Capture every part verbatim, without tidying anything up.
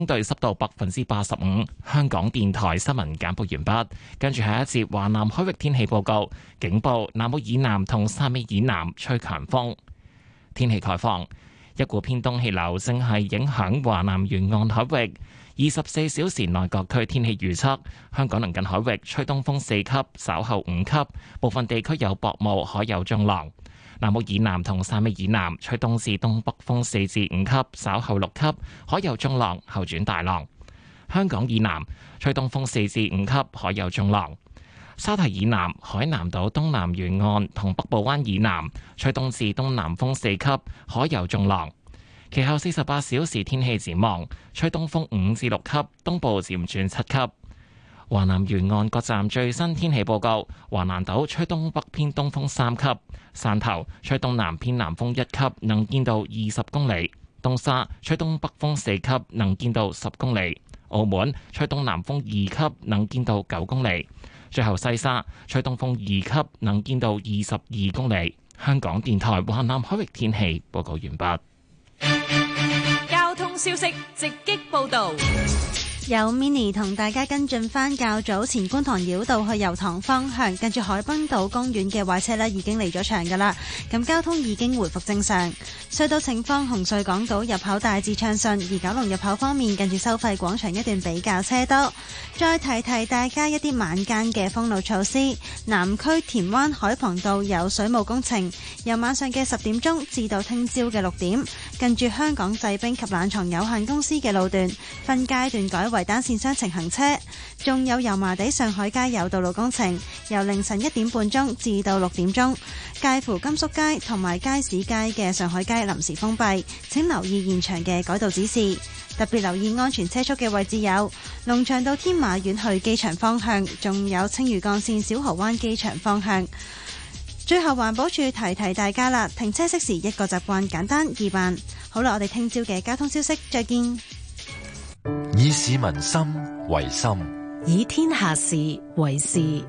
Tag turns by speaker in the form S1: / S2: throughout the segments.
S1: 對濕度百分之八十五。香港電台新聞簡報完畢，跟住係一節華南海域天氣報告。警報：南澳以南同汕尾以南吹強風。天氣概況：一股偏東氣流正係影響華南沿岸海域。二十四小時內各區天氣預測：香港鄰近海域吹東風四級，稍後五級，部分地區有薄霧，海有中浪。南澳以南同汕尾以南吹東至東北風四至五級，稍後六級，海有中浪，後轉大浪。香港以南吹東風四至五級，海有中浪。沙堤以南、海南島東南沿岸同北部灣以南吹東至東南風四級，海有中浪。其後四十八小時天氣展望，吹東風五至六級，東部漸轉七級。華南沿岸各站最新天氣報告：華南島吹東北偏東風三級，汕頭吹東南偏南風一級，能見度二十公里；東沙吹東北風四級，能見度十公里；澳門吹東南風二級，能見度九公里。最後西沙吹東風二級，能見度二十二公里。香港電台華南海域天氣報告完畢。
S2: 交通消息直擊報道。
S3: 有 Mini 同大家跟進翻較早前觀塘繞道去油塘方向，近住海濱道公園嘅壞車呢已經離咗場噶啦，咁交通已經回復正常。隧道情況：紅隧港島入口大致暢順，而九龍入口方面，近住收費廣場一段比較車多。再提提大家一啲晚間嘅封路措施。南區田灣海傍道有水務工程，由晚上嘅十點鐘至到聽朝嘅六點，近住香港製冰及冷藏有限公司嘅路段分階段改為單線雙程行車。仲有油麻地上海街有道路工程，由凌晨一點半鐘至到六點鐘，介乎甘肅街同埋街市街嘅上海街臨時封閉，請留意現場嘅改道指示。特別留意安全車速嘅位置有龍翔道天馬苑去機場方向，仲有青嶼幹線小蠔灣機場方向。最後環保署提提大家啦，停車熄匙一個習慣，簡單易辦。好啦，我哋聽朝嘅交通消息再見。
S4: 以市民心為心，
S5: 以天下事為事。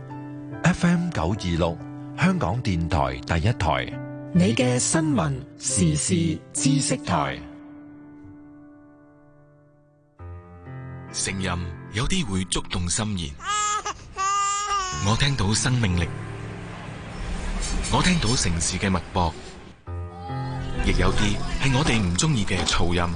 S4: F M 九二六香港電台第一台，
S5: 你嘅新聞時事知識台。
S6: 聲音有啲會觸動心弦，我聽到生命力，我聽到城市嘅脈搏，亦有啲係我哋唔中意嘅噪音。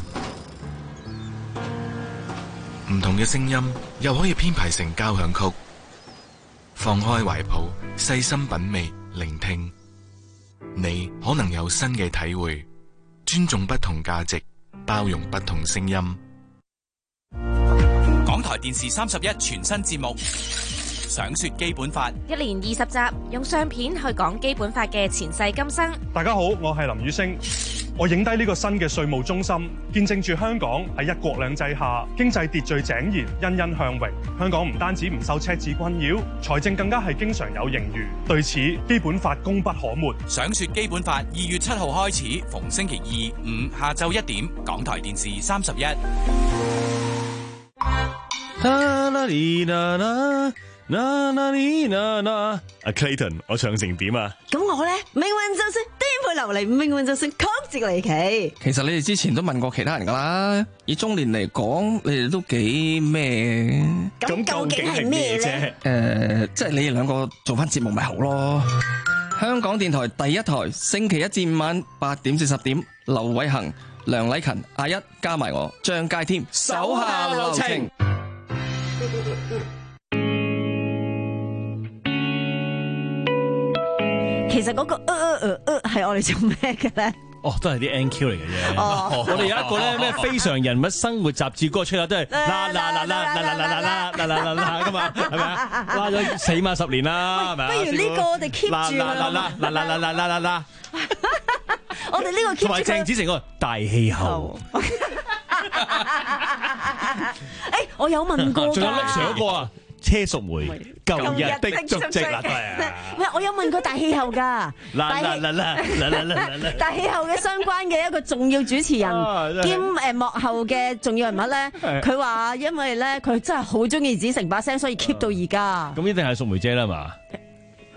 S6: 唔同嘅聲音又可以編排成交響曲。放開懷抱，細心品味，聆聽，你可能有新嘅體會。尊重不同價值，包容不同聲音。
S7: 港台電視三十一全新節目《想說基本法》，
S2: 一連二十集，用相片去講基本法嘅前世今生。
S8: 大家好，我係林宇星。我影低呢個新嘅稅務中心，見證住香港喺一國兩制下經濟秩序井然，欣欣向榮。香港唔單止唔受赤字困擾，財政更加係經常有盈餘。對此，基本法功不可沒。
S7: 想說基本法，二月七號開始，逢星期二、五下晝一點，港台電視三十一。
S9: 啦啦哩啦啦啦啦哩啦啦。阿 Clayton， 我唱成點啊？
S10: 咁我咧，命運就算顛沛流離，命運就算曲折離奇。
S11: 其實你哋之前都問過其他人噶啦，以中年嚟講，你哋都幾咩？
S10: 咁究竟係咩啫？
S11: 誒、呃，即係你哋兩個做翻節目咪好咯。香港電台第一台，星期一至五晚八點至十點，劉偉恒、梁禮勤、阿一加埋我張佳添，手下留情。
S10: 其實嗰個呃呃呃係我哋做咩嘅咧？
S9: 哦，都係啲 N Q 嚟嘅啫。
S10: 哦，
S9: 我哋有一個咧咩非常人物生活雜誌歌出啦，都係啦啦啦啦啦啦啦啦啦啦啦啦噶嘛，係咪啊？拉咗起碼十年啦，係咪啊？
S10: 不如呢個我哋 keep 住啦。啦啦啦啦啦啦啦啦啦！我哋呢個 keep 住。同埋
S9: 鄭子誠個大氣候。
S10: 誒，我有問過㗎。
S9: 仲有碌上一個啊！車淑梅舊日的足跡啦，
S10: 喂，我有問過大氣候噶，
S9: 啦啦啦啦啦啦啦
S10: 大氣候嘅相關嘅一個重要主持人兼誒幕後嘅重要人物咧，佢話因為咧佢真係好中意子誠把聲，所以 keep 到而家。
S9: 咁一定係淑梅姐啦嘛？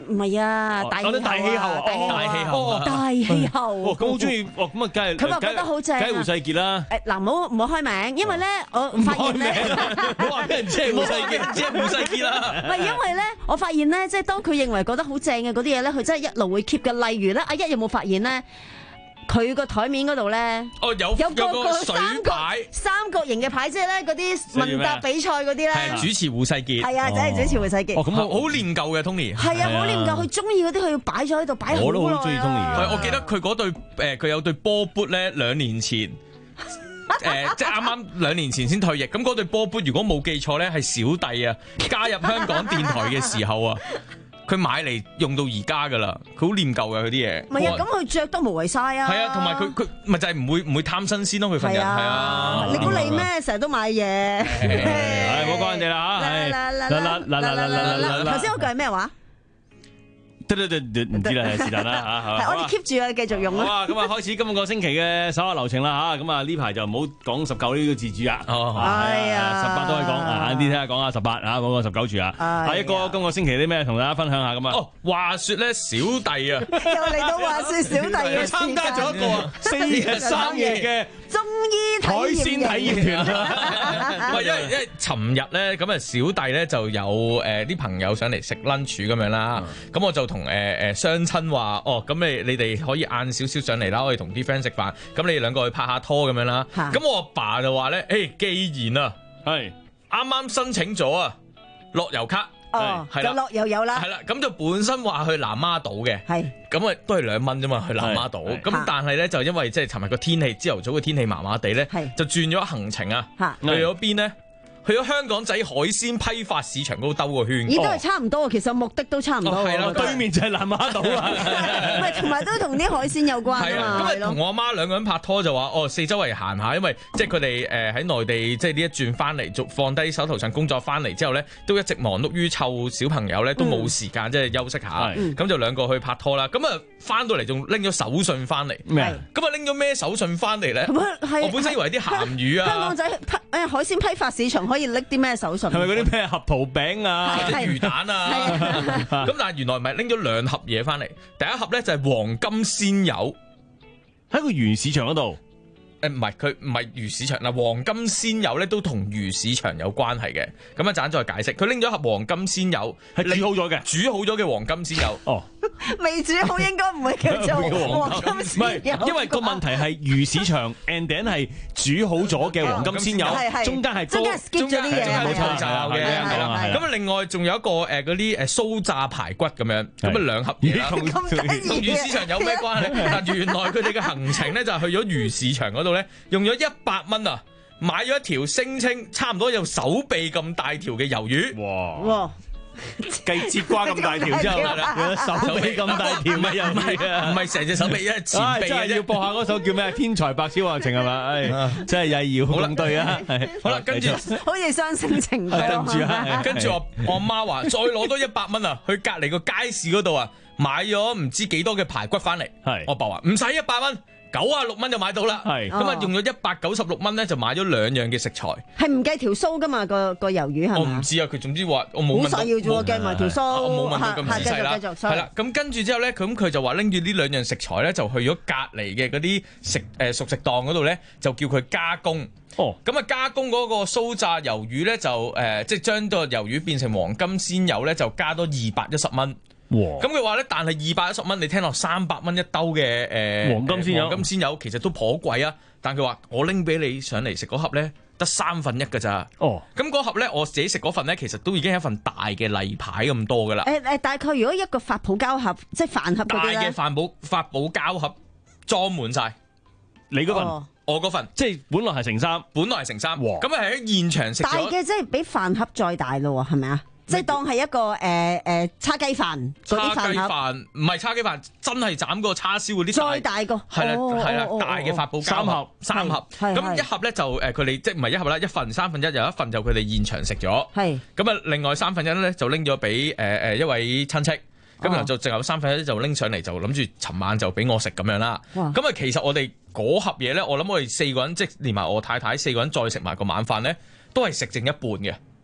S10: 唔係啊，大氣候啊，
S9: 大氣候啊，
S10: 大氣候，大氣候。
S9: 咁好中意，哦咁啊，梗係
S10: 佢話覺得好正，
S9: 梗係胡世傑啦。
S10: 誒嗱，唔好唔好開名，因為咧我發現咧，
S9: 唔好話俾人知係胡世傑，知係胡世傑啦。
S10: 唔係因為咧，我發現咧，即係當佢認為覺得好正嘅嗰啲嘢咧，佢真係一路會 keep 嘅。例如咧，阿一有冇發現咧？佢個台面嗰度咧，
S12: 哦有有個水牌，
S10: 三角形嘅牌，即係咧嗰啲問答比賽嗰啲咧，
S12: 係主持胡世傑，
S10: 係啊，就係主持胡世傑。
S12: 哦，咁好念舊嘅 Tony，
S10: 係啊，好念舊，佢中意嗰啲佢要擺咗喺度擺好耐。
S9: 我都好中意 Tony
S12: 嘅。我記得佢嗰對誒，佢有對波 boot 咧，兩年前誒，即係啱啱兩年前先退役。咁嗰對波 boot 如果冇記錯咧，係小弟啊加入香港電台嘅時候啊。佢買嚟用到而家噶啦，佢好念舊嘅佢啲嘢。
S10: 唔係啊，咁佢着得無謂晒啊。
S12: 係啊，同埋佢佢咪就係唔會唔會貪新鮮咯，佢份人係啊。
S10: 你估你咩？成日都買嘢。
S9: 唉，唔好講人哋啦嚇。
S10: 嗱嗱嗱嗱嗱嗱嗱嗱！頭先嗰句係咩話？
S9: 唔知啦，是但啦嚇。
S10: 係我哋 keep 住啊，繼續用啦。
S9: 好啊，咁啊開始今個星期嘅手下留情啦嚇。咁啊呢排就唔好講十九呢個字住啊。係啊，十八都可以講啊。啲聽下講下十八啊，講個十九住啊。下一個今個星期啲咩同大家分享下咁啊？
S12: 哦，話説咧，小弟啊，
S10: 又嚟到話説小弟嘅
S12: 參加咗一個四日三夜嘅
S10: 中醫
S9: 海鮮體驗團。
S12: 唔係因為因為尋日咧咁啊，小弟咧就有誒啲朋友上嚟食 lunch 咁樣啦。咁我就同誒誒雙親話，哦，咁你你哋可以晏少少上嚟啦，我哋同啲 friend 食飯，咁你哋兩個去拍下拖咁樣啦。咁我阿爸就話咧，誒，既然啊，係啱啱申請咗啊，樂悠卡，
S10: 哦，就樂悠有啦，
S12: 係啦，咁就本身話去南丫島嘅，
S10: 係，
S12: 咁啊都係兩蚊啫嘛，去南丫島，咁但係咧就因為即係尋日個天氣，朝頭早嘅天氣麻麻地咧，就轉咗行程啊，去咗邊咧？去咗香港仔海鮮批發市場嗰度兜個圈，
S10: 咦，都係差唔多，其實目的都差唔多。
S12: 係啦，
S9: 對面就係南丫島啊，
S10: 唔係，同埋都同啲海鮮有關啊嘛。
S12: 咁啊，同我阿媽兩個人拍拖就話，哦，四周圍行下，因為即係佢哋誒喺內地，即係呢一轉翻嚟，做放低手頭上工作翻嚟之後咧，都一直忙碌於湊小朋友咧，都冇時間即係休息下。咁就兩個去拍拖啦。咁啊，翻到嚟仲拎咗手信翻嚟。咩？咁啊，拎咗咩手信翻嚟咧？我本身以為啲鹹魚啊。
S10: 香港仔批誒海鮮批發市場可以拎啲咩手信？
S9: 係咪嗰啲咩合桃餅啊，
S12: 或者魚蛋啊？咁但係原來唔係拎咗兩盒嘢翻嚟，第一盒咧就係黃金鮮魷，
S9: 喺個魚市場嗰度。
S12: 誒唔係，佢唔係魚市場嗱，黃金鮮魷咧都同魚市場有關係嘅。咁一陣再解釋。佢拎咗一盒黃金鮮魷，
S9: 係煮好咗嘅，
S12: 煮好咗嘅黃金鮮魷。哦，
S10: 未煮好應該唔會叫做黃金鮮魷。
S9: 唔係，因為個問題係魚市場 and then 係煮好咗嘅黃金鮮魷，中間係
S10: 中間 skip 咗啲嘢，
S12: 冇錯就嘅。係啦，咁啊另外仲有一個誒嗰啲誒酥炸排骨咁樣，咁啊兩盒嘢啦。同魚市場有咩關係？嗱，原來佢哋嘅行程咧就係去咗魚市場嗰度。用咗一百蚊啊，買咗一條聲稱差唔多有手臂咁大條嘅魷魚。
S9: 哇！計節瓜咁大條之後，手臂咁大條咪又唔係啊？唔係成隻手臂，一係前臂嘅啫。真係要播下嗰首叫咩《天才白小華情》係嘛？唉，真係曳搖咁對啊！
S12: 好啦，跟住
S10: 好似雙性情
S12: 對住啊！跟住我我阿媽話再攞多一百蚊啊，去隔離個街市嗰度啊，買咗唔知幾多嘅排骨翻嚟。係我爸話唔使一百蚊。九啊六蚊就買到啦，係咁啊，用咗一百九十六蚊咧就買咗兩樣嘅食材，
S10: 係唔計條鬚噶嘛？個個魷魚係嘛？
S12: 我唔知啊，佢總之話我冇問到，
S10: 好細要啫喎，計埋條鬚，
S12: 我冇問到咁仔細啦。
S10: 繼續，
S12: 係啦，咁跟住之後咧，咁佢就話拎住呢兩樣食材咧，就去咗隔離嘅嗰啲食誒熟食檔嗰度咧，就叫佢加工。哦，咁啊加工嗰個酥炸魷魚咧，就誒即係將個魷魚變成黃金鮮魷咧，就加多二百一十蚊。咁佢話咧，但係二百一十蚊，你聽落三百蚊一兜嘅誒
S9: 黃金鮮魷，
S12: 黃金鮮魷其實都頗貴啊。但佢話我拎俾你上嚟食嗰盒咧，得三分一㗎咋。哦，咁嗰盒咧，我自己食嗰份咧，其實都已經係一份大嘅例牌咁多㗎啦。
S10: 誒誒，大概如果一個發泡膠盒，即係飯盒嗰啲咧，
S12: 大嘅飯寶發泡膠盒裝滿晒，
S9: 你嗰份，哦、
S12: 我嗰份，
S9: 即係本來係成三，
S12: 本來係成三。咁啊喺現場食咗
S10: 大嘅，即係比飯盒再大咯，係咪啊？即係當係一個誒誒、呃呃、叉雞飯嗰啲飯盒，
S12: 叉雞飯唔係叉雞飯，真係斬個叉燒嗰啲
S10: 再大個，
S12: 係啦係啦，
S10: 哦、
S12: 大嘅發泡膠三盒三盒，咁一盒咧就誒佢哋即係唔係一盒啦，一份三分一，有一份就佢哋現場食咗，係咁啊另外三分一咧就拎咗俾誒誒一位親戚，咁、哦、然後就淨有三分一就拎上嚟就諗住尋晚就俾我食咁樣啦，咁啊其實我哋嗰盒嘢咧，我諗我哋四個人即係連埋我太太四個人再食埋個晚飯咧，都係食剩一半嘅。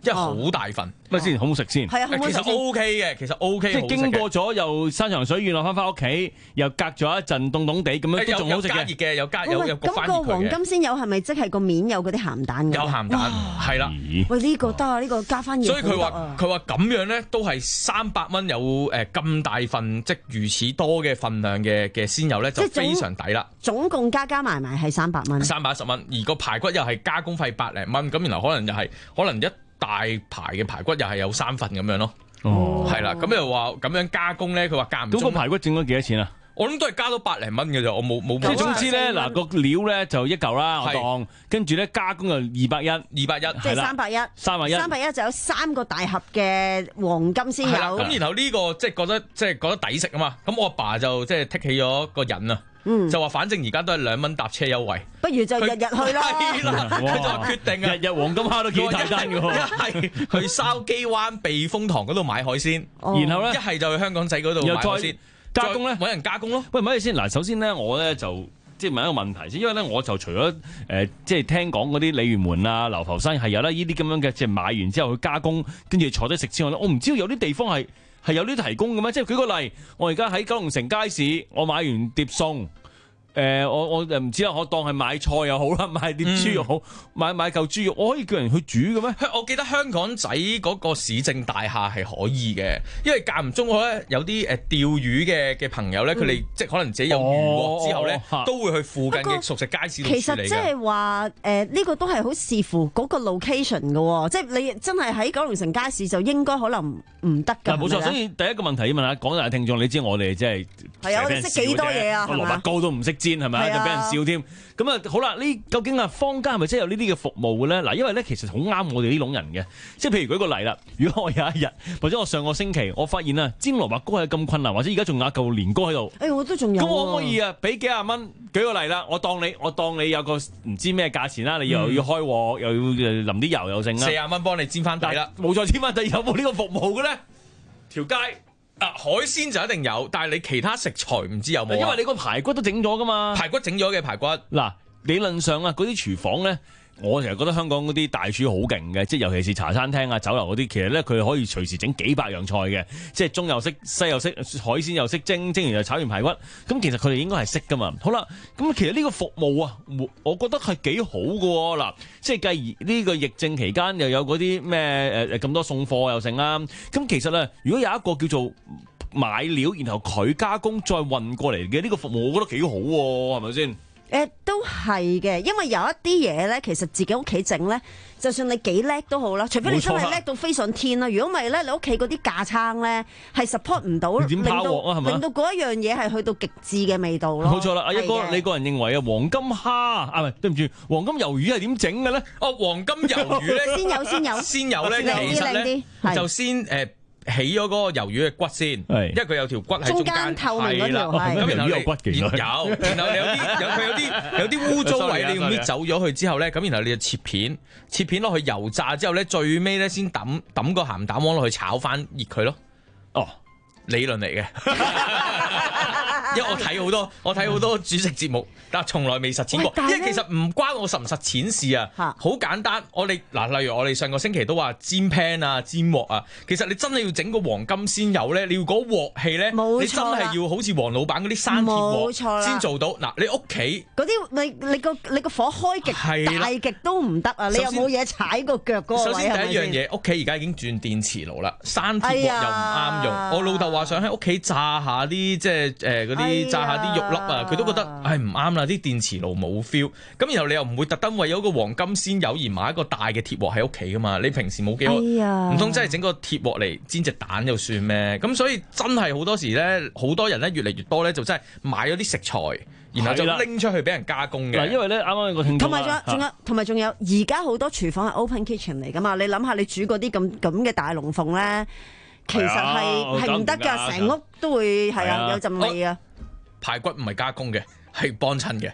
S12: 因為好大份。
S9: 咪先好唔好食先？
S10: 係啊，好唔好食先？
S12: 其實 O K 嘅，其實 O K。
S9: 即係經過咗又山長水遠落翻翻屋企，又隔咗一陣凍凍地咁樣都仲好食嘅。
S12: 有加熱嘅，有加有有焗翻熱佢嘅。
S10: 咁個黃金鮮魷係咪即係個面有嗰啲鹹蛋嘅？
S12: 有鹹蛋，係啦。
S10: 喂，呢個得啊，呢個加翻熱。
S12: 所以佢話佢話咁樣咧，都係三百蚊有誒咁大份，即如此多嘅份量嘅嘅鮮魷咧，就非常抵啦。
S10: 總共加加埋埋係三百蚊。
S12: 三百一十蚊，而個排骨又係加工費百零蚊，咁然後可能又係可能一大排嘅排骨又係有三份咁樣咯。哦，係啦，咁又話咁樣加工咧，佢話間唔中。
S9: 咁個排骨整咗幾多錢啊？
S12: 我諗都係加到百零蚊嘅啫，我冇冇。
S9: 即係總之咧，嗱個料咧就一嚿啦，我當，跟住咧加工就二百一，
S12: 二百一，
S10: 即係三百一，
S9: 三百一，
S10: 三百一就有三個大盒嘅黃金鮮魷。
S12: 咁然後呢個即係覺得即係覺得抵食啊嘛，咁我阿爸就即係剔起咗個癮啊。嗯、就話反正而家都係兩蚊搭車優惠，
S10: 不如就日日去啦。
S12: 係啦，佢就話決定啊，
S9: 日日黃金蝦都幾大單嘅喎。
S12: 一係去筲箕灣避風塘嗰度買海鮮，
S10: 哦、
S9: 然後咧
S12: 一係就去香港仔嗰度買海鮮，
S9: 加工咧
S12: 揾人加工咯。
S9: 喂，唔係先嗱，首先咧我咧就即係問一個問題先，因為咧我就除咗誒、呃、即係聽講嗰啲鯉魚門啊、流浮山係有啦，呢啲咁樣嘅即係買完之後去加工，跟住坐低食之外咧，我唔知道有啲地方係係有啲提供嘅咩？即係舉個例，我而家喺九龍城街市，我買完碟餸。誒、呃、我我誒唔知啦，我當係買菜又好啦，買啲豬肉好，嗯、買買嚿豬肉，我可以叫人去煮嘅咩？
S12: 我記得香港仔嗰個市政大廈係可以嘅，因為間唔中我咧有啲誒釣魚嘅嘅朋友咧，佢哋、嗯、即係可能自己有魚獲之後咧，哦、都會去附近嘅熟食街市度處理嘅。其實
S10: 即係話誒呢個都係好視乎嗰個 location 嘅喎，即係你真係喺九龍城街市就應該可能唔得㗎。
S9: 冇錯，所以第一個問題要問下廣大聽眾，你知我哋即係
S10: 係啊，我哋識幾多嘢啊？
S9: 蘿蔔糕都唔識煎係咪啊？就俾人笑添。咁啊好啦，呢究竟啊坊間係咪真係有呢啲嘅服務嘅咧？嗱，因為咧其實好啱我哋呢種人嘅，即係譬如舉個例啦，如果我有一日或者我上個星期我發現啊煎蘿蔔糕係咁困難，或者而家仲有一嚿年糕喺度，
S10: 誒我都仲有，
S9: 咁我可唔可以啊俾幾廿蚊？舉個例啦，我當你我當你有個唔知咩價錢啦，你又要開鑊，又要淋啲油又剩啦，
S12: 四廿蚊幫你煎翻底啦，
S9: 冇再煎翻底，有冇呢個服務嘅咧？條街。
S12: 啊，海鮮就一定有，但係你其他食材唔知有冇啊？
S9: 因為你個排骨都整咗噶嘛，
S12: 排骨整咗嘅排骨。
S9: 嗱，理論上啊，嗰啲廚房咧，我成日覺得香港嗰啲大廚好勁嘅，即係尤其是茶餐廳啊、酒樓嗰啲，其實咧佢可以隨時整幾百樣菜嘅，即係中又識，西又識，海鮮又識蒸，蒸完又炒完排骨。咁其實佢哋應該係識噶嘛。好啦，咁其實呢個服務啊，我覺得係幾好噶喎。嗱，即係繼而呢個疫症期間又有嗰啲咩誒誒咁多送貨又剩啦。咁其實咧，如果有一個叫做買料，然後佢加工再運過嚟嘅呢個服務，我覺得幾好喎，係咪先？
S10: 誒都係嘅，因為有一啲嘢咧，其實自己屋企整咧，就算你幾叻都好啦，除非你真係叻到飛上天啦。如果唔係咧，你屋企嗰啲架撐咧係 support 唔到，令到令到嗰一樣嘢係去到極致嘅味道咯。
S9: 冇錯啦，阿一哥，你個人認為啊，黃金蝦啊，唔係對唔住，黃金魷魚係點整嘅咧？
S12: 哦，黃金魷魚咧，
S10: 先有先有
S12: 先有咧，其實咧就先誒。起咗嗰個魷魚嘅骨先，因為佢有條骨喺中間，
S10: 透明嗰條係。
S9: 咁然後有骨嘅，
S12: 有，然後你有啲有佢有啲有啲污糟位，你要搣走咗佢之後咧，咁然後你就切片，切片落去油炸之後咧，最尾咧先抌抌個鹹蛋黃落去炒翻熱佢咯。哦，理論嚟嘅。因為我睇好多，我睇好多煮食節目，但係從來未實踐過。因為其實唔關我實唔實踐事啊，好簡單。我哋嗱，例如我哋上個星期都話煎 pan 啊、煎鑊啊，其實你真係要整個黃金鮮魷咧，你要嗰鑊氣咧，你真係要好似黃老闆嗰啲生鐵鑊先做到。嗱，你屋企
S10: 嗰啲你你個你個火開極大極都唔得啊！你又冇嘢踩個腳嗰個位。
S12: 首先第一樣嘢，屋企而家已經轉電磁爐啦，生鐵鑊又唔啱用。我老豆話想喺屋企炸下啲即係誒嗰啲。炸下啲肉粒啊，佢都覺得唉唔啱啦，啲電磁爐冇 feel。咁然後你又唔會特登為咗個黃金鮮魷而買一個大嘅鐵鑊喺屋企噶嘛？你平時冇幾多，唔通真係整個鐵鑊嚟煎隻蛋就算咩？咁所以真係好多時咧，好多人咧越嚟越多咧，就真係買咗啲食材，然後就拎出去俾人加工嘅。嗱，
S9: 因為咧啱啱個聽眾
S10: 同埋仲有仲有同埋仲有，而家好多廚房係 open kitchen 嚟噶嘛？你諗下，你煮嗰啲咁咁嘅大龍鳳咧，其實係係唔得㗎，成屋都會係啊有陣味啊。
S12: 排骨唔係加工嘅，係幫襯嘅。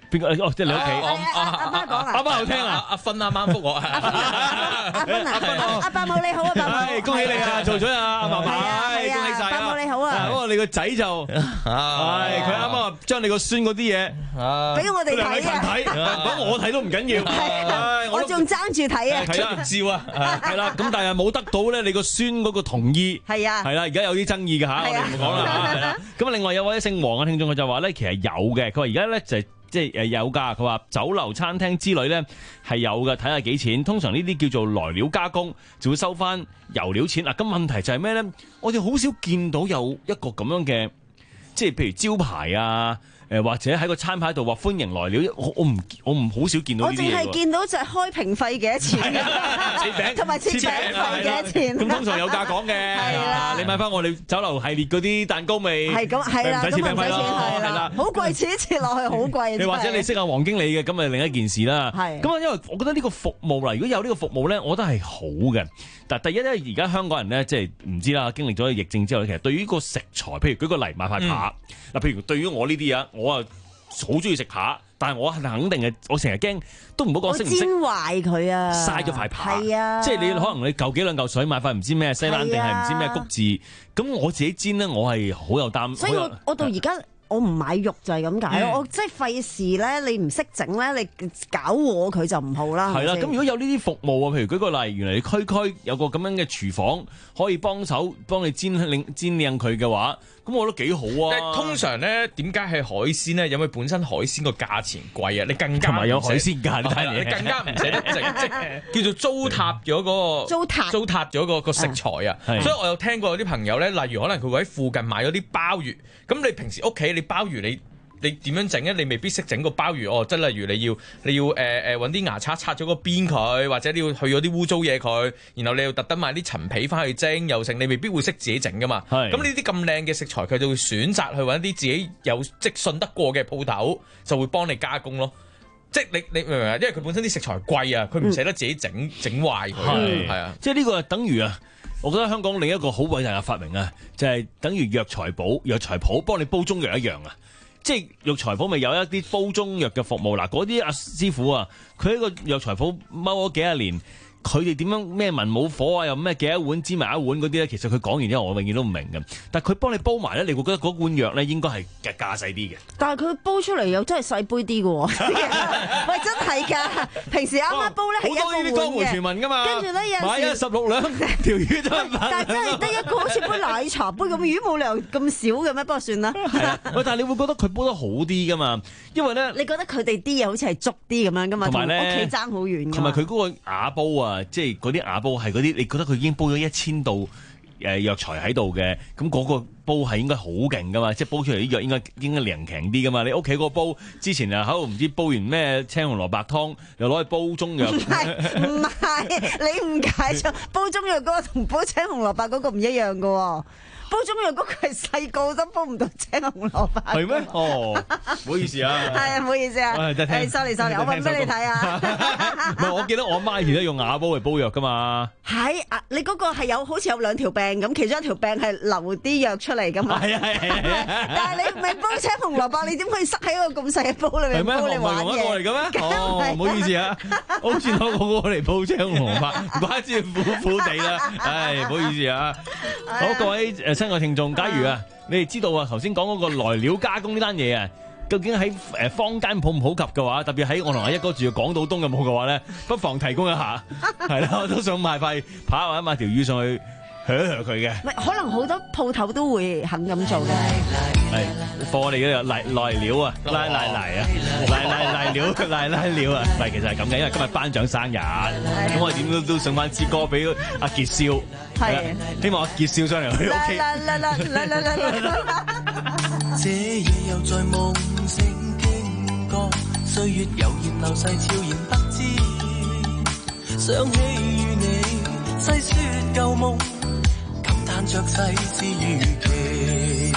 S9: 邊個？哦，即係你屋企。
S10: 阿阿媽講啊，
S9: 阿媽有聽啊？
S12: 阿芬啱啱覆我，
S10: 阿芬啊，阿伯母你好啊，伯母，
S9: 恭喜你啊，做咗啊，阿嫲嫲，恭喜晒啊！
S10: 伯母你好啊，
S9: 不過你個仔就係佢啱啱將你個孫嗰啲嘢
S10: 俾我哋睇啊，
S9: 睇，咁我睇都唔緊要，
S10: 我仲爭住睇啊，
S9: 出照啊，係啦，咁但係冇得到咧，你個孫嗰個同意係啊，係啦，而家有啲爭議嘅嚇，我哋唔講啦，係啦。咁另外有位姓黃嘅聽眾佢就話咧，其實有嘅，佢話而家咧就係。即係誒有㗎，佢話酒樓餐廳之類咧係有嘅，睇下幾錢。通常呢啲叫做來料加工，就會收翻油料錢。嗱，咁問題就係咩咧？我哋好少見到有一個咁樣嘅，即係譬如招牌啊。誒或者喺個餐牌度話歡迎來料，我我唔我唔好少見到呢啲嘢喎。我淨係見
S10: 到就係開瓶費幾多錢，切餅同埋切餅費幾多錢。
S9: 咁通常有價講嘅，係啦，你買翻我哋酒樓系列嗰啲蛋糕味，
S10: 係咁係啦，
S9: 唔使切餅費咯，
S10: 係啦，好貴，切一切落去好貴。
S9: 你或者你識阿黃經理嘅，咁咪另一件事啦。係咁啊，因為我覺得呢個服務啦，如果有呢個服務咧，我覺得係好嘅。但第一咧，而家香港人咧，即係唔知啦，經歷咗疫症之後，其實對於個食材，譬如舉個例買塊扒，嗱，譬如對於我呢啲啊。我啊好中意食扒，但係我肯定係我成日驚都唔好講識唔識煎
S10: 壞佢啊，
S9: 嘥咗塊扒，
S10: 係啊，
S9: 即係你可能你夠幾兩嚿水買塊唔知咩西蘭定係唔知咩谷字，咁我自己煎咧，我係好有擔，
S10: 所以我我到而家。我唔買肉就係咁解咯，我即係費事咧，你唔識整咧，你搞我佢就唔好啦。
S9: 係啦，咁如果有呢啲服務啊，譬如舉個例，原來你區區有個咁樣嘅廚房可以幫手幫你煎靚煎靚佢嘅話，咁我覺得幾好啊。
S12: 通常咧，點解係海鮮咧？因為本身海鮮個價錢貴啊，你更加
S9: 同埋有海鮮價呢單嘢，
S12: 你更加唔捨得整，即叫做糟蹋咗嗰個
S10: 糟蹋
S12: 糟蹋咗個個食材啊。所以我有聽過有啲朋友咧，例如可能佢會喺附近買咗啲鮑魚，咁你平時屋企你鮑魚你你點樣整咧？你未必識整個鮑魚哦。即係例如你要你要誒誒揾啲牙刷刷咗個邊佢，或者你要去咗啲污糟嘢佢，然後你要特登買啲陳皮翻去蒸又剩，你未必會識自己整噶嘛。咁呢啲咁靚嘅食材，佢就會選擇去揾啲自己有即信得過嘅鋪頭，就會幫你加工咯。即係你你明唔明啊？因為佢本身啲食材貴啊，佢唔捨得自己整整壞佢。係啊，
S9: 即係呢個等於啊。我覺得香港另一個好偉大嘅發明啊，就係、是、等於藥材鋪、藥材鋪幫你煲中藥一樣啊！即係藥材鋪咪有一啲煲中藥嘅服務嗱，嗰啲阿師傅啊，佢喺個藥材鋪踎咗幾廿年。佢哋點樣咩文武火啊，又咩幾多碗煎埋一碗嗰啲咧？其實佢講完之後，我永遠都唔明嘅。但係佢幫你煲埋咧，你會覺得嗰碗藥咧應該係嘅價細啲嘅。
S10: 但係佢煲出嚟又真係細杯啲嘅喎。喂，真係㗎！平時阿媽煲咧係一個碗嘅。好多呢啲江湖傳聞㗎嘛。跟住咧有
S9: 買咗十六兩條魚都係
S10: 但係真係得一個好似杯奶茶杯咁嘅魚，冇理由咁少嘅咩？不過算啦。
S9: 係啊，喂，但係你會覺得佢煲得好啲㗎嘛？因為咧，
S10: 你覺得佢哋啲嘢好似係足啲咁樣㗎嘛？同埋咧，屋企爭好遠。
S9: 同埋佢嗰個瓦煲啊。即係嗰啲瓦煲係嗰啲，你覺得佢已經煲咗一千度誒藥材喺度嘅，咁嗰個煲係應該好勁噶嘛？即係煲出嚟啲藥應該應該靈強啲噶嘛？你屋企嗰個煲之前啊喺度唔知煲完咩青紅蘿蔔湯，又攞去煲中藥。唔
S10: 係唔係，你誤解咗，煲中藥嗰個同煲青紅蘿蔔嗰個唔一樣噶喎。煲中藥嗰個係細個都煲唔到青紅蘿蔔。
S9: 係咩？哦，唔好意思啊。
S10: 係啊，唔好意思啊。係 sorry sorry，我揾俾你睇啊。
S9: 唔係，我記得我媽以前都用瓦煲嚟煲藥噶嘛。
S10: 係啊，你嗰個係有好似有兩條柄咁，其中一條柄係流啲藥出嚟噶嘛。係啊係啊。但係你咪煲青紅蘿蔔，你點可以塞喺一個咁細嘅煲裏面煲你玩嘢？係咩？我唔係用一個嚟嘅咩？哦，唔好意思啊，我好似攞個個嚟煲青紅蘿蔔，唔怪之苦苦地啦。唉，唔好意思啊。好，各位誒親愛聽眾，假如啊，你哋知道啊，頭先講嗰個來料加工呢單嘢啊，究竟喺誒坊間普唔普及嘅話，特別喺我同阿一哥住嘅港島東有冇嘅話咧，不妨提供一下，係啦，我都想買塊扒或者買條魚上去嚇一嚇佢嘅。唔係，可能好多鋪頭都會肯咁做嘅。
S9: 係貨我哋嘅嚟來料啊，拉拉嚟啊，嚟嚟嚟料，嚟嚟料啊，唔係其實係咁嘅，因為今日班長生日，咁我點都都送翻支歌俾阿傑少。係，希望阿傑少上嚟去屋企。啦啦啦啦啦啦啦！
S13: 這夜又在夢醒經過，歲月悠然流逝，悄然不知。想起與你細說舊夢，感嘆着世事如棋。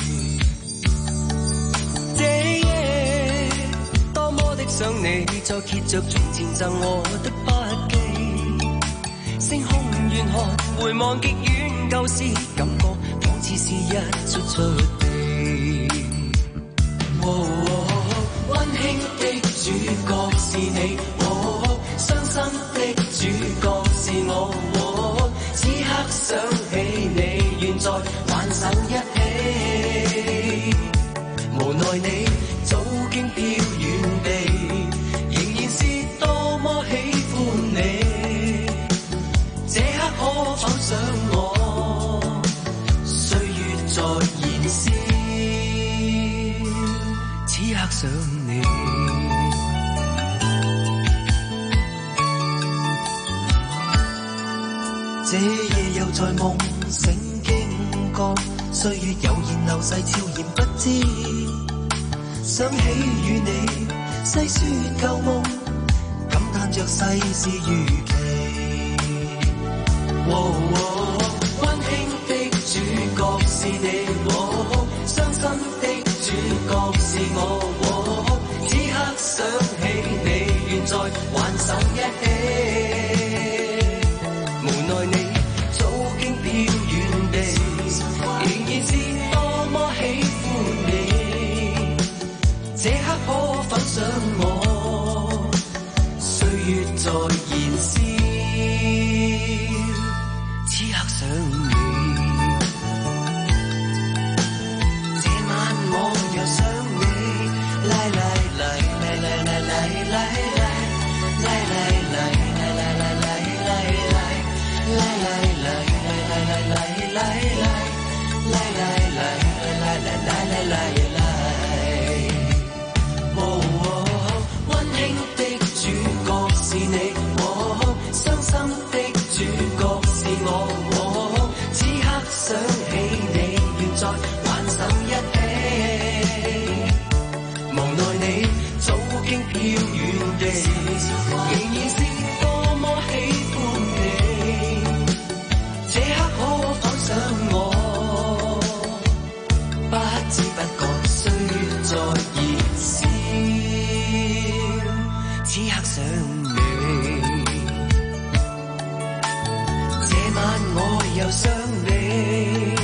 S13: 這夜多麼的想你，再揭着從前贈我的筆記，星空遠看，回望極遠舊事，感覺仿似是一出出地。溫馨的主角是你，哦，傷心的主角是我，哦，此刻想起你，願再挽手一起。無奈你早經飄遠地，仍然是多麼喜歡你。這刻可否想我？歲月在燃燒，此刻想你。這夜又在夢醒驚覺，歲月悠然流逝，悄然不知。想起與你細說舊夢，感嘆着世事如棋。哦哦，溫馨的主角是你，哦，傷心的主角是我，哦，此刻想起你，願再挽手一起。無奈你早經飄遠地，仍然是多麼喜歡你。這刻可否想我？歲月在燃燒，此刻想你。這晚我又想你，來來來來來來來來來來來來來來來來。來來來來來來來來來來來來來來來來，哦哦，溫馨的主角是你，哦，傷心的主角是我，哦，此刻想起你，願再挽手一起。無奈你早經飄遠地，仍然是多麼喜歡你。這刻可否想我？不知不覺歲月在燃燒，此刻想你。這晚我又想你，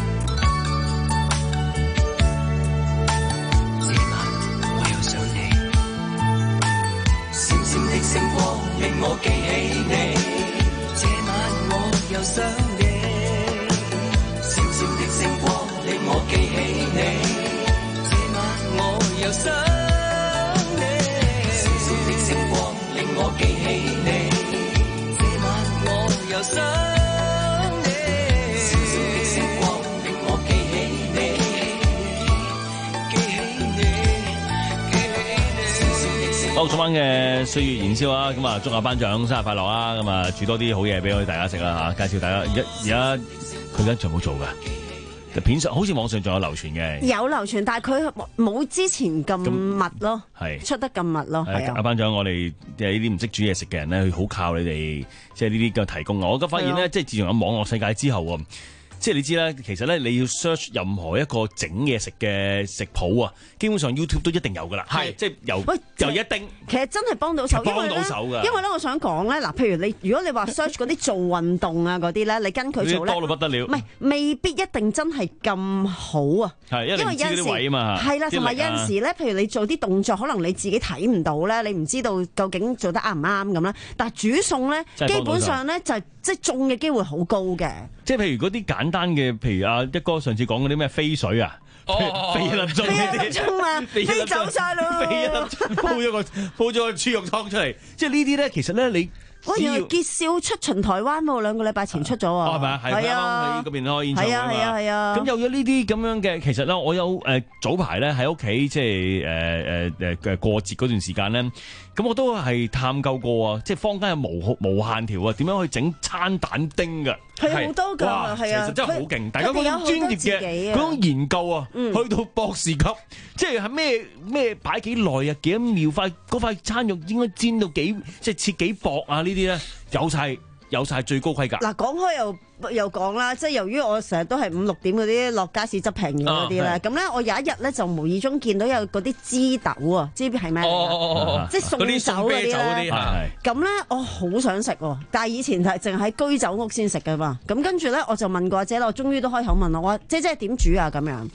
S13: 這晚我又想你。閃閃的星光令我記起你。這晚我又想你，閃閃的星光令我記起你。這晚我又想你，閃閃的星光令我記起你。這晚我又想你，閃閃的星光令我記起你，記起你，記起你。
S9: 好，今晚嘅歲月燃燒啊！咁啊，祝阿班長生日快樂啊！咁啊，煮多啲好嘢俾我哋大家食啦嚇！介紹大家，而家而家佢而家仲冇做㗎，片上好似網上仲有流傳嘅，
S10: 有流傳，但係佢冇之前咁密咯，
S9: 係
S10: 出得咁密咯。係啊，
S9: 阿班長，我哋即係呢啲唔識煮嘢食嘅人咧，佢好靠你哋，即係呢啲嘅提供。我而家發現咧，即係自從有網絡世界之後喎。即係你知啦，其實咧你要 search 任何一個整嘢食嘅食譜啊，基本上 YouTube 都一定有噶啦。係，即係由由一丁，
S10: 其實真係幫到手，
S9: 幫到手㗎。
S10: 因為咧，我想講咧，嗱，譬如你如果你話 search 嗰啲做運動啊嗰啲咧，你跟佢做咧，
S9: 多到不得了。
S10: 唔係，未必一定真係咁好啊。
S9: 係，因為有陣時啲位啊嘛。
S10: 係啦，同埋有陣時咧，譬如你做啲動作，可能你自己睇唔到咧，你唔知道究竟做得啱唔啱咁啦。但係煮餸咧，基本上咧就係即係中嘅機會好高嘅。即係譬如嗰啲簡單嘅，譬如阿一哥上次講嗰啲咩飛水啊，飛一粒鐘呢啲，飛走晒咯，飛一粒鐘煲咗個煲咗個豬肉湯出嚟，即係呢啲咧，其實咧你。我原來傑少出巡台灣喎，兩個禮拜前出咗喎。係咪啊？係啊，
S9: 喺嗰邊開演唱會啊嘛。
S10: 係啊係啊。
S9: 咁有咗呢啲咁樣嘅，其實咧，我有誒早排咧喺屋企，即係誒誒誒誒過節嗰段時間咧，咁我都係探究過啊，即係坊間有無無限條啊，點樣去整餐蛋丁㗎？
S10: 係好多㗎，係啊。
S9: 其實真係好勁，大家嗰種專業嘅嗰種研究啊，去到博士級，即係係咩咩擺幾耐啊？幾多秒塊嗰塊餐肉應該煎到幾即係切幾薄啊？呢啲咧有晒有晒最高規格。嗱，講開又又講啦，即係由於我成日都係五六點嗰啲落街市執平嘢嗰啲咧，咁咧我有一日咧就無意中見到有嗰啲枝豆啊，知唔知係咩？哦，即係送酒嗰啲咧。咁咧我好想食喎，但係以前係淨係喺居酒屋先食噶嘛。咁跟住咧我就問過阿姐啦，我終於都開口問啦，我話姐姐點煮啊咁樣。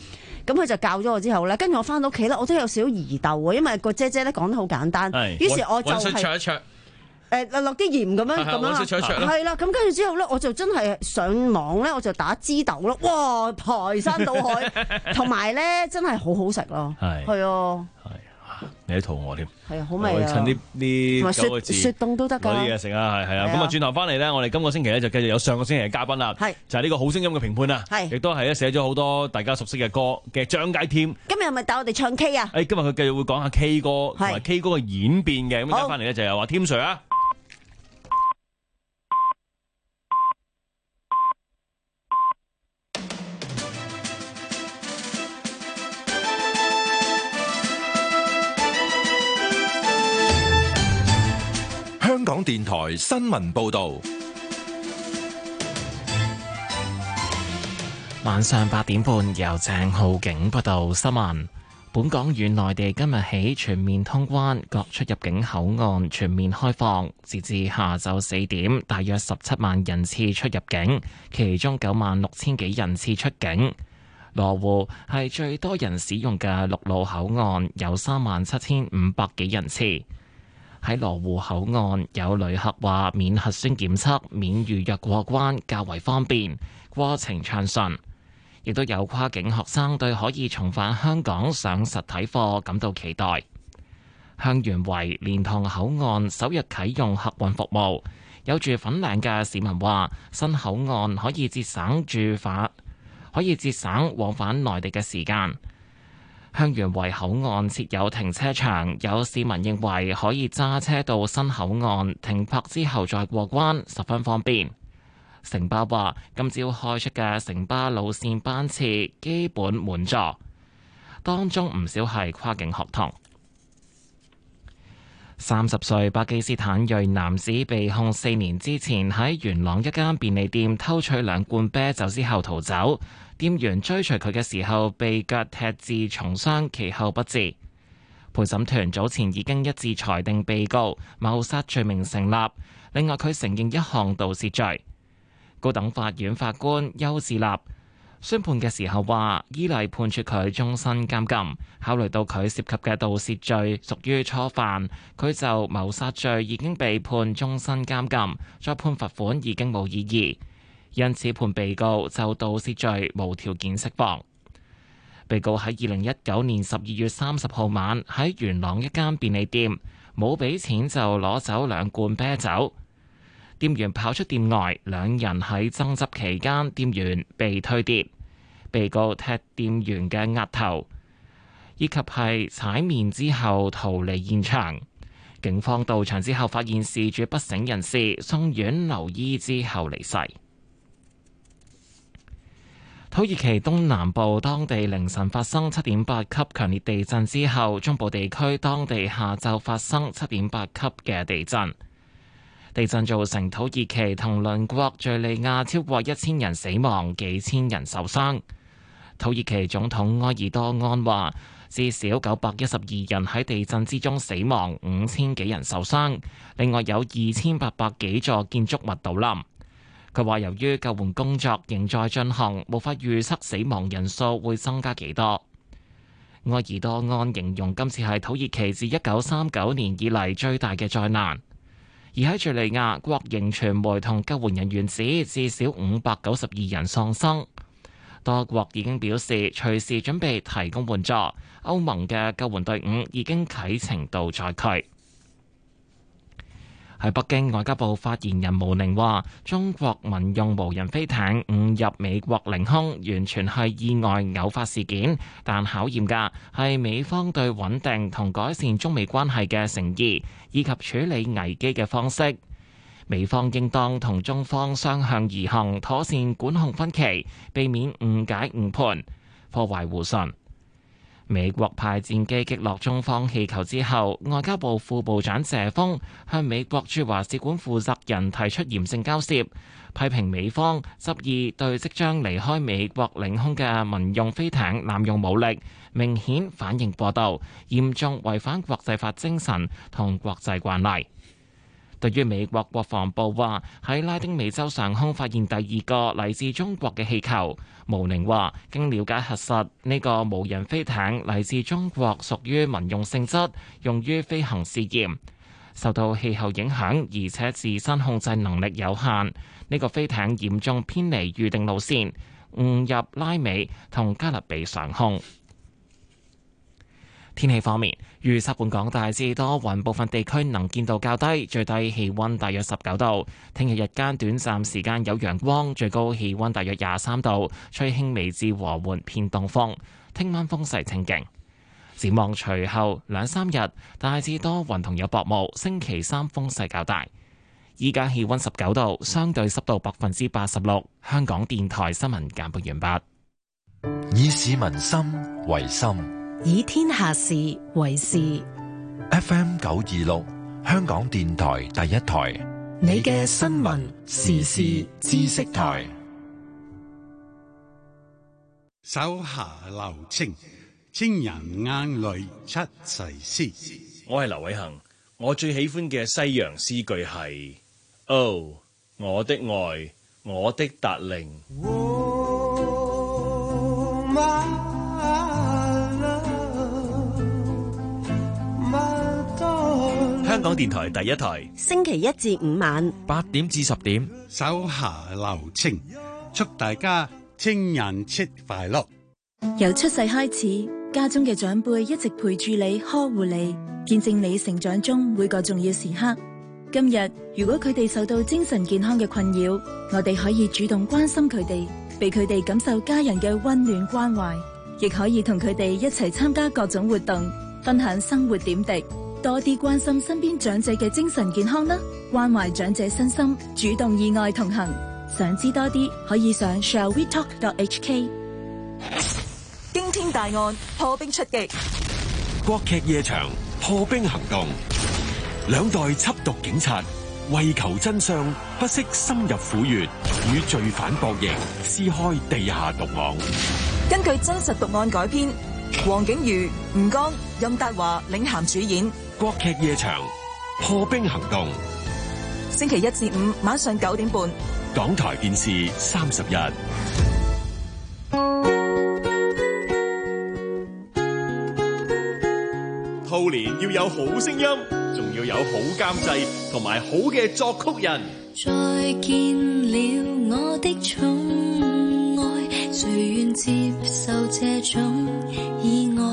S10: 咁佢就教咗我之後咧，跟住我翻到屋企咧，我都有少少疑竇喎，因為個姐姐咧講得好簡單，於是我就係、是。誒落啲鹽咁樣咁樣係啦，咁跟住之後咧，我就真係上網咧，我就打枝豆咯，哇！排山倒海，同埋咧真係好好食咯，係係啊，
S9: 係你都肚餓添，
S10: 係啊，好味啊！
S9: 趁啲啲九個字
S10: 雪凍都得㗎，
S9: 攞啲嘢食啊，係係啊，咁啊轉頭翻嚟咧，我哋今個星期咧就繼續有上個星期嘅嘉賓啦，係就係呢個好聲音嘅評判啦，係亦都係咧寫咗好多大家熟悉嘅歌嘅張佳添。
S10: 今日係咪帶我哋唱 K 啊？
S9: 誒，今日佢繼續會講下 K 歌同埋 K 歌嘅演變嘅，咁一陣翻嚟咧就有話添 Sir 啊。
S4: 香港電台新聞報道，
S1: 晚上八點半由鄭浩景報道新聞。本港與內地今日起全面通關，各出入境口岸全面開放。截至下晝四點，大約十七萬人次出入境，其中九萬六千幾人次出境。羅湖係最多人使用嘅陸路口岸，有三萬七千五百幾人次。喺羅湖口岸，有旅客話免核酸檢測、免預約過關較為方便，過程暢順。亦都有跨境學生對可以重返香港上實體課感到期待。香園圍蓮塘口岸首日啟用客運服務，有住粉嶺嘅市民話，新口岸可以節省住返，可以節省往返內地嘅時間。香園圍口岸設有停車場，有市民認為可以揸車到新口岸停泊之後再過關，十分方便。城巴話，今朝開出嘅城巴路線班次基本滿座，當中唔少係跨境學童。三十歲巴基斯坦裔男子被控四年之前喺元朗一間便利店偷取兩罐啤酒之後逃走。店員追隨佢嘅時候被腳踢至重傷，其後不治。陪審團早前已經一致裁定被告謀殺罪名成立，另外佢承認一項盜竊罪。高等法院法官邱志立宣判嘅時候話，依例判處佢終身監禁，考慮到佢涉及嘅盜竊罪屬於初犯，佢就謀殺罪已經被判終身監禁，再判罰款已經冇意義。因此判被告就盜竊罪無條件釋放。被告喺二零一九年十二月三十號晚喺元朗一間便利店冇俾錢就攞走兩罐啤酒，店員跑出店外，兩人喺爭執期間，店員被推跌，被告踢店員嘅額頭，以及係踩面之後逃離現場。警方到場之後發現事主不省人事，送院留醫之後離世。土耳其東南部當地凌晨發生七點八級強烈地震之後，中部地區當地下晝發生七點八級嘅地震。地震造成土耳其同鄰國敘利亞超過一千人死亡，幾千人受傷。土耳其總統埃爾多安話，至少九百一十二人喺地震之中死亡，五千幾人受傷，另外有二千八百幾座建築物倒冧。佢話由於救援工作仍在進行，無法預測死亡人數會增加幾多。埃爾多安形容今次係土耳其自一九三九年以嚟最大嘅災難。而喺敘利亞，國營傳媒同救援人員指至少五百九十二人喪生。多國已經表示隨時準備提供援助，歐盟嘅救援隊伍已經啟程到災區。喺北京，外交部發言人毛寧話，中國民用無人飛艇誤入美國領空，完全係意外偶發事件，但考驗嘅係美方對穩定同改善中美關係嘅誠意，以及處理危機嘅方式。美方應當同中方相向而行，妥善管控分歧，避免誤解誤判，破壞互信。美國派戰機擊落中方氣球之後，外交部副部長謝鋒向美國駐華使館負責人提出嚴正交涉，批評美方執意對即將離開美國領空嘅民用飛艇濫用武力，明顯反應過度，嚴重違反國際法精神同國際慣例。 對於美國國防部話喺拉丁美洲上空發現第二個嚟自中國嘅氣球，毛寧話經了解核實，呢個無人飛艇嚟自中國，屬於民用性質，用於飛行試驗。受到氣候影響，而且自身控制能力有限，呢個飛艇嚴重偏離預定路線，誤入拉美同加勒比上空。天氣方面，預測本港大致多雲，部分地區能見度較低，最低氣溫大約十九度。聽日日間短暫時間有陽光，最高氣溫大約廿三度，吹輕微至和緩偏東風。聽晚風勢清勁。展望隨後兩三日大致多雲同有薄霧，星期三風勢較大。依家氣溫十九度，相對濕度百分之八十六。香港電台新聞簡報完畢。
S4: 以市民心為心，
S5: 以天下事為事。
S4: F M 九二六，香港電台第一台，
S5: 你嘅新聞時事知識台。
S14: 手下留情，情人眼淚出世詩。
S9: 我係劉偉恒，我最喜歡嘅西洋詩句係：哦，我的愛，我的達令。香港電台第一台，
S10: 星期一至五晚
S9: 八點至十點，
S14: 手下留情，祝大家情人節快樂。
S15: 由出世開始，家中嘅長輩一直陪住你，呵護你，見證你成長中每個重要時刻。今日如果佢哋受到精神健康嘅困擾，我哋可以主動關心佢哋，俾佢哋感受家人嘅溫暖關懷，亦可以同佢哋一齊參加各種活動，分享生活點滴，多啲關心身邊長者嘅精神健康啦，關懷長者身心，主動意外同行。想知多啲，可以上 shall we talk dot h k。
S16: 驚天大案破冰出擊，
S17: 國劇夜場破冰行動，兩代緝毒警察為求真相，不惜深入虎穴，與罪犯博弈，撕開地下毒網。
S16: 根據真實毒案改編，黃景瑜、吳剛、任達華領銜主演。
S17: 國劇夜場破冰行動，
S16: 星期一至五晚上九點半，
S17: 港台電視三十一。
S9: 兔年要有好聲音，仲要有好監製同埋好嘅作曲人。
S18: 再見了我的寵愛，誰願接受這種意外？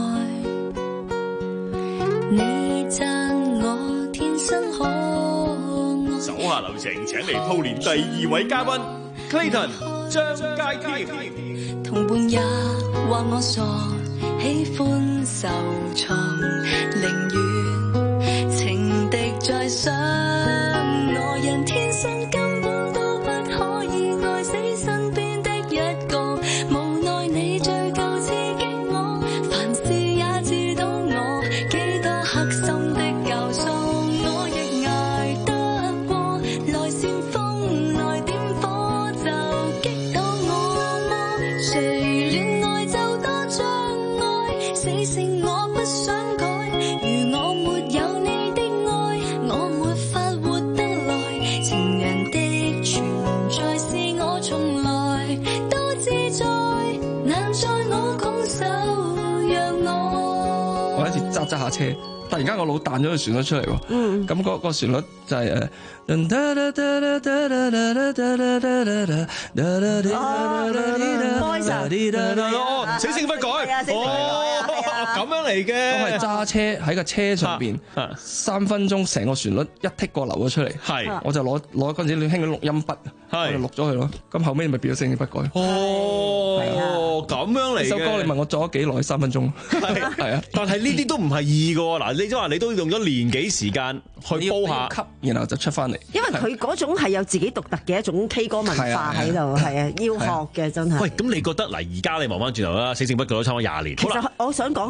S18: 你讚我天生可愛。
S9: 手下留情，請嚟兔年第二位嘉賓 Clayton 張佳添。
S18: 同伴也話我傻，喜歡受創，寧願情敵在上。我人天生根本都不可以愛死身邊的一個，無奈你最夠刺激我，凡事也知道我幾多黑心的教唆，我亦捱得過。來煽風來點火就擊倒我麼？誰戀愛就多障礙，死性我不想改。如我沒有你的愛，我沒法活得來。情人的存在是我從來都自在，難在我拱手讓我。
S11: 我一次揸揸下車，突然間個腦彈咗個旋律出嚟喎。嗯，咁嗰個旋律就係誒。
S9: 哦，死性不改，哦，咁樣嚟嘅。
S11: 我係揸車喺個車上邊，三分鐘成個旋律一剔過流咗出嚟。係，我就攞攞嗰陣時你興嗰錄音筆，我就錄咗佢咯。咁後尾咪變咗死性不改。
S9: 哦，咁樣嚟嘅。
S11: 首歌你問我做咗幾耐？三分鐘。係啊，
S9: 但係呢啲都唔係易㗎喎。嗱，你即係話你都用咗年幾時間去煲下，
S11: 然後就出翻嚟。
S10: 因為佢嗰種係有自己獨特嘅一種 K 歌文化喺度，係啊，要學嘅真係。
S9: 喂，咁你覺得嗱，而家你望翻轉頭啦，死性不改都差唔多廿年。
S10: 其實我想講嘅，其實呢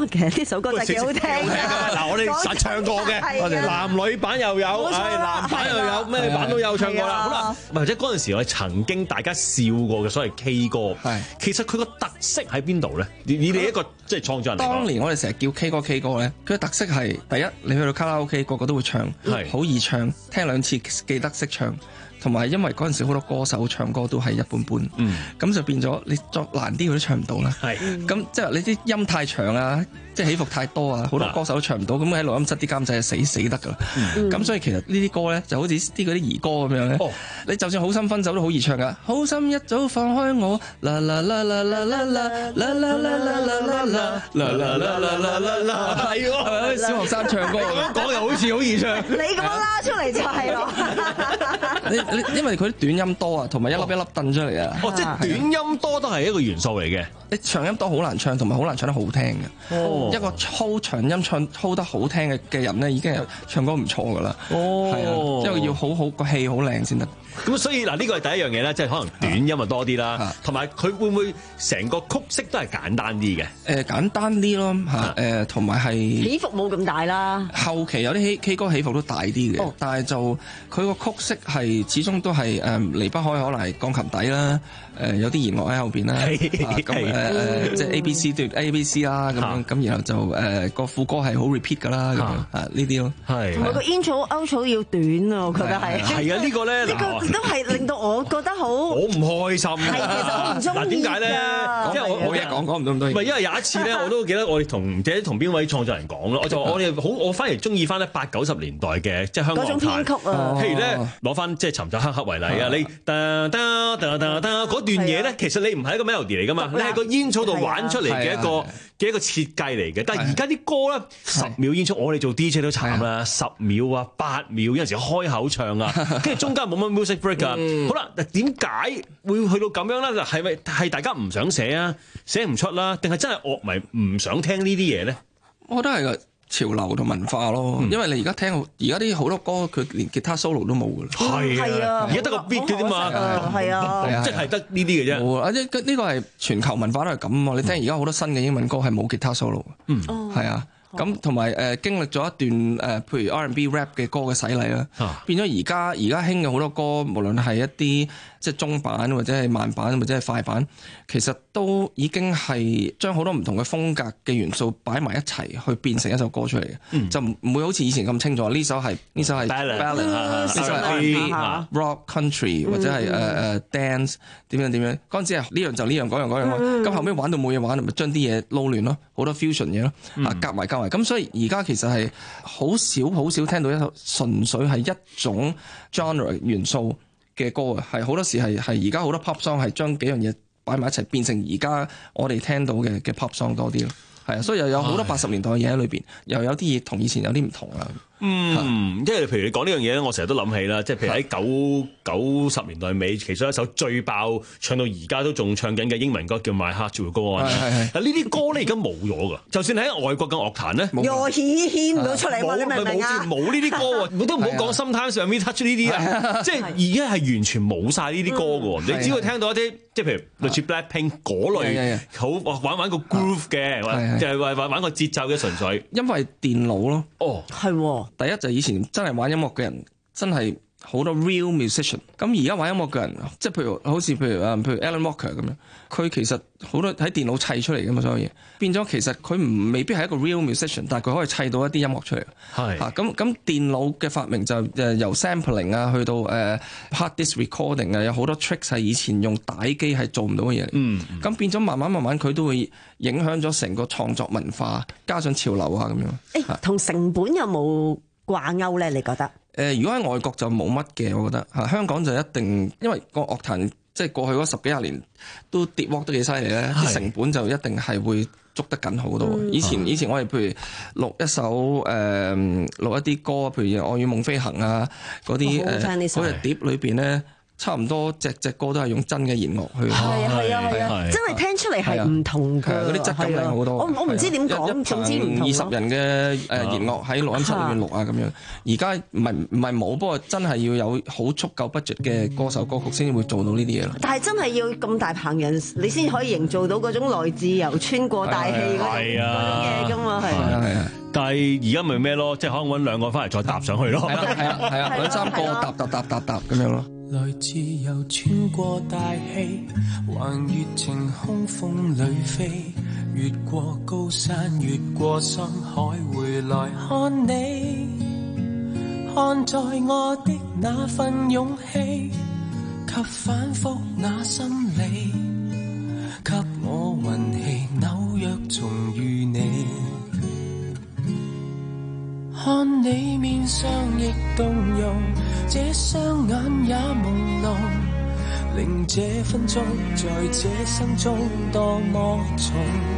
S10: 首歌真係幾好聽㗎。
S9: 嗱，我哋實唱過嘅，男女版又有，係男版又有，咩版都有唱過啦。好啦，或者嗰陣時我哋曾經大家笑過嘅所謂 K 歌，其實佢個特色喺邊度咧？以你一個即係創作人嚟講，
S11: 當年我哋成日叫 K 歌 K 歌咧，佢嘅特色係第一，你去到卡拉 OK 個個都會唱，好易唱，聽兩次記得識唱。同埋因為嗰陣時好多歌手唱歌都係一般般，咁、嗯、就變咗你作難啲佢都唱唔到啦。咁、嗯、即係你啲音太長啊，即係起伏太多啊，好多歌手都唱唔到，咁喺錄音室啲監製係死死得㗎啦。咁、嗯、所以其實呢啲歌咧就好似啲嗰啲兒歌咁樣咧，哦、你就算好心分手都好易唱㗎。好心一早放開我，啦啦啦啦啦啦啦啦啦啦啦啦啦啦啦啦啦啦啦，係喎，係咪小學生唱歌咁講又好似好易唱？
S10: 你咁樣拉出嚟就係咯。
S11: 你因為佢啲短音多啊，同埋一粒一粒掟出嚟啊。
S9: 哦，即係短音多都係一個元素嚟嘅。
S11: 你長音多好難唱，同埋好難唱得好聽嘅。哦，一個粗長音唱粗得好聽嘅嘅人咧，已經係唱歌唔錯噶啦。哦，係啊，因為要好好個氣好靚先得。
S9: 咁所以嗱，呢個係第一樣嘢咧，即係可能短音啊多啲啦，同埋佢會唔會成個曲式都係簡單啲嘅？誒、
S11: 呃，簡單啲咯嚇，誒同埋係
S10: 起伏冇咁大啦。
S11: 後期有啲起 K 歌起伏都大啲嘅，哦、但係就佢個曲式係始終都係誒、呃、離不開可能係鋼琴底啦。誒、呃、有啲弦樂喺後邊啦，咁誒誒即係 A B C 對 A B C 啦，咁樣咁然後就誒個、呃、副歌係好 repeat 噶啦，咁啊呢啲咯，係
S10: 同埋個 intro outro 要短啊，我覺得係
S9: 係啊，呢個咧
S10: 呢個都係令到我覺得好好唔
S9: 開心。
S10: 係其實我唔中意。嗱
S9: 點解咧？因為我我一講講唔到咁多嘢。唔係因為有一次咧，我都記得我哋同唔知同邊位創作人講咯，我就我哋好我反而中意翻咧八九十年代嘅即係香港樂壇嗰種編曲啊，譬如咧攞翻即係尋找黑黑為例啊，你噠噠噠噠噠嗰段嘢咧，其實你唔係一個 melody 嚟噶嘛，你係個煙草度玩出嚟嘅一個嘅一個設計嚟嘅。但係而家啲歌咧，十秒煙草，我哋做 D J 都慘啦，十秒啊，八秒，有陣時開口唱啊，跟住中間冇乜 music break 啊。好啦，點解會去到咁樣咧？係咪係大家唔想寫啊，寫唔出啦？定係真係樂迷唔想聽呢啲嘢咧？
S11: 我覺得係個潮流同文化咯，嗯、因為你而家聽而家啲好多歌，佢連吉他 solo 都冇噶啦。
S9: 係啊，而家得個 beat 嘅啫嘛，
S10: 係啊，
S11: 即
S9: 係得呢啲嘅啫。
S11: 冇啊，呢呢個係全球文化都係咁啊！你聽而家好多新嘅英文歌係冇吉他 solo，嗯，係啊。咁同埋誒經歷咗一段誒，譬如 R and B rap 嘅歌嘅洗禮啦，啊、變咗而家而家興嘅好多歌，無論係一啲即係中版或者係慢版或者係快版，其實都已經係將好多唔同嘅風格嘅元素擺埋一齊，去變成一首歌出嚟嘅，嗯、就唔唔會好似以前咁清楚。呢首係呢首係 ballad， 呢首係 R and B、rock、country 或者係誒誒 dance 點樣點樣。嗰陣時係呢樣就呢樣，嗰樣嗰樣。咁、嗯、後尾玩到冇嘢玩，咪將啲嘢撈亂咯，好多 fusion 嘢咯，啊夾埋夾。咁所以而家其實係好少好少聽到一首純粹係一種 genre 元素嘅歌啊，係好多時係係而家好多 pop song 係將幾樣嘢擺埋一齊變成而家我哋聽到嘅嘅 pop song 多啲咯，係啊，所以又有好多八十年代嘅嘢喺裏邊，又有啲嘢同以前有啲唔同啊。
S9: 嗯，即係譬如你講呢樣嘢咧，我成日都諗起啦，即係譬如喺九九十年代尾，其中一首最爆唱到而家都仲唱緊嘅英文歌叫 My Heart Will Go On。係係呢啲歌咧而家冇咗噶，就算喺外國嘅樂壇咧，
S10: 又顯顯唔到出嚟喎，你明唔明啊？
S9: 冇呢啲歌喎，都唔好講 Sometimes I Miss Touch 呢啲啊，即係而家係完全冇晒呢啲歌嘅喎，你只會聽到一啲即係譬如類似 Blackpink 嗰類，好玩玩個 groove 嘅，就係玩玩玩個節奏嘅純粹。
S11: 因為電腦咯，
S9: 哦，
S10: 係喎。
S11: 第一就係以前真係玩音樂嘅人，真係好多 real musician。咁而家玩音樂嘅人，即係譬如好似譬如啊，譬如 Alan Walker 咁樣，佢其實好多喺電腦砌出嚟嘅嘛，所有嘢變咗其實佢唔未必係一個 real musician，但係佢可以砌到一啲音樂出嚟。係嚇咁咁電腦嘅發明就誒由 sampling 啊，去到誒、uh, hard disk recording 啊，有好多 tricks 係以前用帶機係做唔到嘅嘢。嗯，咁變咗慢慢慢慢佢都會影響咗成個創作文化，加上潮流啊咁樣。
S10: 誒，同成本有冇掛鈎咧？你覺得？
S11: 誒、呃，如果喺外國就冇乜嘅，我覺得嚇、啊、香港就一定，因為個樂壇即係過去嗰十幾廿年都跌鑊得幾犀利咧，啲成本就一定係會捉得緊好多。嗯、以前以前我哋譬如錄一首誒、呃、錄一啲歌，譬如《愛與夢飛行》啊嗰啲誒嗰隻碟裏邊咧。 差唔多隻隻歌都係用真嘅弦樂去。
S10: 係啊係啊係啊，真係聽出嚟係唔同㗎，
S11: 嗰啲質感靚好多。
S10: 我我唔知點講，總之唔同。
S11: 二十人嘅誒弦樂喺錄音室裏面錄啊咁樣。而家唔係唔係冇，不過真係要有好足夠 budget 嘅歌手歌曲先會做到呢啲嘢咯。
S10: 但係真係要咁大棚人，你先可以營造到嗰種來自由穿過大氣嗰種嘢㗎嘛，係啊
S9: 係啊。但係而家咪咩咯？即係可能揾兩個翻嚟再搭上去咯。
S11: 係啦係啊係啊，兩三個搭搭搭搭搭咁樣咯。
S13: 來自由穿過大氣，橫越晴空風裏飛，越過高山越過深海，回來看你，看在我的那份勇氣及反覆那心理，給我運氣紐約重遇你，看你面上亦動容，這雙眼也朦朧，令這分鐘在這心中多麼重。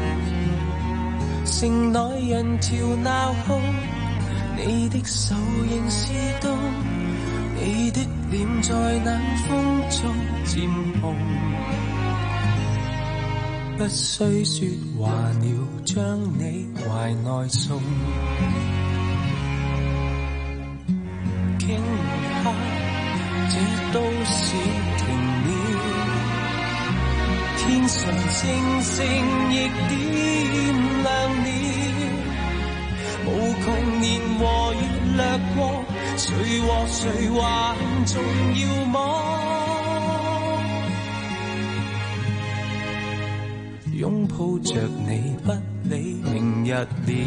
S13: 城內人潮鬧哄，你的手仍是凍，你的臉在冷風中漸紅，不需說話了，將你懷內送。傾下這都市停了，天上星星亦點亮了，無窮年華已掠過，誰和誰還重要麼？擁抱着你不理明日了。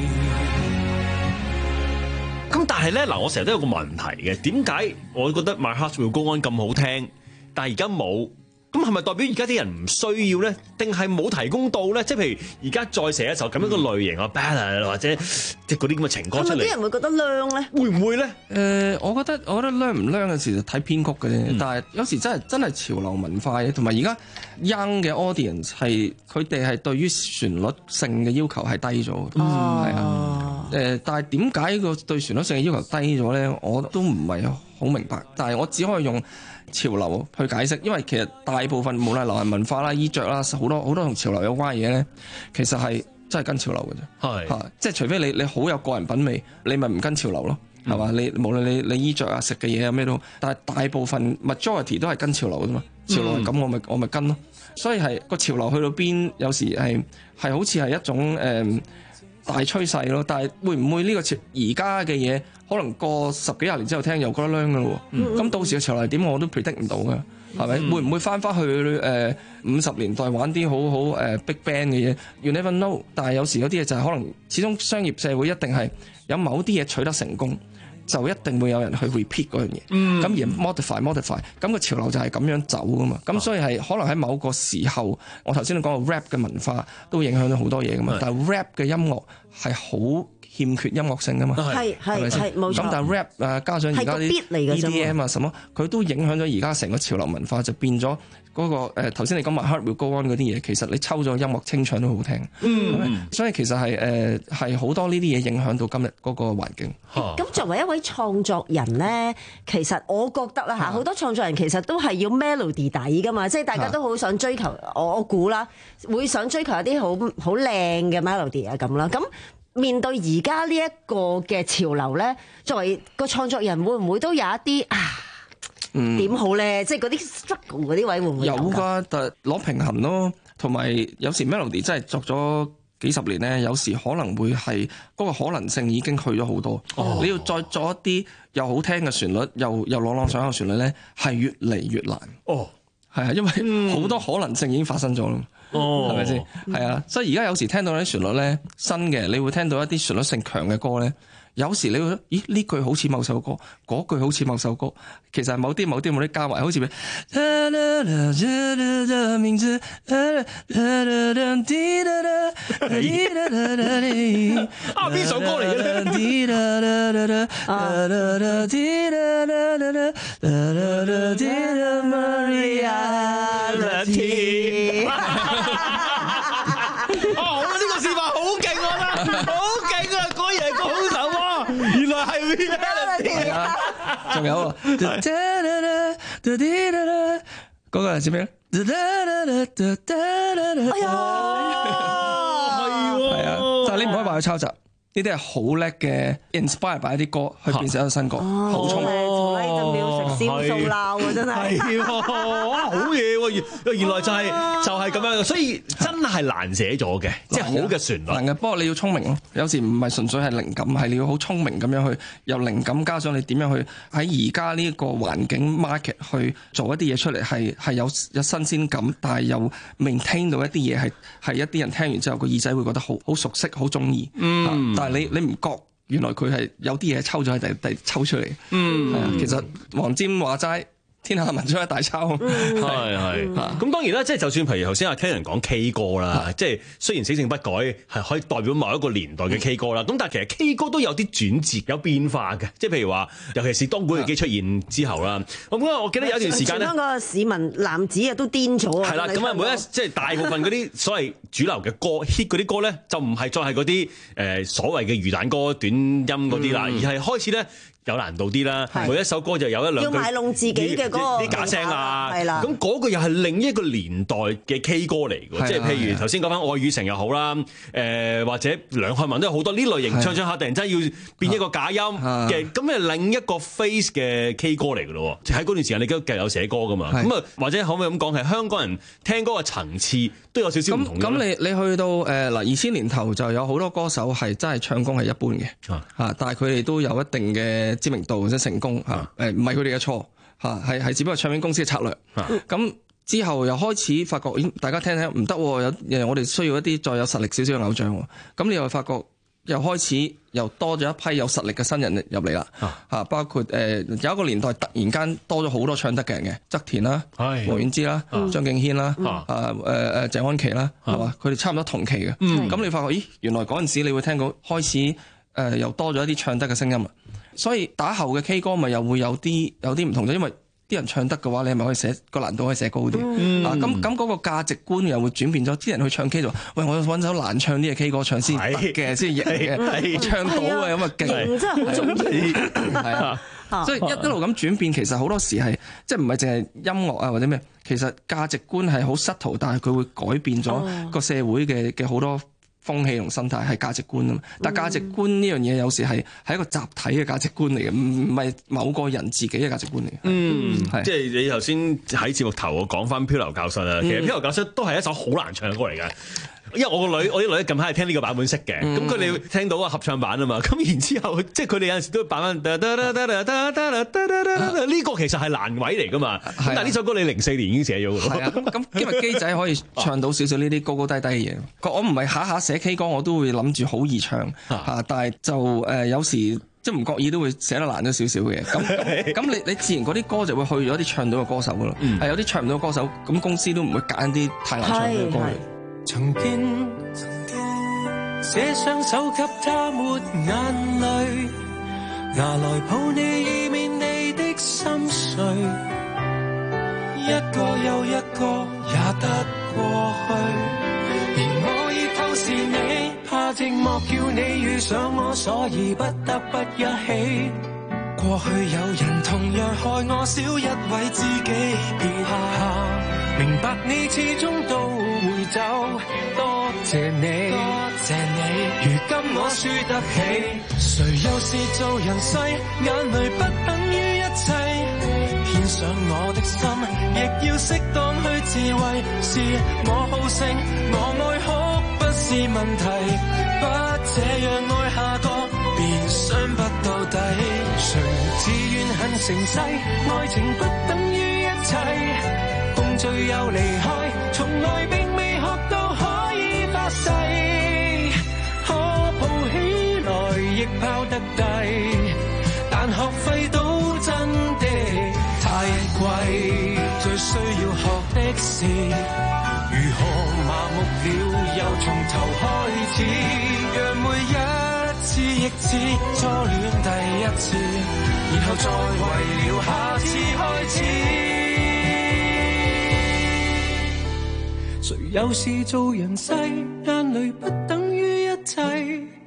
S9: 咁但係咧嗱，我成日都有個問題嘅，點解我覺得 My Heart Will Go On 咁好聽，但係而家冇？咁係咪代表而家啲人唔需要咧？定係冇提供到咧？即係譬如而家再寫一首咁樣嘅類型啊 ballad 或者即係嗰啲咁嘅情歌出嚟，
S10: 係咪啲人會覺得靚咧？
S9: 會唔會咧？
S11: 誒、呃，我覺得我覺得靚唔靚嘅時就睇編曲嘅啫。嗯、但係有時真係真係潮流文化嘅，同埋而家 young 嘅 audience 係佢哋係對於旋律性嘅要求係低咗。係、嗯、啊。誒、呃，但係點解個對旋律性嘅要求低咗咧？我都唔係好明白。但係我只可以用潮流去解釋，因為其實大部分無論流行文化啦、衣着啦，好多好多同潮流有關嘅嘢咧，其實係真係跟潮流嘅啫。係嚇，即係除非你你好有個人品味，你咪唔跟潮流咯，係嘛、嗯？你無論你你衣着啊、食嘅嘢啊咩都，但係大部分 majority 都係跟潮流嘅啫嘛。潮流係咁，我咪我咪跟咯。所以係個潮流去到邊，有時係係好似係一種誒、嗯、大趨勢咯。但係會唔會呢個潮而家嘅嘢？可能過十幾廿年之後聽又覺得靚㗎咯喎，咁、嗯、到時嘅潮流係點我都 predict 唔到嘅，係咪、嗯？會唔會翻返去誒五十年代玩啲好好誒 big band 嘅嘢 ？You never know。但係有時有啲嘢就係可能始終商業社會一定係有某啲嘢取得成功，就一定會有人去 repeat 嗰樣嘢。咁、嗯、而 modify modify，咁個潮流就係咁樣走㗎嘛。咁所以係可能喺某個時候，我頭先都講過 rap 嘅文化都影響咗好多嘢㗎嘛。但係 rap 嘅音樂係好欠缺音樂性噶嘛，係係係冇錯。咁但係 rap 啊，加上而家啲 E D M 啊，什麼佢都影響咗而家成個潮流文化，就變咗嗰個誒頭先你講 My Heart Will Go On 嗰啲嘢，其實你抽咗音樂清唱都好聽。嗯，所以其實係誒係好多呢啲嘢影響到今日嗰個環境。
S10: 咁作為一位創作人咧，其實我覺得啦嚇，好多創作人其實都係要 melody 底噶嘛，即係大家都好想追求，我估啦，會想追求一啲好好靚嘅 melody 啊咁啦，咁。面對而家呢一個嘅潮流咧，作為個創作人，會唔會都有一啲啊？點、嗯、好咧？即係嗰啲 struggle 嗰啲位會唔會有？有㗎，
S11: 但係攞平衡咯。同埋有，有時 melody 真係作咗幾十年咧，有時可能會係嗰個可能性已經去咗好多。哦、你要再做一啲又好聽嘅旋律，又又朗朗上口嘅旋律咧，係越嚟越難。哦，係啊，因為好多可能性已經發生咗啦。哦，係咪先？係啊，所以而家有時聽到啲旋律咧，新嘅，你會聽到一啲旋律性強嘅歌咧。有時你會覺得，咦？呢句好似某首歌，嗰句好似某首歌，其實係某啲某啲某啲加埋，好似咩？名字啊，邊首歌嚟嘅咧？哦，呢個示範好勁啊！好勁啊！果然係高手喎，原來係 melody 啊！仲有啊！ 嗰個係知咩咧？
S10: 哎呀，
S11: 係啊，但係你唔可以話佢抄襲。呢啲係好叻嘅 inspire 擺啲歌去變成一首新歌，好聰明。
S10: 從呢就秒食燒數鬧啊，真係。
S9: 係哇，好嘢喎！原原來就係就係咁樣，所以真係難寫咗嘅，即係好嘅旋律。
S11: 難嘅，不過你要聰明咯。有時唔係純粹係靈感，係你要好聰明咁樣去由靈感加上你點樣去喺而家呢個環境 market 去做一啲嘢出嚟，係係有有新鮮感，但係又 maintain 到一啲嘢係係一啲人聽完之後個耳仔會覺得好好熟悉、好中意。嗯，但係你你唔覺原來佢係有啲嘢抽咗喺第第抽出嚟。嗯，係啊，其實黃霑話齋。天下文章一大抄，
S9: 係係。咁當然啦，即係就算譬如頭先阿 Ken 講 K 歌啦，即係雖然死性不改係可以代表某一個年代嘅 K 歌啦，咁但係其實 K 歌都有啲轉折、有變化嘅。即係譬如話，尤其是當古巨基出現之後啦，咁我我記得有一段時間咧，
S10: 香港個市民男子啊都癲咗啊！
S9: 係啦，咁啊每一即係大部分嗰啲所謂主流嘅歌 hit 嗰啲歌咧，就唔係再係嗰啲誒所謂嘅魚蛋歌、短音嗰啲啦，而係開始咧。有難度啲啦，每一首歌就有一兩句
S10: 要賣弄自己嘅嗰
S9: 啲假聲啊，
S10: 係啦。
S9: 咁嗰個又係另一個年代嘅 K 歌嚟嘅，即係譬如頭先講翻愛與誠又好啦，誒或者梁漢文都有好多呢類型唱唱下，突然間要變一個假音嘅，咁係另一個 face 嘅 K 歌嚟嘅咯。喺嗰段時間你都繼續有寫歌噶嘛，咁啊或者可唔可以咁講係香港人聽歌嘅層次都有少少唔同。
S11: 咁你你去到誒嗱二千年頭就有好多歌手係真係唱功係一般嘅嚇，但係佢哋都有一定嘅知名度或者成功嚇，誒唔係佢哋嘅錯嚇，係係只不過唱片公司嘅策略。咁之後又開始發覺，咦大家聽聽唔得，有誒我哋需要一啲再有實力少少嘅偶像。咁你又發覺又開始又多咗一批有實力嘅新人入嚟啦嚇，包括誒有一個年代突然間多咗好多唱得嘅人嘅，側田啦、黃婉之啦、張敬軒啦、啊誒誒謝安琪啦，係嘛？佢哋差唔多同期嘅。咁你發覺咦原來嗰陣時你會聽到開始誒又多咗一啲唱得嘅聲音啊！所以打後嘅 K 歌咪又會有啲有啲唔同咗，因為啲人唱得嘅話，你係咪可以寫個難度可以寫高啲？嗯、啊咁咁嗰個價值觀又會轉變咗，啲人去唱 K 就話：喂，我要揾首難唱啲嘅 K 歌唱先得嘅，先贏嘅，唱到嘅咁啊勁！
S10: 型真係好重要，
S11: 係啊，所以一一路咁轉變，其實好多時係即係唔係淨係音樂啊或者咩？其實價值觀係好失途，但係佢會改變咗個社會嘅嘅好多風氣同心態係價值觀啊嘛，但係價值觀呢樣嘢有時係係一個集體嘅價值觀嚟嘅，唔唔係某個人自己嘅價值觀嚟嘅。
S9: 嗯，係即係你頭先喺節目頭我講翻《漂流教室》啊，其實《漂流教室》都係一首好難唱嘅歌嚟嘅。因為我個女，我啲女近排係聽呢個版本識嘅，咁佢哋聽到個合唱版啊嘛，咁然之後即係佢哋有陣時都會扮翻，呢個其實係難位嚟噶嘛，咁但係呢首歌你零四年已經寫咗㗎啦。
S11: 咁咁因為機仔可以唱到少少呢啲高高低低嘅嘢，我唔係下下寫 K 歌我都會諗住好易唱嚇，但係就誒有時即係唔覺意都會寫得難咗少少嘅。咁咁你你自然嗰啲歌就會去咗啲唱到嘅歌手㗎咯，係有啲唱唔到嘅歌手，咁公司都唔會揀啲太難唱嘅歌嚟。
S13: 曾經寫雙手給他抹眼淚，拿來抱你以免你的心碎，一個又一個也得過去，而我已透視你，怕寂寞叫你遇上我，所以不得不一起。過去有人同樣害我少一位知己，別怕，明白你始終都會走，多謝你，多謝你。如今我輸得起，誰又是做人世，眼淚不等於一切，獻上我的心，亦要適當去自慰。是我好勝，我愛哭不是問題，不這樣愛下個便想不到底。誰自願很誠實，愛情不等於一切，共聚又離開，從來並未學到可以發誓，可抱起來亦拋得低，但學費都真的太貴。最需要學的是如何麻木了又從頭開始，讓每一次亦似初戀第一次，然後再為了下次開始。誰又是做人世，眼淚不等於一切，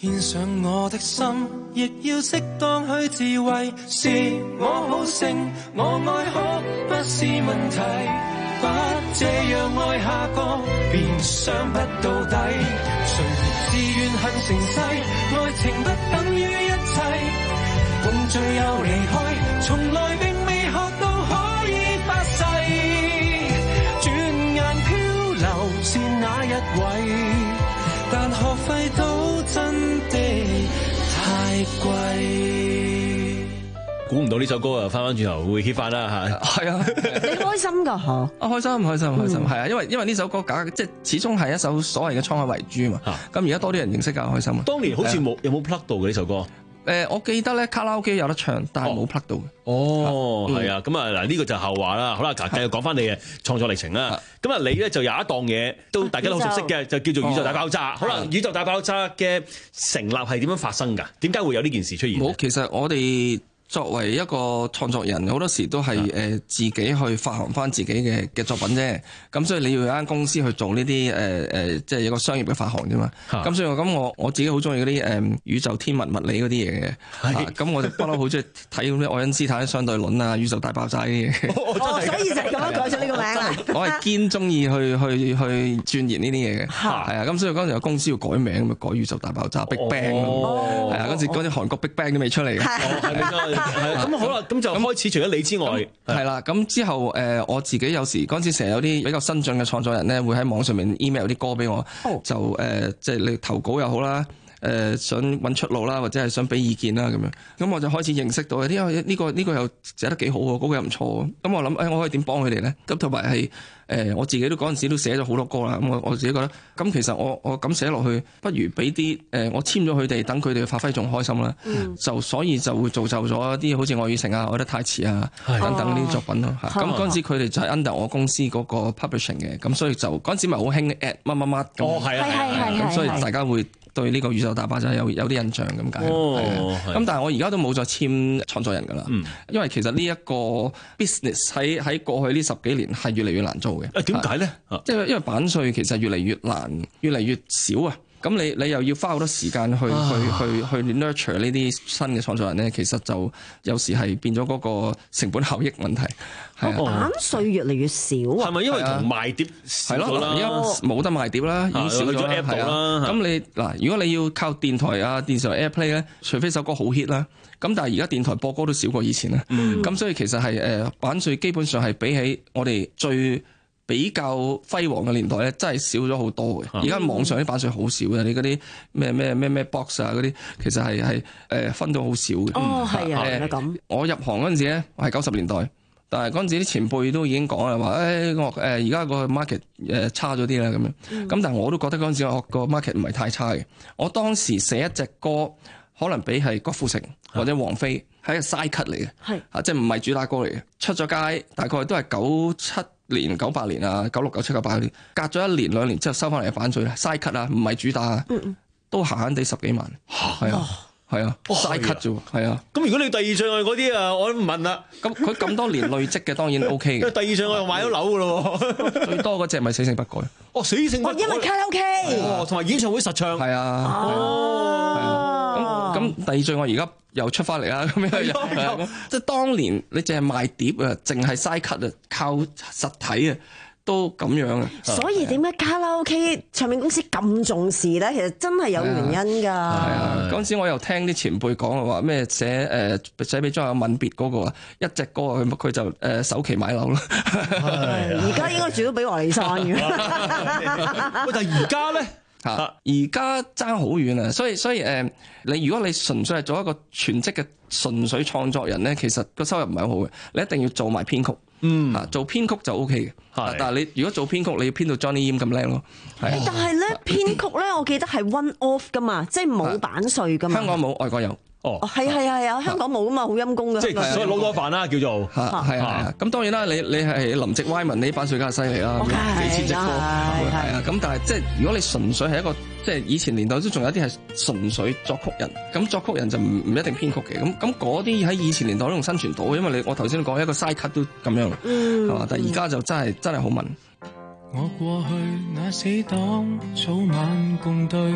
S13: 獻上我的心，亦要適當去自慰。是我好勝，我愛哭不是問題，不這樣愛下個便傷不到底。誰自願恨成世，愛情不等於一切，共聚又離開，從來並未學到可以發誓。轉眼漂流是哪一位？但學費都真的太貴。
S9: 估唔到呢首歌啊，翻翻轉頭會 hit 翻啦嚇。
S10: 係啊，你開心㗎嚇？
S11: 啊開心開心開心，係啊，因為因為呢首歌假即係始終係一首所謂嘅滄海遺珠嘛。咁而家多啲人認識，梗係開心啊。
S9: 當年好似冇有冇 plug 到嘅呢首歌？
S11: 誒，我記得咧卡拉 OK 有得唱，但係冇 plug 到嘅。
S9: 哦，係啊，咁啊嗱，呢個就後話啦。好啦，繼續講翻你嘅創作歷程啦。咁啊，你咧就有一檔嘢都大家都好熟悉嘅，就叫做宇宙大爆炸。好啦，宇宙大爆炸嘅成立係點樣發生㗎？點解會有呢件事出現？
S11: 冇，其實我哋作為一個創作人，好多時都係誒自己去發行翻自己嘅嘅作品啫。咁所以你要有間公司去做呢啲誒誒，即係一個商業嘅發行啫嘛。咁所以我咁我我自己好中意嗰啲誒宇宙天文物理嗰啲嘢嘅。咁我就不嬲好中意睇嗰啲愛因斯坦相對論啊、宇宙大爆炸呢啲嘢。
S10: 哦，所以就係咁樣改咗呢個名啊！
S11: 我係堅中意去去去鑽研呢啲嘢嘅。係啊，咁所以嗰陣時有公司要改名，咁咪改宇宙大爆炸 Big Bang 咯。係啊，嗰陣時嗰啲韓國 Big Bang 都未出嚟嘅。
S9: 係咁好啦，咁就開始除咗你之外，
S11: 係啦，咁之後誒、呃、我自己有時嗰陣時成日有啲比較新進嘅創作人咧，會喺網上面 email 啲歌俾我，哦、就誒即係你投稿又好啦，誒、呃、想揾出路啦，或者係想俾意見啦咁樣，咁我就開始認識到呢、呢個呢、呢個呢、呢個又寫得幾好喎，嗰、嗰個又唔錯，咁我諗誒、哎、我可以點幫佢哋咧？咁同埋係。誒、呃、我自己都嗰陣時都寫咗好多歌啦，咁我我自己覺得，咁其實我我咁寫落去，不如俾啲誒我簽咗佢哋，等佢哋發揮仲開心啦。嗯、就所以就會造就咗一啲好似愛與誠啊、愛得太遲啊等等呢啲作品咯。咁嗰陣時佢哋就係 under 我公司嗰個 publishing 嘅，咁所以就嗰陣時咪好興 at 乜乜乜咁。哦，係啊，係係咁所以大家會對呢個宇宙大爆炸有有啲印象咁解。哦，咁但係我而家都冇再簽創作人㗎啦，嗯、因為其實呢一個 business 喺喺過去呢十幾年係越嚟越難做。
S9: 誒點解咧？
S11: 因為因為版稅其實越嚟越難，越嚟越少啊！咁你你又要花好多時間去、啊、去去去 nurture 呢啲新嘅創作人咧，其實就有時係變咗嗰個成本效益問題。係啊，
S10: 版稅越嚟越少啊！
S9: 係咪因為同賣碟少咗啦？
S11: 而家冇得賣碟啦，已經少咗啦。係啊，咁你嗱，如果你要靠電台啊、電視台 AirPlay 咧，除非首歌好 hit 啦。咁但係而家電台播歌都少過以前啦。咁、嗯、所以其實係誒版稅基本上係比起我哋最比較輝煌嘅年代咧，真係少咗好多嘅。而家、嗯、網上啲版稅好少嘅，你嗰啲咩咩咩咩 box 啊嗰啲，其實係係誒分到好少嘅。
S10: 哦，係啊，係咁、呃。
S11: 我入行嗰陣時咧，我係九十年代，但係嗰陣時啲前輩都已經講啦，話誒我誒而家個 market 誒差咗啲啦咁樣。咁、嗯、但係我都覺得嗰陣時我個 market 唔係太差嘅。我當時寫一隻歌，可能比係郭富城或者王菲係一個 side cut 嚟嘅，係啊，即係唔係主打歌嚟嘅。出咗街大概都係九七年、九八年啊，九六、九七、九八嗰啲，隔咗一年兩年之後收翻嚟嘅版稅咧，side cut 啊，唔係主打啊，嗯、都閒閒地十幾萬，係啊。係啊，side cut 啫喎，係啊。
S9: 咁如果你第二最愛嗰啲啊，我都唔問啦。
S11: 咁佢咁多年累積嘅，當然 OK 嘅。
S9: 第二最愛又買咗樓噶咯喎，
S11: 最多嗰隻咪死性不改。
S9: 哦，死性不改。
S10: 因為卡拉 OK。
S9: 哦，同埋演唱會實唱。
S11: 係啊。哦。咁咁第二最愛而家又出翻嚟啦，咁樣。即係當年你淨係賣碟啊，淨係 side cut 啊，靠實體啊。都咁樣啊！
S10: 所以點解卡拉 OK 唱片公司咁重視咧？其實真係有原因㗎。係
S11: 啊，嗰陣時我又聽啲前輩講話咩寫誒寫俾張有吻別嗰個啊，一隻歌佢佢就誒首期買樓咯。
S10: 而家應該住到比華利山嘅。
S9: 喂，但係而家咧
S11: 嚇，而家爭好遠啊！所以所以誒，你如果你純粹係做一個全職嘅純粹創作人咧，其實個收入唔係好嘅，你一定要做埋編曲。嗯，啊，做編曲就 O K 嘅，是但係你如果做編曲，你要編到 Johnny Yim 咁靚咯。係啊，
S10: 但係咧編曲咧，我記得係 one off 噶嘛，即係冇版稅噶嘛。
S11: 香港冇，外國有。
S10: 哦，係係係啊，香港冇噶嘛，好陰功噶。
S9: 即係所以撈多飯啦，叫做
S11: 係啊係啊。咁當然啦，你你係林夕 Wyman 你版稅梗係犀利啦，幾千隻歌係啊。咁但係即係如果你純粹係一個即係以前年代都仲有啲係純粹作曲人，咁作曲人就唔唔一定編曲嘅。咁咁嗰啲喺以前年代都仲生存到，因為你我頭先講一個 side cut 都咁樣，係嘛？但係而家就真係真係好問。
S13: 我過去那死黨，早晚共對，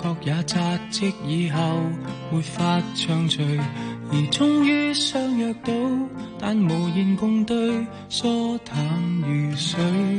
S13: 覺也扎積以後沒法暢聚，而終於相約到，但無言共對，疏淡如水。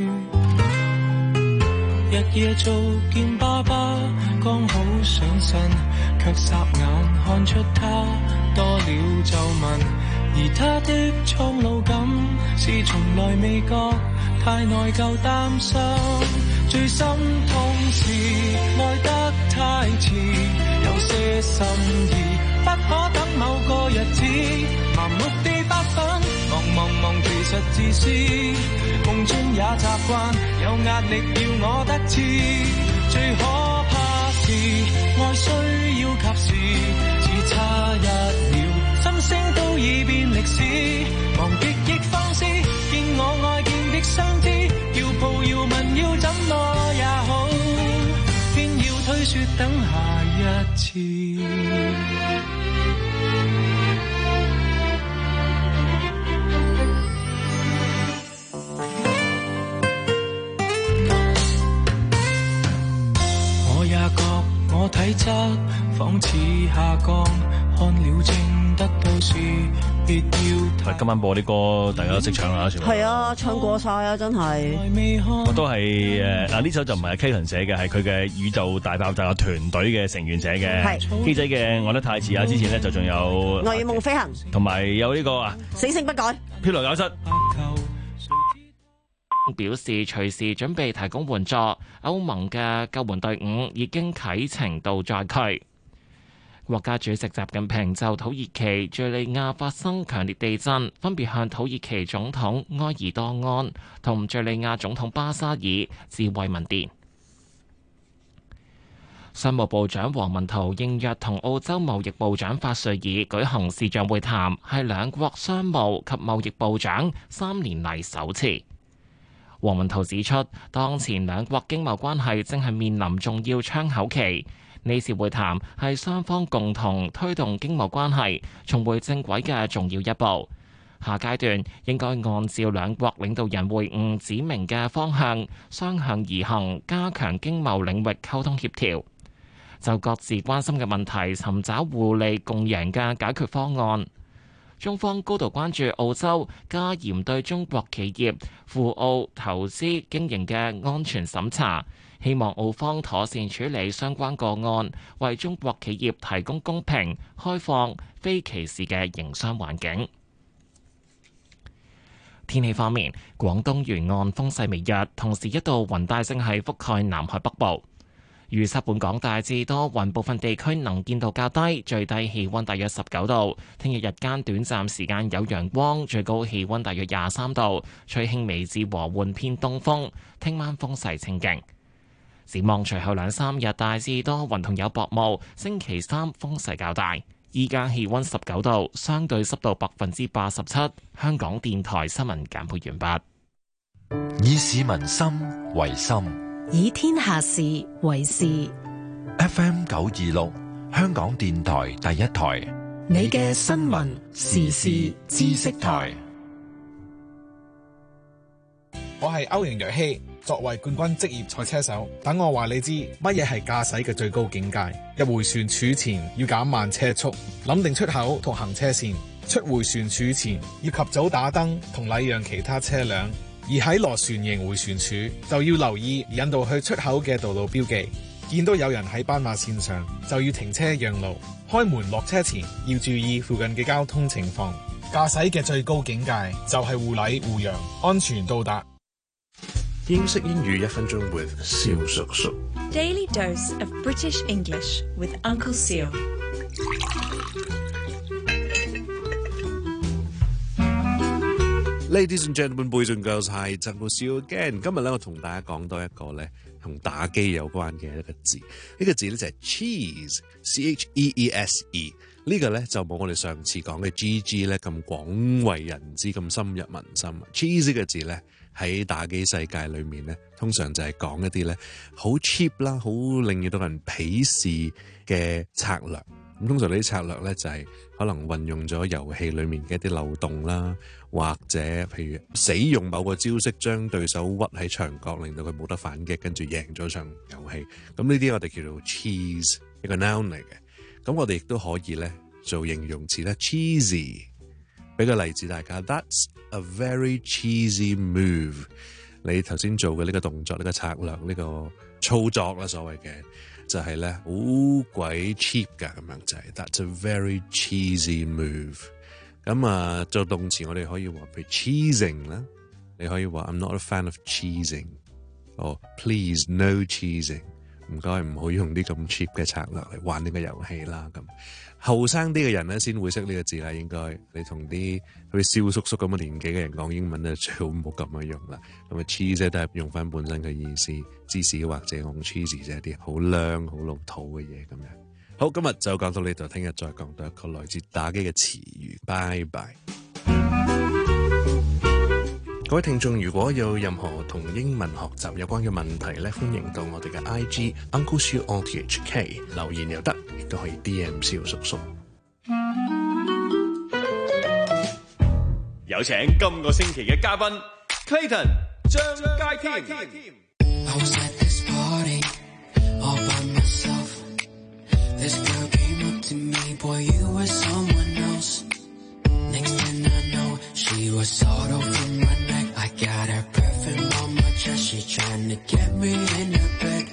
S13: 日夜做見爸爸，剛好上身，卻霎眼看出他多了皺紋，而他的蒼老感是從來未覺，太內疚擔心。最心痛是愛得太遲，有些心意不可等某個日子，盲目地發奮，忙忙忙其實自私，夢中也習慣有壓力要我得志，最可怕是愛需要及時，只差一秒心聲都已變歷史，忘極亦放肆，見我愛見的相知，要抱要吻要怎麼也好，偏要推說等下一次。我也覺我體質仿似下降，看了症得到是必要。
S9: 今晚播啲歌，大家都識唱啦，全部。
S10: 係啊，唱過晒啊，真係。
S9: 我都係誒嗱，呢首就唔係 Kaden 寫嘅，係佢嘅宇宙大爆炸團隊嘅成員寫嘅。係機仔嘅《愛得太遲》啊，之前咧就仲有《
S10: 愛與夢飛行》，
S9: 同埋有呢個啊
S10: 《死性不改》。
S9: 飄流教室
S1: 表示隨時準備提供援助，歐盟嘅救援隊伍已經啟程到災區。國家主席習近平就土耳其敘利亞發生強烈地震，分別向土耳其總統埃爾多安同敘利亞總統巴沙爾致慰問電。商務部長王文濤應約同澳洲貿易部長法瑞爾舉行視像會談，係兩國商務及貿易部長三年嚟首次。王文濤指出，當前兩國經貿關係正係面臨重要窗口期，呢次會談係雙方共同推動經貿關係重回正軌嘅重要一步。下階段應該按照兩國領導人會晤指明嘅方向，雙向而行，加強經貿領域溝通協調，就各自關心嘅問題尋找互利共贏嘅解決方案。中方高度關注澳洲加嚴對中國企業赴澳投資經營嘅安全審查，希望澳方妥善處理相關個案，為中國企業提供公平、開放、非歧視嘅營商環境。天氣方面，廣東沿岸風勢微弱，同時一道雲帶正係覆蓋南海北部。預測本港大致多雲，部分地區能見度較低，最低氣溫大約十九度。聽日日間短暫時間有陽光，最高氣溫大約廿三度，吹輕微至和緩偏東風。聽晚風勢清勁。展望隨後兩三日大致多雲同有薄霧，星期三風勢較大。依家氣溫十九度，相對濕度百分之八十七。香港電台新聞簡報完畢。
S4: 以市民心為心，
S5: 以天下事為事。
S4: F M 九二六，香港電台第一台，
S5: 你嘅新聞時事知識台。
S19: 我係歐陽若希，作為冠軍職業賽車手，等我話你知乜嘢係駕駛嘅最高境界。入回旋處前要減慢車速，諗定出口同行車線。出回旋處前要及早打燈同禮讓其他車輛。而喺螺旋形回旋處就要留意引導去出口嘅道路標記，見到有人喺斑馬線上就要停車讓路，開門落車前要注意附近嘅交通情況。駕駛嘅最高境界就係互禮互讓，安全到達。
S20: 英式英語一分鐘 with 蕭叔叔。
S15: Daily dose of British English with Uncle Seal。
S20: Ladies and gentlemen, boys and girls, hi, Uncle Seal again。今日咧，我同大家講多一個咧，同打機有關嘅一個字。呢個字咧就係 cheese，C H E E S E。呢個咧就冇我哋上次講嘅 G G 咧咁廣為人知、咁深入民心。cheese 呢個字咧喺打機世界裏面咧，通常就係講一啲咧好 cheap 啦，好令到人鄙視嘅策略。 咁通常呢啲策略咧就係可能運用咗遊戲裡面嘅一啲漏洞啦，或者譬如使用某個招式將對手屈喺牆角，令到佢冇得反擊，跟住贏咗場遊戲。咁呢啲我哋叫做 cheese， 一個 noun 嚟嘅。咁我哋亦都可以咧做形容詞咧 cheesy。俾個例子大家 ，That's a very cheesy move。你頭先做嘅呢個動作、呢、呢個策略、呢、呢個操作啦，所謂嘅就係咧好鬼 cheap 噶，咁樣就係、是、That's a very cheesy move。咁啊，做動詞我哋可以話譬如 cheesing 啦，你可以話 I'm not a fan of cheesing， 哦 please no cheesing， 唔該唔好用啲咁 cheap 嘅策略嚟玩呢個遊戲啦。咁後生啲嘅人咧先會識呢個字啦，應該你同啲好似蕭叔叔咁嘅年紀嘅人講英文咧，最好唔好咁樣用啦。咁啊 cheese 都係用翻本身嘅意思，芝士或者用 cheese 即係啲好靚好老土嘅嘢咁樣。好，今日就講到呢度，聽日再講到一個來自打機嘅詞語。拜拜。各位聽眾，如果有任何同英文學習有關嘅問題咧，歡迎到我哋嘅 I G Uncle Siu O T H K 留言又得，亦都可以 D M 蕭叔叔。
S9: 有請今個星期嘅嘉賓 Clayton 張佳添。
S13: This girl came up to me, boy, you were someone else. Next thing I know, she was sort of from my neck. I got her perfume on my chest, she trying to get me in her bed.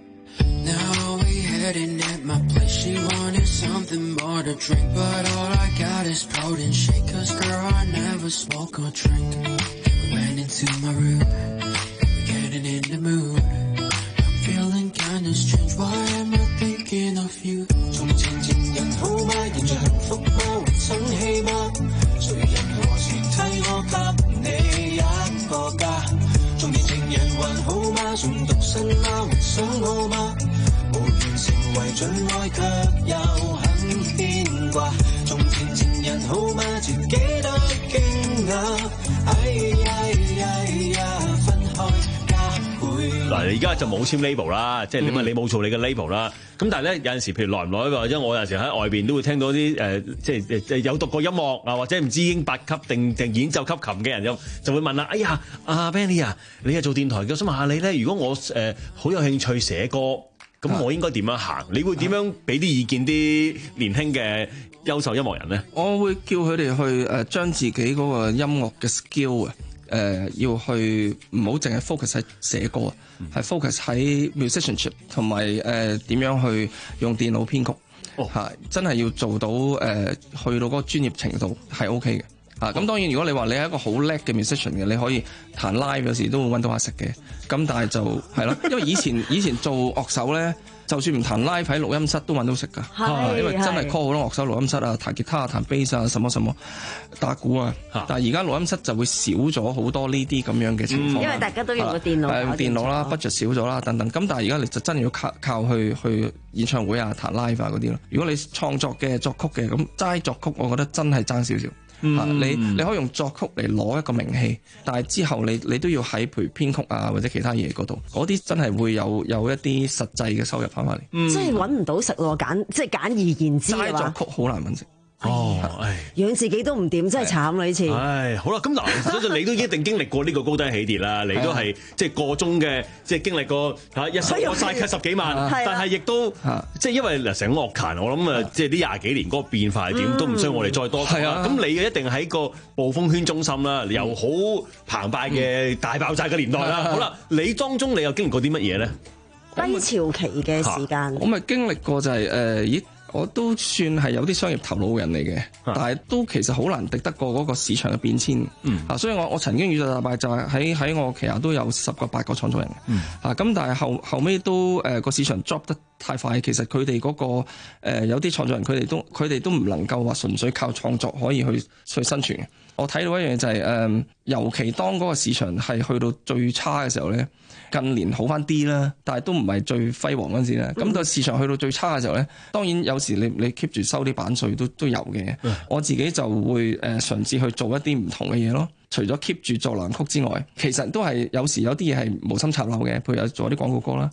S13: Now we heading at my place, she wanted something more to drink, but all I got is protein shake, cause girl, I never smoke or drink. We went into my room, we're getting in the mood. I'm feeling kinda strange, why am I thinking of you？ 從前情人好嗎？現在幸福嗎？還生氣嗎？誰人何時替我給你一個家？從前情人還好嗎？仲獨身嗎？還想我嗎？無緣成為真愛，卻又很牽掛。從前情人好嗎？自己都驚訝。哎呀哎呀，分開。
S9: 嗱，你而家就冇簽 label 啦，即係點啊？你冇做你嘅 label 啦。咁但係咧有陣時，譬如耐唔耐或者我有陣時喺外邊都會聽到啲誒、呃，即係誒有讀過音樂啊，或者唔知已經八級定定演奏級琴嘅人就就會問啦：哎呀，阿 Benny 啊，你係做電台嘅，我想問下你咧，如果我誒好、呃、有興趣寫歌，咁我應該點樣行？你會點樣俾啲意見啲年輕嘅優秀音樂人咧？
S11: 我會叫佢哋去誒將自己嗰個音樂嘅 skill 啊。誒、呃、要去唔好淨係 focus 喺寫歌啊，係、嗯、focus 喺 musicianship 同埋誒點樣去用電腦編曲，嚇、哦、真係要做到誒、呃、去到嗰個專業程度係 OK 嘅嚇。咁、啊、當然如果你話你係一個好叻嘅 musician 嘅，你可以彈 live 有時都會揾到下食嘅。咁但係就係咯，因為以前以前做樂手咧。就算唔彈 live 喺錄音室都揾到食㗎，因為真係 call 好多樂手錄音室啊，彈吉他啊、彈 bass 啊、什麼什麼打鼓啊。但係而家錄音室就會少咗好多呢啲咁樣嘅情況、嗯，因
S10: 為大家都用個電腦，
S11: 用電腦啦 budget 少咗啦等等。咁但係而家你就真係要靠靠去去演唱會啊、彈 live 啊嗰啲咯。如果你創作嘅作曲嘅，咁齋作曲，我覺得真係爭少少。嗯啊、你你可以用作曲嚟攞一個名氣，但係之後你你都要喺譬如編曲啊或者其他嘢嗰度，嗰啲真係會有有一啲實際嘅收入翻返嚟。
S10: 嗯、即係揾唔到食咯，簡即係簡而言之
S11: 係嘛？作曲好難揾食。
S9: 哦，唉，
S10: 養自己都唔掂，真係慘啦呢次。
S9: 唉，好啦，咁嗱，相信你都一定經歷過呢個高低起跌啦，你都係即係個中嘅，即係經歷過嚇一首歌嘥十幾萬，但係亦都即係因為嗱成個樂壇，我諗啊，即係呢廿幾年嗰個變化係點，都唔需要我哋再多講啦。咁你嘅一定喺個暴風圈中心啦，由好澎湃嘅大爆炸嘅年代啦。好啦，你當中你又經歷過啲乜嘢咧？
S10: 低潮期嘅時間，
S11: 我咪經歷過就係誒咦。我都算係有啲商業頭腦嘅人嚟嘅，但係都其實好難敵得過嗰個市場嘅變遷。嗯，啊，所以我我曾經宇宙大敗就係喺喺我旗下都有十個八個創作人。嗯，啊，咁但係後後尾都誒個、呃、市場 drop 得太快，其實佢哋嗰個、呃、有啲創作人佢哋都佢哋都唔能夠話純粹靠創作可以去去生存嘅。我睇到一樣嘢就係、是、誒、呃，尤其當嗰個市場係去到最差嘅時候咧。近年好翻啲啦，但係都唔係最輝煌嗰陣時咧。咁、嗯、到市場去到最差嘅時候咧，當然有時你你 keep 住收啲版稅都都有嘅。嗯、我自己就會誒嘗試去做一啲唔同嘅嘢咯。除咗 keep 住做藍曲之外，其實都係有時有啲嘢係無心插柳嘅，譬如有做啲廣告歌啦。哦，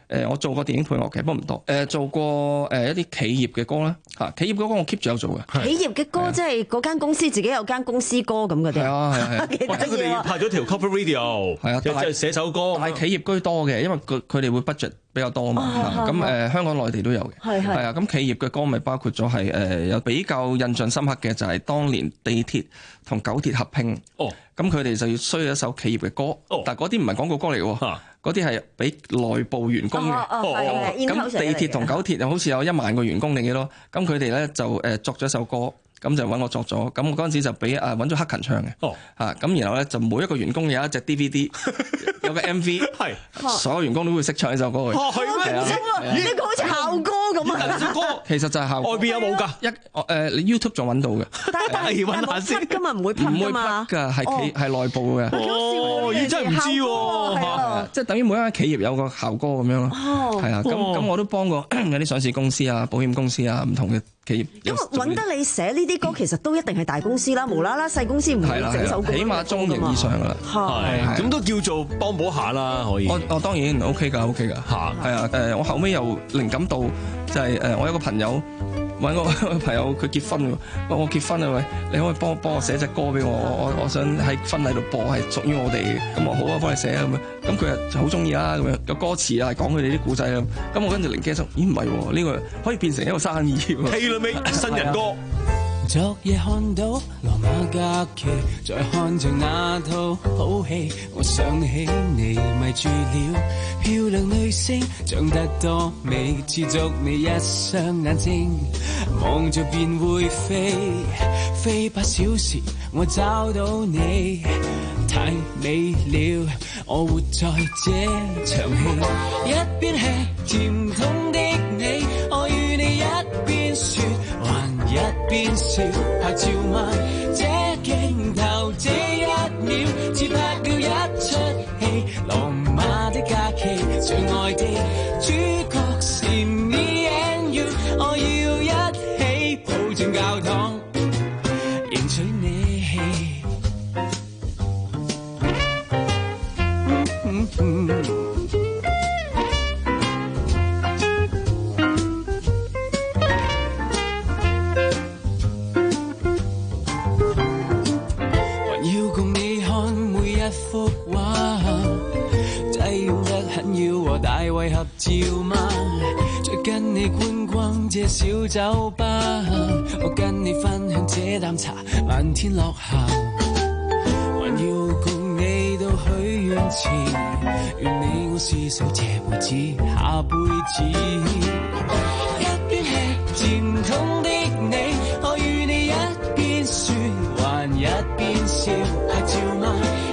S11: 誒我做過電影配樂嘅，不過唔多。誒做過誒一啲企業嘅歌啦，嚇企業嘅歌我 keep 住有做嘅。
S10: 企業嘅歌即係嗰間公司自己有間公司歌咁嘅啲。
S11: 係啊係啊，
S9: 或者佢哋拍咗條 cover video，
S11: 係啊，
S9: 即係寫首歌。
S11: 但係企業居多嘅，因為佢佢哋會 budget 比較多啊嘛。咁誒香港內地都有嘅。係係。係啊，咁企業嘅歌咪包括咗係誒有比較印象深刻嘅就係當年地鐵同九鐵合併。哦。咁佢哋就要需要一首企業嘅歌。哦。但係嗰啲唔係廣告歌嚟喎。嗰啲係俾內部員工嘅。哦。咁地鐵同九鐵又好似有一萬個員工定幾多？咁佢哋咧就誒作咗一首歌。咁就揾我作咗，咁我嗰陣時就俾啊揾咗黑勤唱嘅，哦，嚇咁然後咧就每一個員工有一隻 D V D， 有個 M V， 係所有員工都會識唱呢首歌嘅。哦，係咩？
S10: 呢個好似校歌咁啊！
S11: 首歌其實就係校歌。
S9: 外邊有冇㗎？
S11: 一誒你 YouTube 仲揾到嘅。
S10: 但係但係揾下先，今日唔會噴㗎嘛？
S11: 唔會㗎，係企係內部嘅。
S9: 哦，咦真係唔知喎，
S11: 係即係等於每一間企業有個校歌咁樣咯。哦，係啊，咁咁我都幫過有啲上市公司啊、保險公司啊唔同嘅企業。
S10: 咁揾得你寫呢啲歌，其實都一定係大公司啦，無啦啦細公司唔會整首歌，
S11: 起碼中型以上噶啦。
S9: 係，咁都叫做幫補下啦，可以。
S11: 我我當然 OK 㗎 OK 㗎嚇，係啊誒，我後尾又靈感到就係誒，我有個朋友揾我個朋友佢結婚喎，話我結婚啊喂，你可唔可以幫幫我寫隻歌俾我？我我想喺婚禮度播係屬於我哋嘅，咁我好啊，幫你寫啊咁樣。咁佢就好中意啦咁樣，個歌詞啊講佢哋啲故仔啊，咁我跟住靈機一觸，咦唔係喎，呢個可以變成一個生意喎。
S9: Tailor-made新人歌。
S13: 昨夜看到羅馬假期，再看着那套好戲，我想起你迷住了漂亮女星，長得多美，似足你一雙眼睛，望着便會飛，飛八小時我找到你，太美了，我活在這場戲，一邊吃甜筒的你，我與你一邊說還一邊笑，拍照嗎？這鏡頭這一秒，似拍了一出戲，羅馬的假期，最愛的主角是 me and you， 我要一起抱進教堂，迎娶你。嗯嗯嗯幅畫擠擁得很要和大衛合照嗎？再跟你觀光這小酒吧，我跟你分享這啖茶，漫天落霞，還要共你到許願池，願你我廝守這輩子下輩子，一邊吃甜筒的你，我與你一邊說還一邊笑，拍照嗎？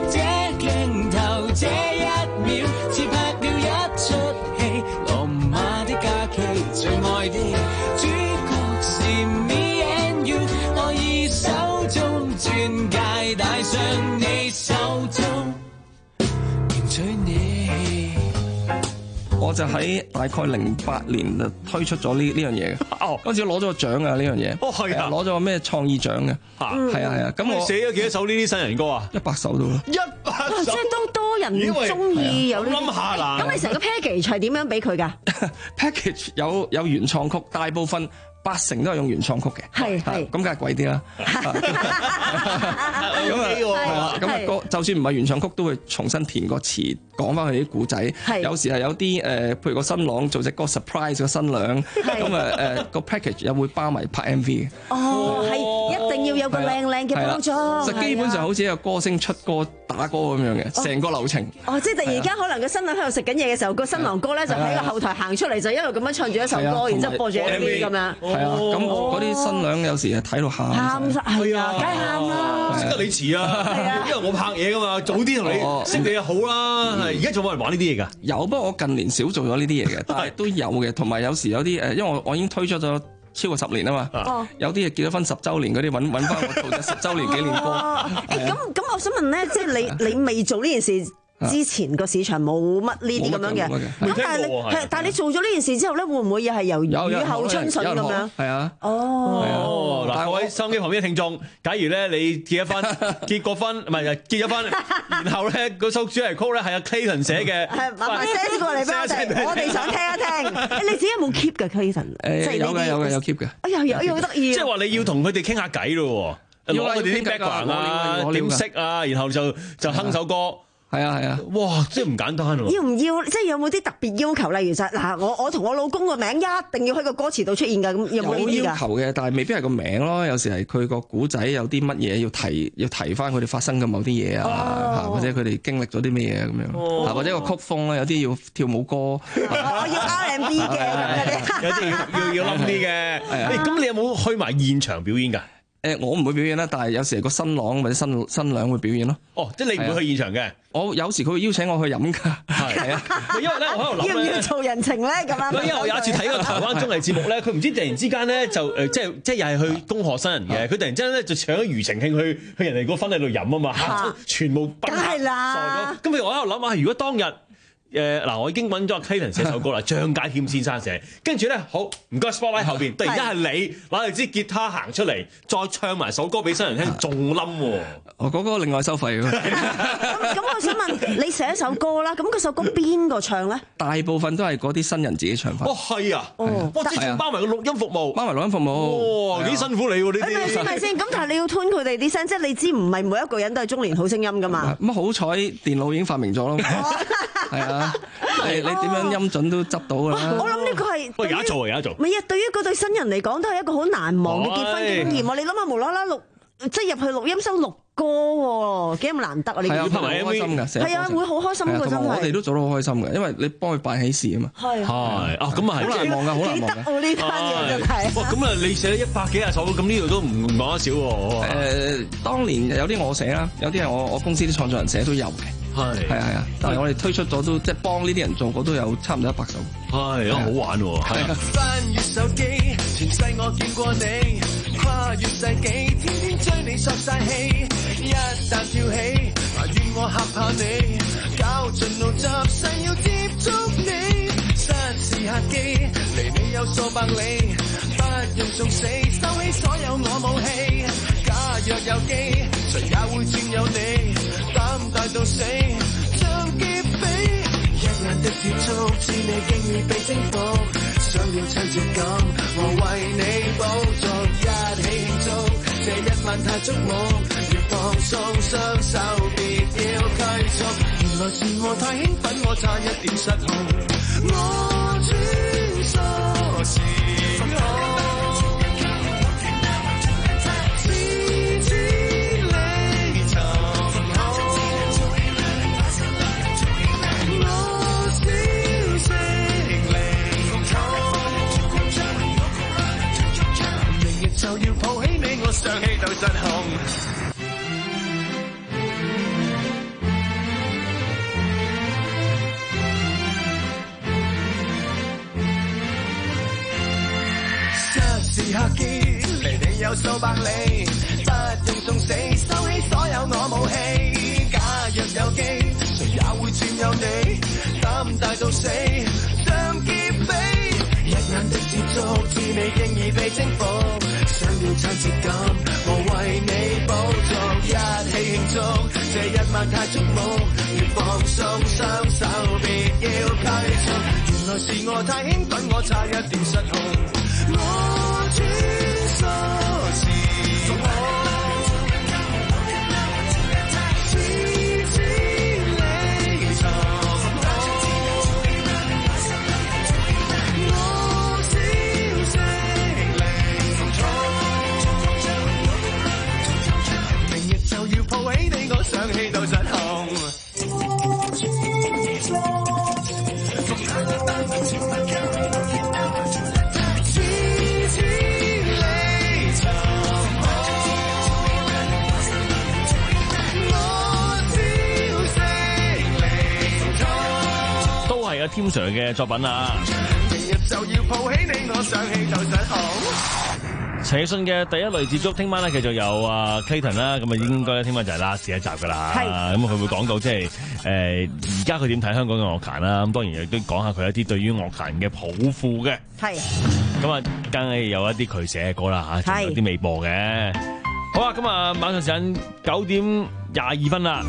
S13: 這一秒似拍了一出戲，羅馬的假期，最愛的主角是 me and you， 我以手中鑽戒戴上你手中，迎娶你。
S11: 我就喺大概零八年就推出咗呢呢樣嘢嘅，哦，嗰陣時攞咗個獎啊呢樣嘢，
S9: 哦係啊，
S11: 攞咗個咩創意獎嘅，嚇，係啊係啊，咁我
S9: 寫咗幾多首呢啲新人歌啊？
S11: 一百首到咯，
S9: 一百首，
S10: 即係都多人中意有呢啲。
S9: 諗下啦，
S10: 咁你成個 package 係點樣俾佢㗎
S11: ？package 有有原創曲，大部分。八成都係用原創曲嘅，
S10: 係係，
S11: 咁梗係貴啲啦。咁啊，咁啊歌就算唔係原創曲，都會重新填個詞，講翻佢啲故仔。有時係有啲誒，譬如個新郎做隻歌 surprise 個新娘，咁啊誒個 package 又會包埋拍 M V 嘅。
S10: 哦，係一定要有個靚靚嘅包裝。
S11: 就基本上好似一個歌星出歌打歌咁樣嘅，成個流程。
S10: 哦，即係突然間可能個新娘喺度食緊嘢嘅時候，個新郎哥咧就喺個後台行出嚟，就一路咁樣唱住一首歌，然之後播住 M V 咁樣。
S11: 係啊，咁嗰啲新娘有時係睇到喊，
S10: 喊晒係啊，梗係喊啦，
S9: 識得你遲啊，因為我拍嘢噶嘛，早啲同你識你就好啦。而家仲有冇人玩呢啲嘢㗎？
S11: 有，不過我近年少做咗呢啲嘢嘅，但係都有嘅。同埋有時有啲誒，因為我我已經推出咗超過十年啊嘛，有啲嘢結咗婚十週年嗰啲揾揾翻我做咗十週年紀念歌。
S10: 咁咁，我想問咧，即係你你未做呢件事之前個市場冇乜呢啲咁樣嘅。咁但係你係，但係你做咗呢件事之後咧，會唔會又係由雨後春筍咁樣？
S9: 係啊。
S10: 哦。
S9: 嗱，各位收音機旁邊嘅聽眾，假如咧你結咗婚、結過婚，唔係結咗婚，然後咧嗰首主題曲咧係阿 Clayton 寫嘅，
S10: 係慢慢 send 過嚟俾我哋，我哋想聽一聽。你自己有冇 keep 嘅 Clayton？
S11: 誒有嘅有嘅有 keep 嘅。
S10: 哎呀，有有好得意。
S9: 即係話你要同佢哋傾下偈咯。攞佢哋啲 background 啊，點識啊，然後就就哼首歌，
S11: 係啊係啊，
S9: 哇，真係唔簡單喎！
S10: 要唔要即係有冇啲特別要求？例如就嗱，我我同我老公個名一定要喺個歌詞度出現㗎，咁有冇呢啲㗎？
S11: 有要求嘅，但係未必係個名咯。有時係佢個古仔有啲乜嘢要提，要提翻佢哋發生嘅某啲嘢啊，或者佢哋經歷咗啲咩嘢咁樣，或者個曲風咧，有啲要跳舞歌，
S10: 我要 R and B 嘅，
S9: 有啲要要要冧啲嘅。誒，咁你有冇去埋現場表演㗎？
S11: 誒，我唔會表演啦，但係有時係個新郎或者新新娘會表演咯。
S9: 哦，即係你唔會去現場嘅。
S11: 我有時佢會邀請我去飲㗎。係啊，
S9: 因為咧我喺度諗咧，
S10: 要唔要做人情咧咁樣？
S9: 因為我有一次睇個台灣綜藝節目咧，佢唔知突然之間咧就誒，即係即係又係去恭賀新人嘅，佢突然之間咧就搶咗庾澄慶去去人哋個婚禮度飲啊嘛，全部
S10: 梗係啦。
S9: 咁譬如我喺度諗下，如果當日。誒嗱，我已經揾咗 Clayton 寫首歌啦，張佳添先生寫，跟住咧好唔該 Spotlight 後邊，突然間係你攞住支吉他行出嚟，再唱埋首歌俾新人聽，仲冧喎！
S11: 我嗰個另外收費喎。
S10: 咁咁，我想問你寫一首歌啦，咁嗰首歌邊個唱咧？
S11: 大部分都係嗰啲新人自己唱翻。
S9: 哦，係啊，哦，我之前包埋個錄音服務，
S11: 包埋錄音服務。
S9: 哇，幾辛苦你喎呢啲。
S10: 係咪先？係咪先？咁但係你要 tune 佢哋啲聲，即係你知唔係每一個人都係中年好聲音噶嘛？
S11: 咁好彩電腦已經發明咗咯。係啊。你你點樣音準都執到㗎啦！
S10: 我諗呢個係
S9: 喂，而家做而家做。
S10: 唔係啊，對於嗰對新人嚟講，都係一個好難忘嘅結婚經驗啊！你諗下，無啦啦錄，即係入去錄音室錄歌喎，幾咁難得啊！你
S11: 係啊，拍 M V 開心㗎，
S10: 係啊，會好開心㗎，真係。
S11: 我哋都做得好開心嘅，因為你幫佢辦喜事啊嘛。
S10: 係
S9: 係啊，咁啊係。
S11: 好難忘㗎，好難忘㗎。
S10: 我呢單嘢真係。
S9: 哇！咁啊，你寫咗一百幾廿首，咁呢度都唔講得少喎。
S11: 誒，當年有啲我寫啦，有啲係我我公司啲創作人寫都有嘅。係係係啊！但係我哋推出咗都即係幫呢啲人做過都有差唔多一百首。
S9: 係啊，好玩喎！係啊。
S13: 翻閱手機，前世我見過你，跨越世紀，天天追你索晒氣，一旦跳起，願我嚇怕你，搞盡腦汁，誓要接觸你，失時客機，離你有數百里，不用送死，收起所有我武器，假若有機，誰也會佔有你。膽大到死，像劫匪，一眼的接觸，知你經已被征服，想要親切感，我為你補足，一起慶祝，這一晚太觸目，越放鬆雙手，別要拘束，原來是我太興奮，我差一點失控，我穿梭時空。就要抱起你，我上氣到失控。失時客機，離你有數百里，不用送死，收起所有我武器。假若有機，誰也會佔有你，膽大到死，像劫匪。一眼的接觸，知你經已被征服，想要親切感，我為你補足，一起慶祝，這一晚太觸目，越放鬆雙手，別要拘束，原來是我太興奮，我差一點失控，我穿梭時空。想氣到失控，千千里長空，我消息離開，
S9: 都係阿 Tim Sir 嘅作品啊！
S13: 明日就要抱起你，我想氣到失控。
S9: 陳奕迅嘅第一類接觸，聽晚咧繼續有啊 Clayton 啦，咁啊應該聽晚就係 last 一集噶啦。係咁佢會講到即係誒而家佢點睇香港嘅樂壇啦。咁當然亦都講下佢一啲對於樂壇嘅抱負嘅。係咁啊，梗係有一啲佢寫嘅歌啦嚇，仲有啲未播嘅。好啊，咁啊晚上時間九點廿二分啦。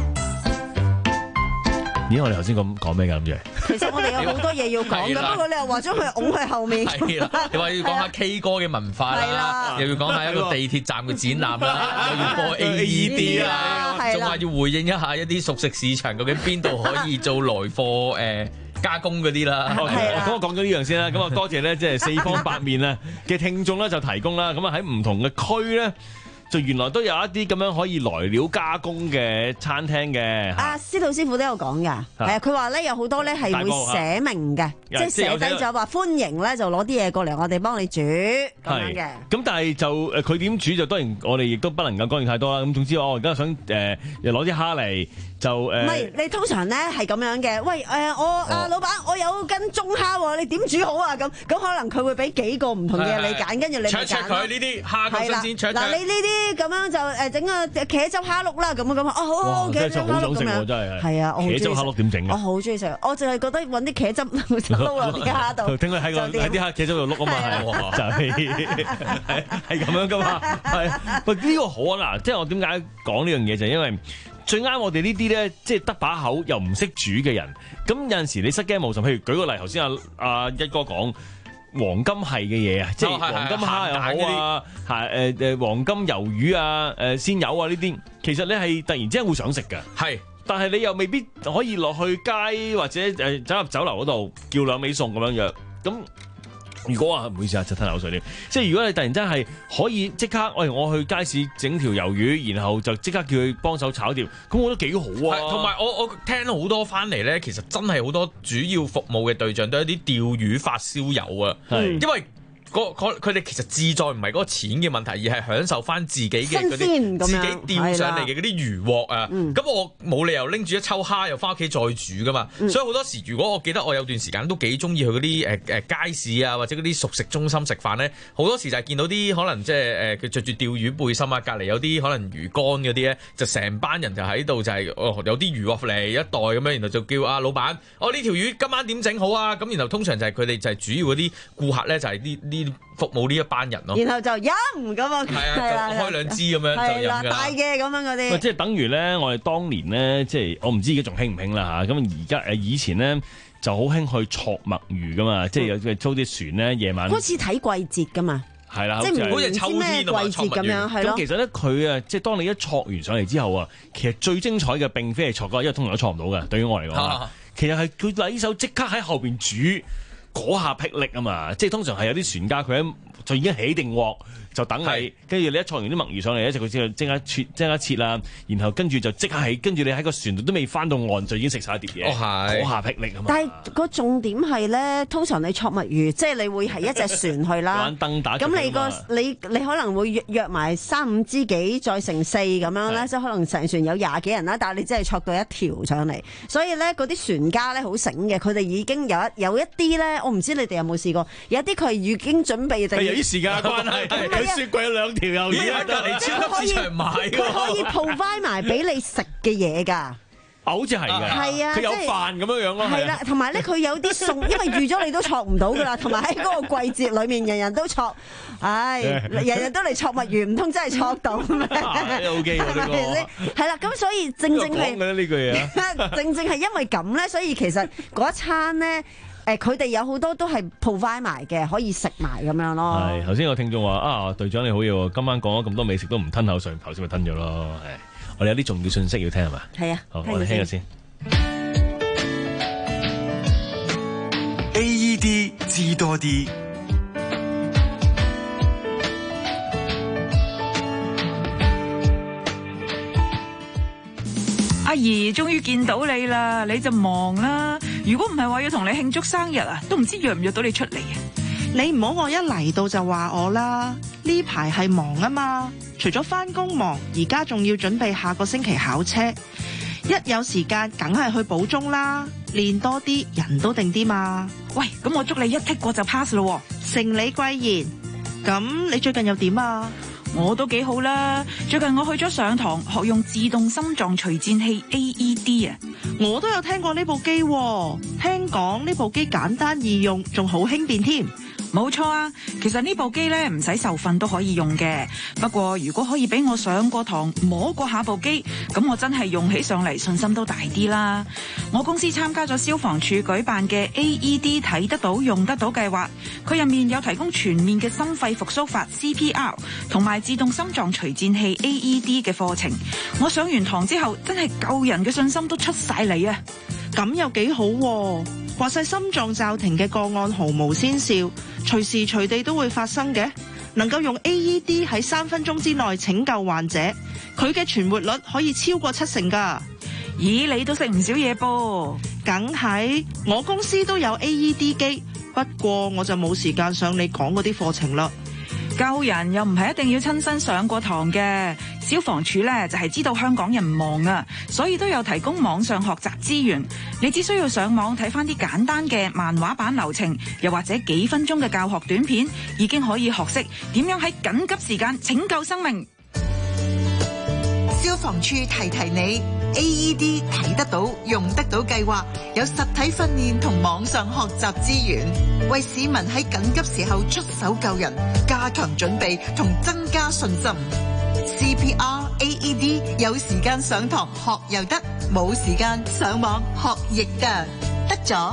S9: 咦，我哋頭先咁講咩㗎？諗住
S10: 其實我哋有好多嘢要講嘅，不過你又話將佢擁去後面。
S12: 係啦，你話要講下 K 歌嘅文化啦，又要講下一個地鐵站嘅展覽啦，又要播 A E D 啦，仲話要回應一下一啲熟食市場究竟邊度可以做來貨誒加工嗰啲啦。
S9: 咁我講咗呢樣先啦。咁啊多謝咧，即係四方八面啊嘅聽眾咧就提供啦。咁啊喺唔同嘅區咧。就原來都有一啲咁樣可以來料加工嘅餐廳嘅。阿
S10: 司徒師傅都有講㗎，係啊，佢話咧有好多咧係會寫明嘅，即係寫低咗話歡迎咧就攞啲嘢過嚟，我哋幫你煮咁樣嘅。咁
S9: 但係就誒佢點煮就當然我哋亦都不能夠干預太多啦。咁總之我而家想誒又攞啲蝦嚟就誒。唔係
S10: 你通常咧係咁樣嘅，喂誒我啊老闆我有根中蝦喎，你點煮好啊？咁咁可能佢會俾幾個唔同嘅你揀，跟住你咪揀。check
S12: 佢呢啲蝦夠新鮮 check
S10: 嗱你呢啲。咁樣就誒整個茄汁蝦碌啦，咁咁啊，哦好好茄汁蝦碌咁樣，真係係啊，茄汁蝦碌點整嘅？我好中意食，我淨係覺得揾啲茄汁撈落啲蝦度。聽佢喺個喺啲蝦茄汁度碌啊嘛，係就係
S9: 係咁樣噶嘛，係喂呢個好啊嗱，即係我點解講呢樣嘢就係因為最啱我哋呢啲咧，即係得把口又唔識煮嘅人，咁有陣時你失驚無神，譬如舉個例，頭先阿阿一哥講。黃金係嘅嘢啊，即係黃金蝦又好啊，係誒誒黃金魷魚啊，誒鮮魷啊呢啲，其實你係突然之間會想食㗎，係，但係你又未必可以落去街或者誒走入酒樓嗰度叫兩味餸咁樣樣，咁。如果啊，唔好意思啊，就吞口水添。即係如果你突然間係可以即刻，喂，我去街市整條魷魚，然後就即刻叫佢幫手炒碟，咁我覺得幾好啊。
S12: 同埋我我聽好多翻嚟咧，其實真係好多主要服務嘅對象都係啲釣魚發燒友啊，因為。佢哋其實志在唔係嗰個錢嘅問題，而係享受翻自己嘅嗰啲自己釣上嚟嘅嗰啲魚獲啊！咁、嗯、我冇理由拎住一抽蝦又翻屋企再煮噶嘛，嗯、所以好多時如果我記得我有段時間都幾中意去嗰啲誒誒街市啊，或者嗰啲熟食中心食飯咧，好多時就係見到啲可能即係誒佢著住釣魚背心啊，隔離有啲可能魚竿嗰啲咧，就成班人就喺度就係、是、哦有啲魚獲嚟一袋咁樣，然後就叫啊老闆，哦呢條魚今晚點整好啊？咁然後通常就係佢哋就係主要嗰啲顧客咧，就係呢呢。服務呢一班人咯，然後就飲咁啊，係啊，就開兩支咁樣就飲㗎啦，大嘅咁樣嗰啲。
S9: 即係等於咧，我哋當年咧，即係我唔知而家仲興唔興啦嚇。咁而家誒以前咧就好興去戳墨魚噶嘛，即係有租啲船咧夜晚。
S10: 好似睇季節噶嘛，
S9: 係啦，
S10: 即係唔知秋天季節咁樣係咯。
S9: 咁其實咧佢啊，即係當你一戳完上嚟之後啊，其實最精彩嘅並非係戳嗰，因為通常都戳唔到嘅。對於我嚟講，其實係佢嗱手即刻喺後邊煮。嗰下霹靂啊嘛，即係通常係有啲船家佢喺就已經起定鑊，就等你，跟住你一錯完啲墨魚上嚟，一隻佢先即刻切，即刻切啦，然後跟住就即刻起，跟住你喺個船度都未翻到岸，就已經食晒一碟嘢。哦，係嗰下霹靂啊嘛。
S10: 但係個重點係咧，通常你錯墨魚，即係你會係一隻船去啦。玩燈打。咁你個你你可能會約約埋三五知己，再乘四咁樣咧，即係可能成船有廿幾人啦，但係你真係錯到一條上嚟，所以咧嗰啲船家咧好醒嘅，佢哋已經有一有一啲咧。我唔知你哋有冇試過，有啲佢已經準備定。係由於時間關係，佢雪櫃有兩條魷魚喺隔離超級市場買㗎。佢可以 provide 埋俾你食嘅嘢㗎。
S9: 好似係㗎，係啊，佢有飯咁樣樣咯。
S10: 係啦，同埋咧佢有啲餸，因為預咗你都錯唔到㗎啦。同埋喺嗰個季節裏面，人人都錯，唉，人人都嚟錯墨魚，唔通真係錯到咩？O K 喎呢個。係啦，咁所以正正係
S9: 呢句嘢，
S10: 正正係因為咁咧，所以其實嗰一餐咧。誒佢哋有好多都係 provide 埋嘅，可以食埋咁樣咯。
S9: 係頭先有聽眾話啊，隊長你好嘢喎，今晚講咗咁多美食都唔吞口水，頭先咪吞咗咯。係，我哋有啲重要信息要聽係嘛？係啊，好，我哋聽下先。
S17: A E D 知多啲。
S21: 阿姨終於見到你啦，你就忙啦。如果唔係話要同你慶祝生日啊，都唔知約唔約到你出嚟啊。
S22: 你唔好我一嚟到就話我啦，呢排係忙啊嘛。除咗返工忙，而家仲要準備下個星期考車，一有時間梗係去補鐘啦，練多啲，人都定啲嘛。
S21: 喂，咁我祝你一剔過就 pass 咯。
S22: 承你貴言， 咁你最近又點啊？
S21: 我都幾好啦，最近我去咗上堂學用自動心臟除顫器 A E D 啊。
S22: 我都有聽過呢部機喎，聽講呢部機簡單易用，仲好輕便添。
S21: 冇錯啊，其實呢部機咧唔使受訓都可以用嘅。不過如果可以俾我上過堂摸過下部機，咁我真係用起上嚟信心都大啲啦。我公司參加咗消防處舉辦嘅 A E D 睇得到用得到計劃，佢入面有提供全面嘅心肺復甦法 C P R 同埋自動心臟除顫器 A E D 嘅課程。我上完堂之後，真係救人嘅信心都出晒嚟啊！
S22: 咁又幾好喎，話晒心臟驟停嘅個案毫無先兆，隨時隨地都會發生嘅，能夠用 A E D 喺三分鐘之內拯救患者，佢嘅存活率可以超過七成㗎。
S21: 咦，你都識唔少嘢噃？
S22: 梗係，我公司都有 A E D 機，不過我就冇時間上你講嗰啲課程啦。
S21: 救人又唔係一定要親身上過堂嘅，消防處呢就係知道香港人忙啊，所以都有提供網上學習資源。你只需要上網睇返啲簡單嘅漫畫版流程，又或者幾分鐘嘅教學短片，已經可以學識點樣喺緊急時間拯救生命。
S3: 消防處提提你 ，A E D 睇得到、用得到計劃有實體訓練同網上學習資源，為市民喺緊急時候出手救人，加強準備同增加信心。C P R、A E D 有時間上堂學又得，冇時間上網學亦得，得咗。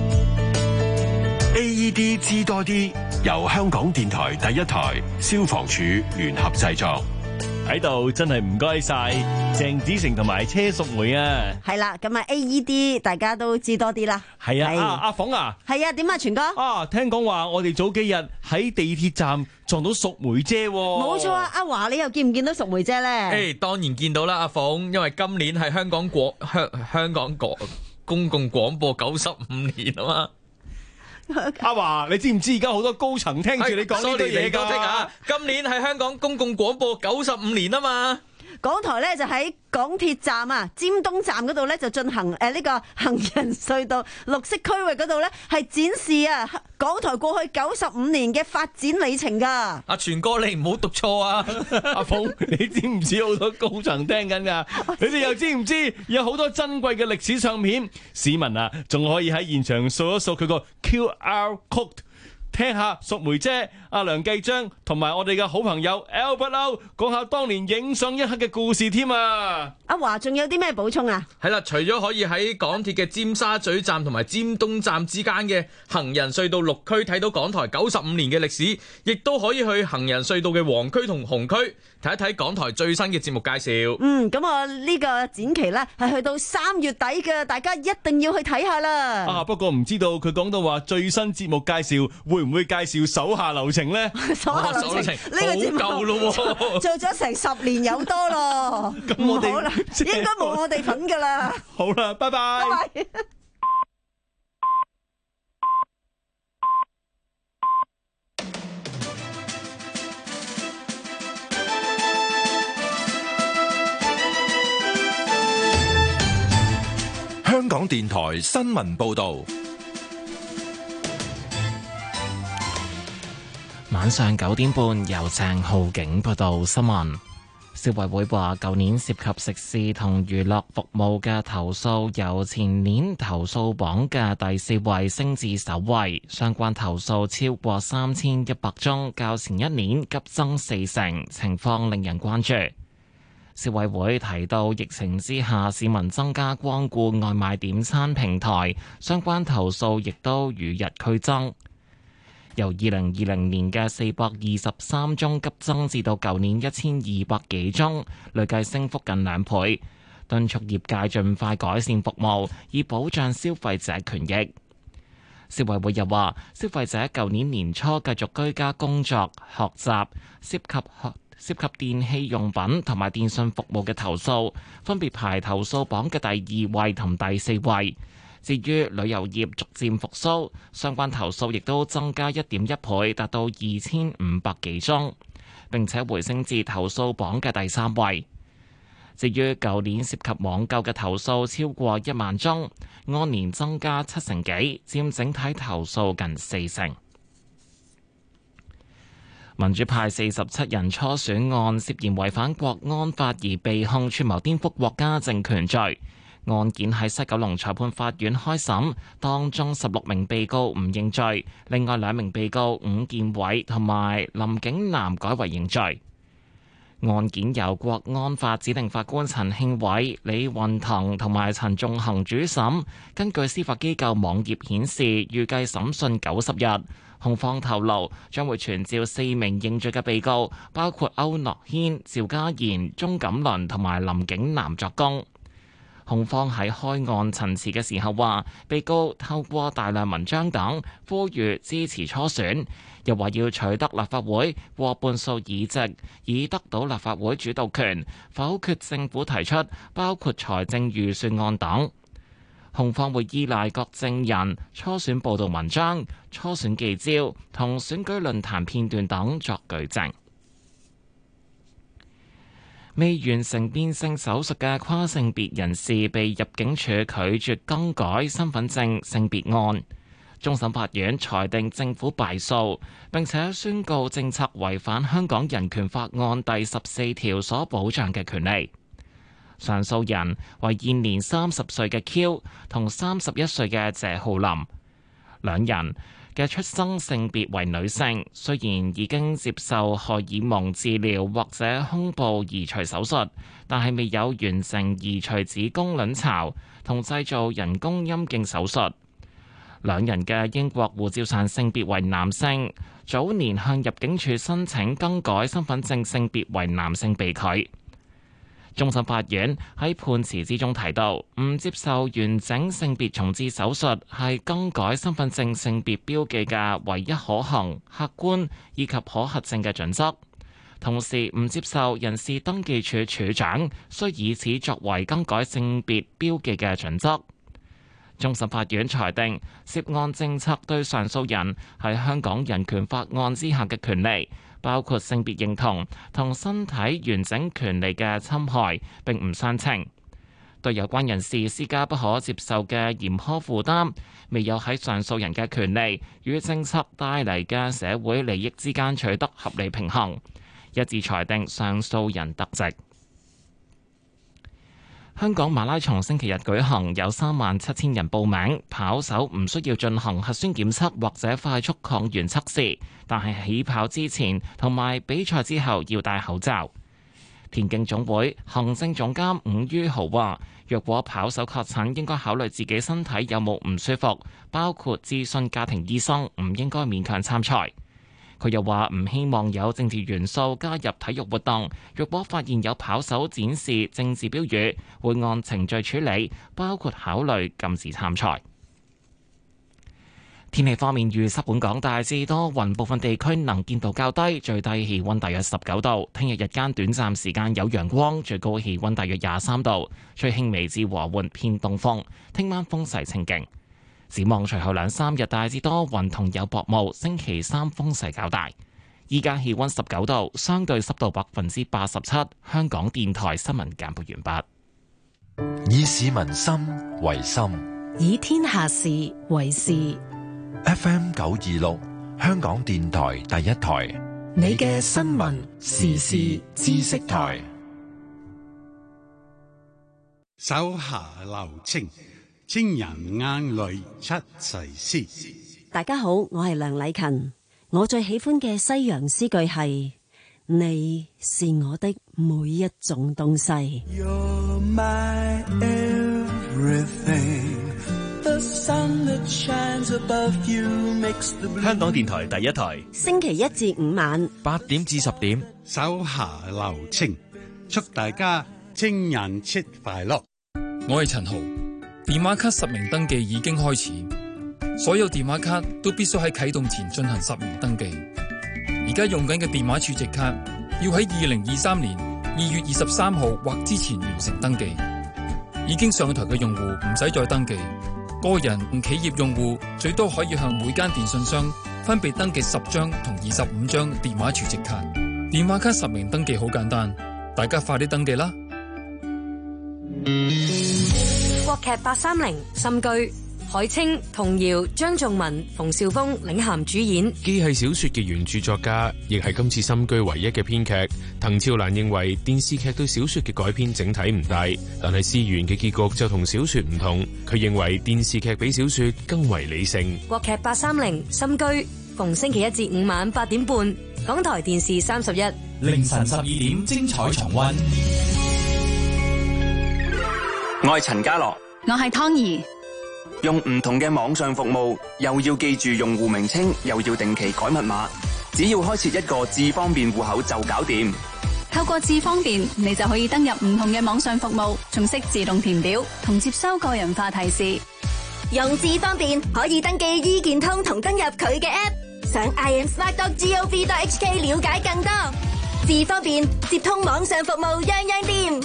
S17: A E D 知多啲，由香港電台第一台、消防處聯合製作。
S9: 喺度真係唔該晒鄭子誠同埋車淑梅啊！
S10: 係啦，咁啊 A E D 大家都知多啲啦。
S9: 係啊，阿阿鳳啊，
S10: 係啊，點啊，全哥
S9: 啊，聽講話我哋早幾日喺地鐵站撞到淑梅姐。
S10: 冇錯啊，阿華你又見唔見到淑梅姐咧？
S12: 誒，當然見到啦，阿鳳，因為今年係香港廣香香港國公共廣播九十五年啊嘛。
S9: 阿華，你知唔知而家好多高層聽住你講呢啲嘢㗎？
S12: 今年係香港公共廣播九十五年啊嘛。
S10: 港台咧就喺港鐵站啊，尖東站嗰度咧就進行誒呢個行人隧道綠色區域嗰度咧係展示啊港台過去九十五年嘅發展里程噶。
S12: 阿全哥你唔好讀錯啊！
S9: 阿鳳，你知唔知好多高層聽緊噶？你哋又知唔知有好多珍貴嘅歷史唱片？市民啊，仲可以喺現場掃一掃佢個 Q R code。聽下淑梅姐、阿梁繼章同埋我哋嘅好朋友 Albert Lau 講下當年影相一刻嘅故事添啊！
S10: 阿華仲有啲咩補充啊？
S12: 係啦，除咗可以喺港鐵嘅尖沙咀站同埋尖東站之間嘅行人隧道綠區睇到港台九十五年嘅歷史，亦都可以去行人隧道嘅黃區同紅區睇一睇港台最新嘅節目介紹。
S10: 嗯，咁我呢個展期呢係去到三月底嘅，大家一定要去睇下啦。
S9: 啊，不過唔知道佢講到話最新節目介紹會唔會介紹手下留情呢？
S10: 手下留情呢個節目
S12: 夠咯，
S10: 做咗成十年有多咯。
S9: 咁我哋
S10: 應該冇我哋份噶啦。
S9: 好啦，拜拜。
S10: 拜拜。
S4: 香港電台新聞報道。
S1: 晚上九點半，由鄭浩景報道新聞。消委會話，舊年涉及食肆同娛樂服務嘅投訴，由前年投訴榜嘅第四位升至首位，相關投訴超過三千一百宗，較前一年急增四成，情況令人關注。消委會提到，疫情之下市民增加光顧外賣點餐平台，相關投訴亦都與日俱增。由二零二零年嘅四百二十三宗急增至到舊年一千二百幾宗，累計升幅近兩倍。敦促業界盡快改善服務，以保障消費者權益。消委會又話，消費者舊年年初繼續居家工作、學習，涉及學涉及電器用品同埋電信服務嘅投訴，分別排投訴榜嘅第二位同第四位。至於旅遊業逐漸復甦，相關投訴亦都增加一點一倍，達到二千五百幾宗，並且回升至投訴榜嘅第三位。至於舊年涉及網購嘅投訴超過一萬宗，按年增加七成幾，佔整體投訴近四成。 民主派四十七人初選案涉嫌違反國安法而被控串謀顛覆國家政權罪。案件喺西九龍裁判法院開審，當中十六名被告唔認罪，另外兩名被告伍健偉同埋林景南改為認罪。案件由國安法指定法官陳慶偉、李運騰同埋陳仲衡主審。根據司法機構網頁顯示，預計審訊九十日。控方透露將會傳召四名認罪嘅被告，包括區諾軒、趙家賢、鐘錦麟同埋林景南作供。控方喺開案陳詞嘅時候話，被告透過大量文章等呼籲支持初選，又話要取得立法會過半數議席，以得到立法會主導權，否決政府提出包括財政預算案等。控方會依賴各證人初選報導文章、初選記招同選舉論壇片段等作舉證。未完成變性手術嘅跨性別人士被入境處拒絕更改身份證性別案，終審法院裁定政府敗訴，並且宣告政策違反香港人權法案第十四條所保障嘅權利。上訴人為現年三十歲嘅 Q 同三十一歲嘅謝浩林，兩人嘅出生性別為女性，雖然已經接受荷爾蒙治療或者胸部移除手術，但係未有完成移除子宮卵巢同製造人工陰莖手術。兩人嘅英國護照上性別為男性，早年向入境處申請更改身份證性別為男性被拒。終審法院喺判詞之中提到，唔接受完整性別重置手術係更改身份證性別標記嘅唯一可行、客觀以及可核證嘅準則。同時唔接受人事登記處處長需以此作為更改性別標記嘅準則。終審法院裁定，涉案政策對上訴人喺香港人權法案之下嘅權利，包括性別認同同身體完整權利嘅侵害，並唔相稱，對有關人士施加不可接受嘅嚴苛負擔，未有喺上訴人嘅權利與政策帶嚟嘅社會利益之間取得合理平衡，一致裁定上訴人得直。香港馬拉松星期日舉行，有三萬七千人報名，跑手唔需要進行核酸檢測或者快速抗原測試，但係起跑之前同埋比賽之後要戴口罩。田徑總會行政總監伍於豪話，若果跑手確診，應該考慮自己身體有冇唔舒服，包括諮詢家庭醫生，唔應該勉強參賽。佢又話唔希望有政治元素加入體育活動，若果發現有跑手展示政治標語，會按程序處理，包括考慮禁止參賽。天氣方面，預測本港大致多雲，部分地區能見度較低，最低氣溫大約十九度。聽日日間短暫時間有陽光，最高氣溫大約廿三度，吹輕微至和緩偏東風。聽晚風勢清勁。展望隨後兩三日大致多雲同有薄霧，星期三風勢較大。依家氣溫十九度，相對濕度百分之八十七。香港電台新聞簡報完
S4: 畢。以市民心為心，
S5: 以天下事為事。
S4: F M 九二六，香港電台第一台，
S5: 你嘅新聞時事知識台。
S14: 手下留情，情人眼淚出世詩。
S10: 大家好，我係梁禮勤。我最喜歡嘅西洋詩句係：你是我的每一種東西。
S13: You're my everything. The sun that shines above you makes the blue.
S9: 香港電台第一台，
S10: 星期一至五晚
S9: 八點至十點，
S14: 手下留情，祝大家情人節快樂。
S2: 我係陳豪。電話卡實名登記已經開始，所有電話卡都必須喺啟動前進行實名登記。而家用緊嘅電話儲值卡要喺二零二三年二月二十三號或之前完成登記。已經上台嘅用戶唔使再登記，個人同企業用戶最多可以向每間電信商分別登記十張同二十五張電話儲值卡。電話卡實名登記好簡單，大家快啲登記啦！
S6: 國劇八三零心居， 海清、童瑤、張仲文、馮紹峰領銜主演。
S8: 既係小說嘅原著作家，亦係今次深居唯一嘅編劇。滕超蘭認為電視劇對小說嘅改編整體唔大，但係思源嘅結局就同小說唔同。佢認為電視劇比小說更為理性。
S6: 國劇八三零深居，逢星期一至五晚八點半，港台電視三十一，
S7: 凌晨十二點精彩重溫。
S23: 我係陳家樂，
S24: 我係湯兒。
S23: 用唔同嘅網上服務，又要記住用戶名稱，又要定期改密碼，只要開設一個智方便戶口就搞掂。
S24: 透過智方便，你就可以登入唔同嘅網上服務，仲識自動填表同接收個人化提示。
S25: 用智方便可以登記醫健通同登入佢嘅 app， 上 i am smart dot gov dot h k 了解更多。智方便接通網上服務，樣樣掂。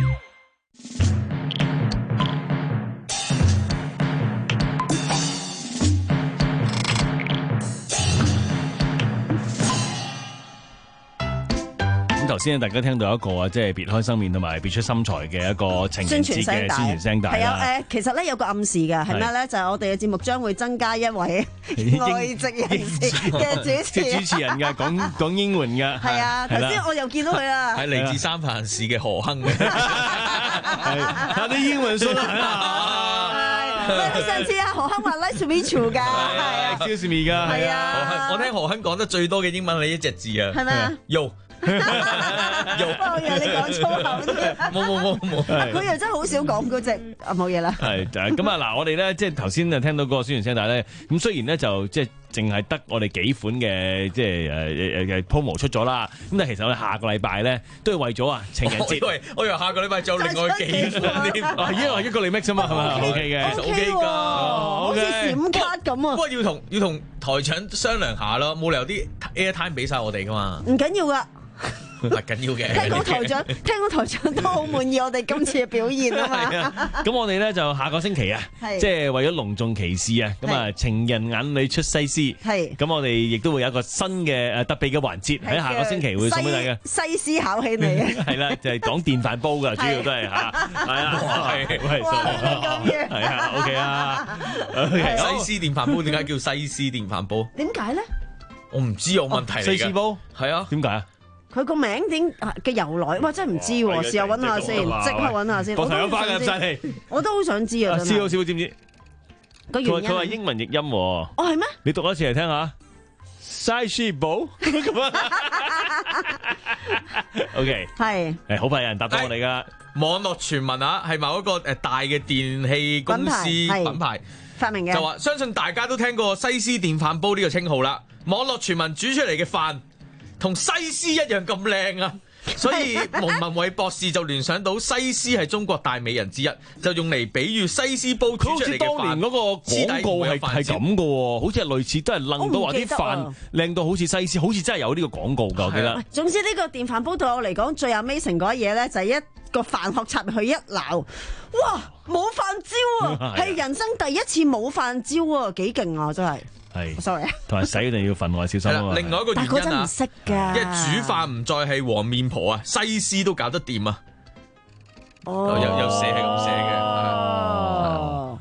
S9: 頭先大家聽到一個啊，即係別開生面同埋別出心裁嘅一個情人節嘅宣傳聲帶。
S10: 係啊，誒，其實咧有個暗示嘅，係咩咧？就係我哋嘅節目將會增加一位外籍人士嘅主持，
S9: 即係主持人嘅，講講英文嘅。
S10: 係啊，頭先我又見到佢啦，
S12: 係嚟自三藩市嘅何亨嘅，
S9: 他啲英文說得很好。
S10: 喂，上次阿何亨話 nice to meet you 㗎，係啊
S9: ，excuse me 㗎，
S12: 係啊。我聽何亨講得最多嘅英文係一隻字啊，
S10: 係咩啊
S12: ？Yo。
S10: 有冇嘢？你講粗口啫？
S12: 冇冇冇冇，
S10: 佢又真係好少講嗰隻啊，冇嘢啦。
S9: 係咁啊！嗱，我哋咧即係頭先就聽到嗰個宣傳聲帶咧，咁雖然咧就即係淨係得我哋幾款嘅即係誒誒誒 promo 出咗啦，咁但係其實我哋下個禮拜咧都係為咗啊情人節。
S12: 喂，我以為下個禮拜仲有另外幾款添，
S9: 啊，因為一個你 mix 啊嘛，係咪 OK 嘅？
S12: 其實 OK 㗎，
S10: 好似閃卡咁啊！
S12: 不過要同要同台長商量下咯，冇理由啲 airtime 俾晒我哋㗎嘛。
S10: 唔緊要㗎。
S12: 唔係緊要嘅，
S10: 聽講台長，聽講台長都好滿意我哋今次嘅表現啊嘛。
S9: 咁我哋咧就下個星期啊，即係為咗隆重其事啊，咁啊情人眼裏出西施，係咁我哋亦都會有一個新嘅誒特別嘅環節喺下個星期會送俾大家。
S10: 西施考起你啊！
S9: 係啦，就係講電飯煲噶，主要都係吓，係啊，係喂，係啊 ，OK 啊 ，OK。
S12: 西施電飯煲點解叫西施電飯煲？
S10: 點解咧？
S12: 我唔知，有問題嚟嘅。
S9: 西施煲係啊？點解啊？
S10: 佢個名點嘅由來，哇！真係唔知喎，試下揾下先，即刻揾下先。
S9: 我頭有翻入晒嚟，
S10: 我都好想知啊！
S9: 師傅師傅知唔知？
S10: 個原因
S9: 佢話英文譯音喎。
S10: 哦，係咩？
S9: 你讀一次嚟聽下。西施煲咁啊？OK，係誒，好快有人答到我哋噶。
S12: 網絡傳聞啊，係某一個誒大嘅電器公司品牌
S10: 發明嘅，
S12: 就話相信大家都聽過西施電飯煲呢個稱號啦。網絡傳聞煮出嚟嘅飯同西施一樣咁靚啊，所以蒙文偉博士就聯想到西施係中國大美人之一，就用嚟比喻西施煲煮出嚟嘅飯。
S9: 當年嗰個廣告係係咁嘅喎，好似係類似都係諗到話啲飯靚到好似西施，好似真係有呢個廣告㗎，我記得。
S10: 總之呢個電飯煲對我嚟講最 amazing 嗰嘢咧，就係一個飯殼插入去一撈，哇！冇飯焦啊，係人生第一次冇飯焦啊，幾勁啊，真係。係 ，sorry，
S9: 同埋洗一定要分外小心啊嘛。
S12: 另外一個原因啊，
S10: 但係嗰陣唔識㗎，
S12: 因為煮飯唔再係黃面婆啊，西施都搞得掂啊。哦，有有寫係咁寫嘅。
S10: 哦。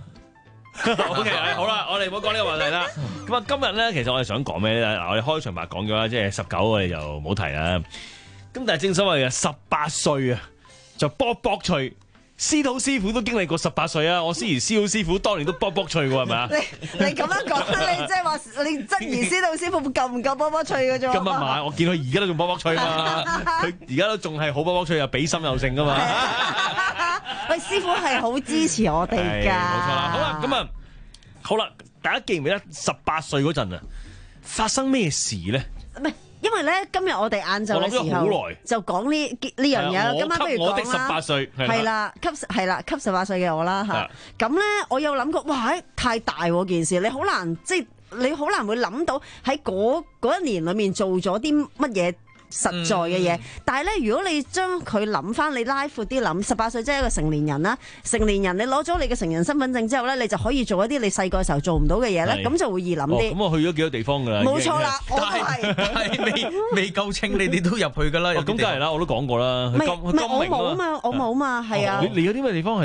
S9: OK，好啦，我哋唔好講呢個話題啦。咁啊，今日咧，其實我哋想講咩咧？嗱，我哋開場白講咗啦，即係十九，我哋就冇提啦。咁但係正所謂嘅十八歲啊，就卜卜脆。司徒師傅都經歷過十八歲啊！我思疑司徒師傅當年都卜卜脆喎，係咪啊？
S10: 你你咁樣講，你即係話你質疑司徒師傅夠唔夠卜卜脆嘅啫？
S9: 今日買，我見佢而家都仲卜卜脆嘛，佢而家都仲係好卜卜脆，又比心又勝噶嘛。
S10: 喂，師傅係好支持我哋㗎。
S9: 冇錯啦，好啦，咁啊，好啦，大家記唔記得十八歲嗰陣啊，發生咩事咧？
S10: 唔係。因為咧，今日我哋晏晝嘅時候就講呢呢樣嘢啦。今晚不如講啦。我的十八歲係啦，給係啦，給十八歲嘅我啦嚇。咁咧，我有諗過，哇！太大喎件事，你好難即係你好難會諗到喺嗰嗰一年裡面做咗啲乜嘢實在嘅嘢。嗯、但係咧，如果你將佢諗翻，你拉闊啲諗，十八歲即係一個成年人啦。成年人你攞咗你嘅成人身份證之後咧，你就可以做一啲你細個時候做唔到嘅嘢咧，咁就會易諗啲。
S9: 咁、哦、我去咗幾多地方㗎啦？
S10: 冇錯啦，我都
S12: 係，但係未未夠稱，你哋都入去㗎啦。
S9: 咁梗係啦，我都講過啦。
S10: 唔係唔係，我冇啊嘛，我冇嘛，係啊。
S9: 你你有啲咩地方係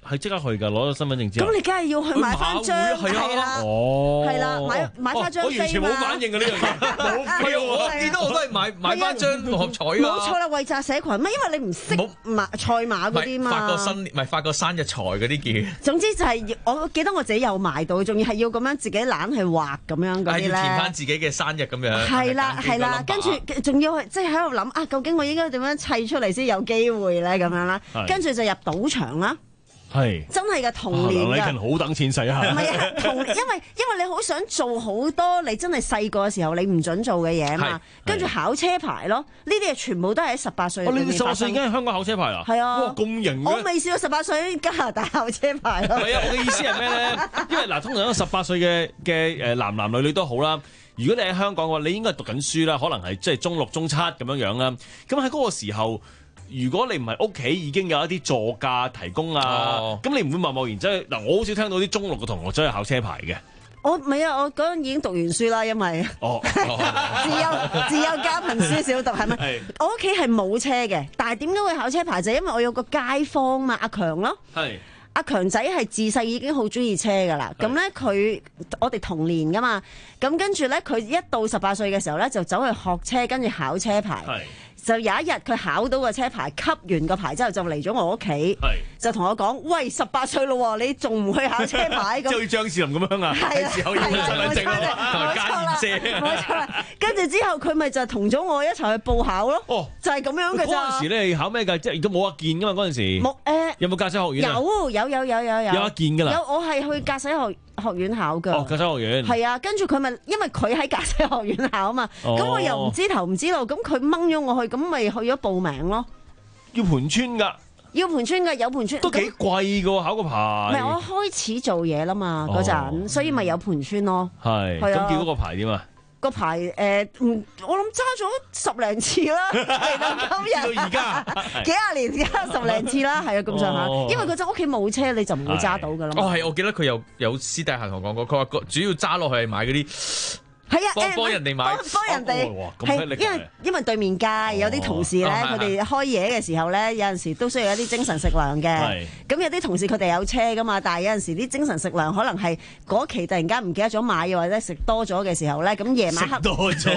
S9: 係即刻去㗎，攞咗身份證之後。
S10: 咁你梗係要去買翻張係啦，
S9: 哦，
S10: 係啦，買買翻張飛嘛。
S9: 我完全冇反應嘅呢樣嘢，冇
S12: 係我見到我都係買買翻張六合彩㗎。
S10: 冇錯啦，為擲社群咩？因為你唔識買賽馬嗰啲嘛。
S12: 發個新唔係發個生日財嗰啲件。
S10: 總之就係我記得我自己有買到，仲要係要咁樣自己懶去畫咁樣嗰啲咧。
S12: 係要填翻自己嘅生日咁樣。
S10: 係啦係啦，跟住仲要即係喺度諗啊，究竟我應該點樣砌出嚟先有機會咧？咁樣啦，跟住就入賭場啦。
S9: 係真
S10: 係嘅童年㗎，
S9: 梁禮勤好等錢使下。
S10: 唔係啊，童因為因為你好想做好多你真係細個嘅時候你唔準做嘅嘢嘛，跟住考車牌咯，呢啲嘢全部都係喺十八歲裏面發生。
S9: 你十八歲已經喺香港考車牌啦？
S10: 係啊，
S9: 哇咁型嘅！
S10: 我未試過十八歲喺加拿大考車牌咯。
S9: 係啊，我嘅意思係咩咧？因為嗱，通常一個十八歲嘅嘅誒男男女女都好啦。如果你喺香港嘅話，你應該係讀緊書啦，可能係即係中六、中七咁樣樣啦。咁喺嗰個時候，如果你唔係屋企已經有一啲座駕提供啊，咁、哦、你唔會貿貿然走去嗱。我好少聽到啲中六嘅同學走去考車牌嘅。
S10: 我唔係啊，我嗰陣已經讀完書啦，因為
S9: 哦
S10: 自幼自幼家貧書少讀係咪？我屋企係冇車嘅，但係點解會考車牌就係、因為我有個街坊嘛，阿強咯。係。阿強仔係自細已經好中意車噶啦，咁咧佢我哋同年噶嘛，咁跟住咧佢一到十八歲嘅時候咧就走去學車，跟住考車牌。就有一日佢考到個車牌，級完個牌之後就嚟咗我屋企，就同我講：喂，十八歲咯，你仲唔去考車牌？咁，即係張智霖咁樣啊？係時候要身份證啦，同埋家燕姐。冇錯啦，跟住之後佢咪就同咗我一齊去報考咯。哦，就係咁樣嘅咋。嗰陣時咧考咩㗎？即係都冇阿健㗎嘛？嗰陣時冇誒。有冇駕駛學院啊？有有有有有有。有阿健㗎啦。有，我係去駕駛學學院考㗎。哦，駕駛學院。係啊，跟住佢咪因為佢喺駕駛學院考啊嘛，咁我又唔知頭唔知路，咁佢掹咗我去。咁咪去咗報名咯，要盤村噶，要盤村噶，有盤村都幾貴噶，考個牌。唔係我開始做嘢啦嘛，嗰陣、哦，所以咪有盤村咯。係，咁叫嗰個牌點啊？個牌誒，嗯、呃，我諗揸咗十零次啦，嚟到今日，到而家幾廿年，而家十零次啦，係啊咁上下。因為嗰陣屋企冇車，你就唔會揸到噶啦。哦，係，我記得佢有有私底下同我講過，佢話主要揸落去買嗰啲。係啊，幫幫人哋買，幫幫人哋係，因為因為對面街有啲同事咧，佢哋開嘢嘅時候咧，有陣時都需要一啲精神食糧嘅。咁有啲同事佢哋有車噶嘛，但係有陣時啲精神食糧可能係嗰期突然間唔記得咗買，又或者食多咗嘅時候咧，咁夜晚黑多咗，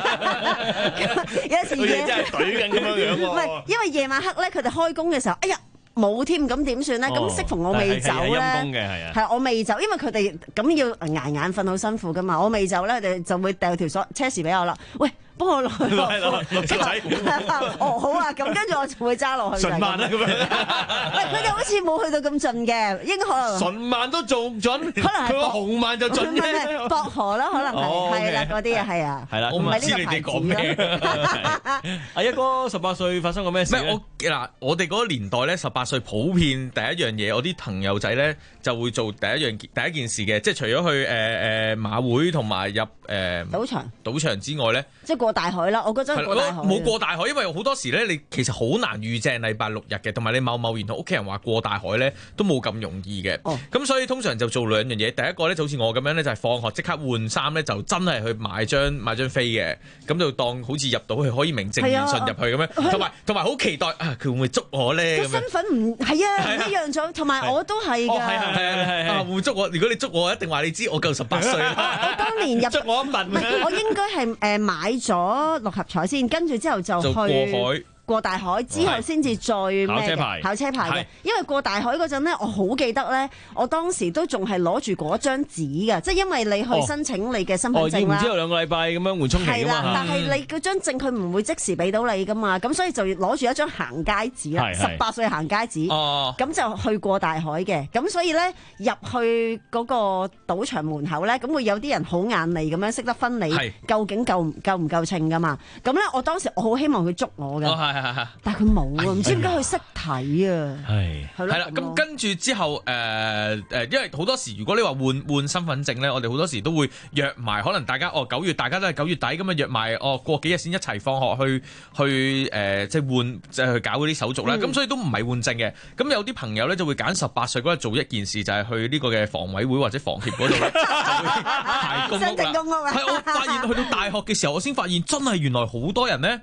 S10: 有時夜真係懟緊咁樣樣喎。唔係，因為夜晚黑咧，佢哋開工嘅時候，哎呀！冇添，咁點算咧？咁適逢我未走咧，係我未走，因為佢哋咁要捱眼瞓好辛苦噶嘛。我未走咧，佢哋就會掉條鎖車匙俾我啦。喂，幫我落去落落車仔。哦，好啊，咁跟住我就會揸落去。順慢啊，咁樣。喂，佢哋好似冇去到咁盡嘅，應該可能。順慢都做唔準，可能係佢個紅慢就盡啫。薄荷啦，可能係係啦，嗰啲啊，係啊。係啦，我唔知你哋講咩。阿一哥十八歲發生過咩事咧？我嗱，我哋嗰個年代咧，十八歲普遍第一樣嘢，我啲朋友仔咧就會做第一樣第一件事嘅，即係除咗去誒誒、呃、馬會同埋入誒、呃、賭場賭場之外咧，即係過大海啦。我覺得過大海冇過大海，因為好多時咧，你其實好難預正禮拜六日嘅，同埋你貿貿然同屋企人話過大海咧，都冇咁容易嘅。哦，咁所以通常就做兩樣嘢，第一個咧就好似我咁樣咧，就係、是、放學即刻換衫咧，就真係去買張買張飛嘅，咁就當好似入到去可以名正言順入去咁樣，同埋同埋好期待啊，佢會唔會捉我咧？個身份唔係啊，唔一樣咗，同埋我都係㗎。哦，係係係係啊，會捉我。如果你捉我，一定話你知我夠十八歲啦。我當年入捉我一問，我應該係誒買咗六合彩先，跟住之後就去過海。過大海之後先至再咩考車牌，考車牌嘅。因為過大海嗰陣咧，我好記得咧，我當時都仲係攞住嗰張紙嘅，即係因為你去申請你嘅身份證啦。哦，要唔知有兩個禮拜咁樣緩衝期㗎嘛。係啦，但係你嗰張證佢唔會即時俾到你㗎嘛，咁所以就攞住一張行街紙啦，十八歲行街紙。哦。咁就去過大海嘅，咁所以咧入去嗰個賭場門口咧，咁會有啲人好眼利咁樣識得分你究竟夠夠唔夠稱㗎嘛。咁咧，我當時我好希望佢捉我嘅。但係佢冇啊，唔知點解佢識睇啊。係係啦，咁跟住之後誒誒、呃，因為好多時如果你話換換身份證咧，我哋好多時都會約埋，可能大家哦九月大家都係九月底咁啊，約埋哦過幾日先一齊放學去去誒、呃、即係換即係去搞嗰啲手續啦。咁、嗯、所以都唔係換證嘅。咁有啲朋友咧就會揀十八歲嗰日做一件事，就係、是、去呢個嘅房委會或者房協嗰度咧排公屋啦。係我發現去到大學嘅時候，我先發現真係原來好多人咧。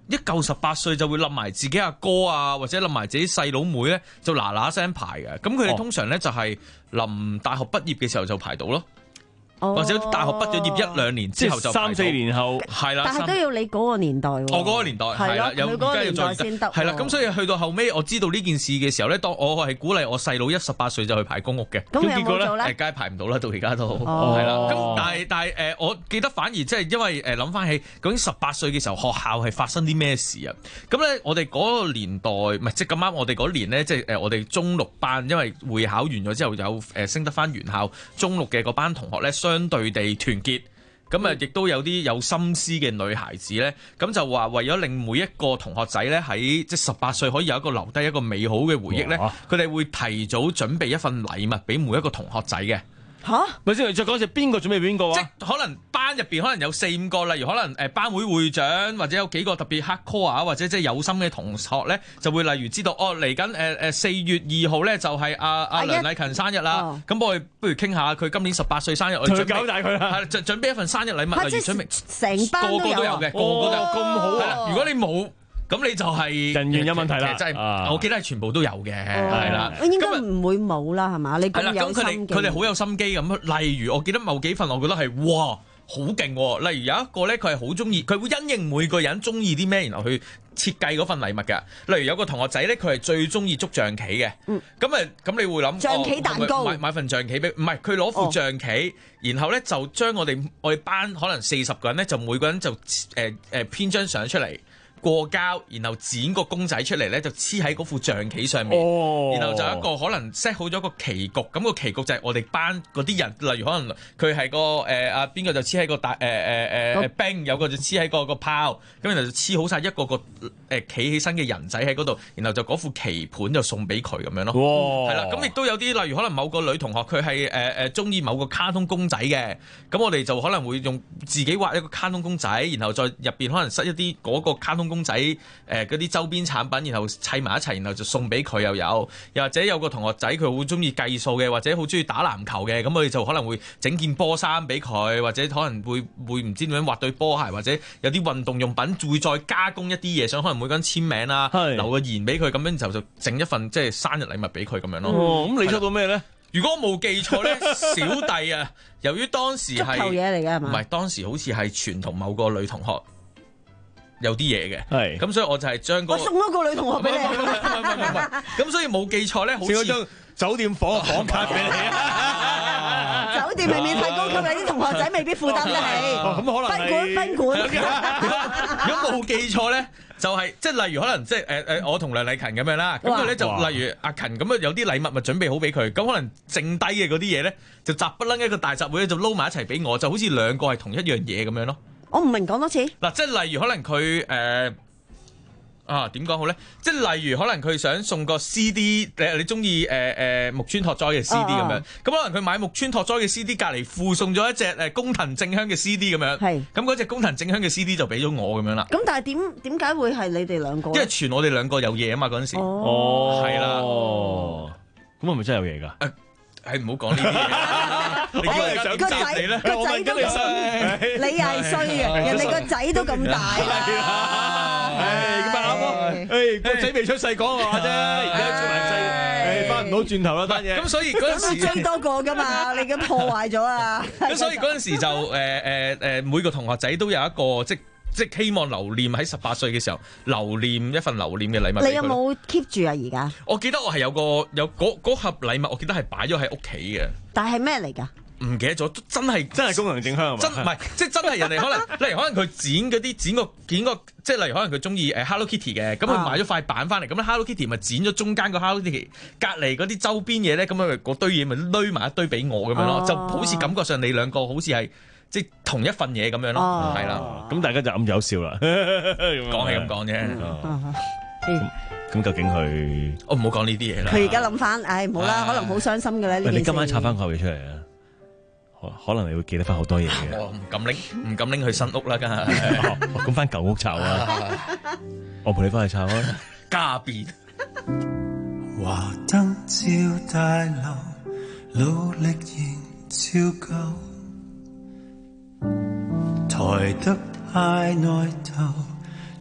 S12: 一夠十八歲就會冧埋自己阿哥啊，或者冧埋自己細佬妹咧，就嗱嗱聲排嘅。咁佢哋通常咧就係臨大學畢業嘅時候就排到咯。或者大學畢咗業一兩年之後就
S9: 三四年後
S12: 係啦，
S10: 但係都要你嗰個年代喎。
S12: 我嗰個年代係啦，有而家要再先得係啦。咁所以去到後尾，我知道呢件事嘅時候咧，當我係鼓勵我細佬一十八歲就去排公屋嘅。
S10: 咁結果咧，誒
S12: 梗係排唔到啦，到而家都係啦。咁但係但係誒，我記得反而即係因為誒諗翻起究竟十八歲嘅時候學校係發生啲咩事啊？咁咧我哋嗰個年代唔係即係咁啱，我哋嗰年咧即係誒我哋中六班，因為會考完咗之後有誒升得翻原校中六嘅嗰班同學咧，相對地團結，咁啊亦都有啲有心思嘅女孩子咧，咁就話為咗令每一個同學仔咧喺即係十八歲可以有一個留低一個美好嘅回憶咧，佢哋會提早準備一份禮物俾每一個同學仔嘅。
S10: 吓，
S9: 咪先再講次邊個準備邊個啊？
S12: 即可能班入邊可能有四五個，例如可能誒班會會長或者有幾個特別 hardcore 啊，或者即係有心嘅同學咧，就會例如知道哦嚟緊誒誒四月二號咧就係阿阿梁禮勤生日啦，咁我哋不如傾下佢今年十八歲生日，我哋搞大佢啦，係準準備一份生日禮物，例如準備
S10: 成班
S12: 個個都有嘅，個個都有咁好啊！如果你冇，咁你就係
S9: 人緣有問題啦，
S12: 真係我記得係全部都有嘅，係啦。
S10: 應該唔會冇啦，係嘛？你咁有心機，
S12: 佢哋好有心機咁。例如我記得某幾份，我覺得係哇好勁喎。例如有一個咧，佢係好中意，佢會因應每個人中意啲咩，然後去設計嗰份禮物㗎。例如有個同學仔咧，佢係最中意捉象棋嘅。咁啊咁你會諗
S10: 象棋蛋糕，
S12: 買買份象棋俾，唔係佢攞副象棋，然後咧就將我哋我哋班可能四十個人咧，就每個人就誒誒編張相出嚟。過膠，然後剪個公仔出嚟咧，就黐喺嗰副象棋上面。哦、然後就一個可能 set 好咗個棋局，咁、那個棋局就係我哋班嗰啲人，例如可能佢係個誒阿邊個就黐喺個大誒誒誒兵，有個就黐喺個個炮，咁然後就黐好晒一個個誒企起身嘅人仔喺嗰度，然後就嗰副棋盤就送俾佢咁樣咯。係啦，咁亦都有啲例如可能某個女同學佢係誒誒中意某個卡通公仔嘅，咁我哋就可能會用自己畫一個卡通公仔，然後再入邊可能塞一啲嗰個卡通公仔誒嗰啲周邊產品，然後砌埋一齊，然後就送俾佢又有，又或者有個同學仔佢好中意計數嘅，或者好中意打籃球嘅，咁我哋就可能會整件波衫俾佢，或者可能會會唔知點樣畫對波鞋，或者有啲運動用品會再加工一啲嘢，想可能每個人簽名啊，留個言俾佢，咁樣就就整一份即係生日禮物俾佢咁樣咯。
S9: 哦，咁你收到咩咧？
S12: 如果我冇記錯咧，小弟啊，由於當時係
S10: 足球嘢嚟嘅係嘛？
S12: 唔係，當時好似係傳同某個女同學有啲嘢嘅，係咁，所以我就係將嗰個
S10: 我送咗個女同學俾你，
S12: 唔係唔係唔係唔係，咁所以冇記錯咧，好似
S9: 張酒店房嘅房卡俾你啊！
S10: 酒店係免費高級，你啲同學仔未必負擔得起。
S9: 咁可能係
S10: 賓館賓館。
S12: 如果冇記錯咧，就係即係例如可能即係誒誒，我同梁禮勤咁樣啦，咁佢咧就例如阿勤咁啊，有啲禮物咪準備好俾佢，咁可能剩低嘅嗰啲嘢咧，就雜不楞一個大集會咧，就撈埋一齊俾我，就好似兩個係同一樣嘢咁樣咯。
S10: 我唔明，講多次。
S12: 嗱，即係例如可能佢誒。呃啊，點講好咧？即係例如可能佢想送個 C D，誒你中意誒誒木村拓哉嘅 C D 咁樣，咁可能佢買木村拓哉嘅 C D 隔離附送咗一隻誒工藤靜香嘅 C D 咁樣，係咁嗰隻工藤靜香嘅 C D 就俾咗我咁樣啦。
S10: 咁但係點點解會係你哋兩個？
S12: 因為傳我哋兩個有嘢啊嘛嗰陣時，
S9: 哦，
S12: 係啦，
S9: 哦，咁係咪真係有嘢㗎？
S12: 誒唔好講呢啲嘢，你叫我想答你咧，
S10: 個仔都咁，你係衰嘅，人哋個仔都咁大啦。
S9: 誒咁啊啱喎，誒個仔未出世講話啫，而家出埋世，誒翻唔到轉頭啦單嘢。
S12: 咁所以嗰陣時
S10: 追多個㗎嘛，你咁破壞咗啊！
S12: 咁所以嗰陣時就誒誒誒每個同學仔都有一個即即希望留念喺十八歲嘅時候留念一份留念嘅禮物。
S10: 你有冇 keep 住啊？而家
S12: 我記得我係有個有嗰嗰盒禮物，我記得係擺咗喺屋企嘅。
S10: 但係咩嚟㗎？
S12: 唔記得咗，真係
S9: 真係功能正香，
S12: 真唔係即係真係人哋可能，例如可能佢剪嗰啲剪個剪個，即係例如可能佢中意誒 Hello Kitty 嘅，咁佢買咗塊板翻嚟，咁 Hello Kitty 咪剪咗中間個 Hello Kitty，隔離嗰啲周邊嘢咧，咁樣嗰堆嘢咪堆埋一堆俾我咁樣咯，就好似感覺上你兩個好似係即係同一份嘢咁樣咯，係啦，
S9: 咁大家就暗有笑啦，
S12: 講係咁講啫。
S9: 咁究竟佢，
S12: 我唔好講呢啲嘢啦。
S10: 佢而家諗翻，唉冇啦，可能好傷心嘅咧。
S9: 你今晚插翻個嘢出嚟啊！可能你會記得翻好多嘢嘅。
S12: 我唔敢拎，唔敢拎去新屋啦，梗係。
S9: 咁翻舊屋抄啊！我陪你翻去抄啊！
S12: 家變。
S13: 華燈照大樓，努力燃照舊。抬得派內頭，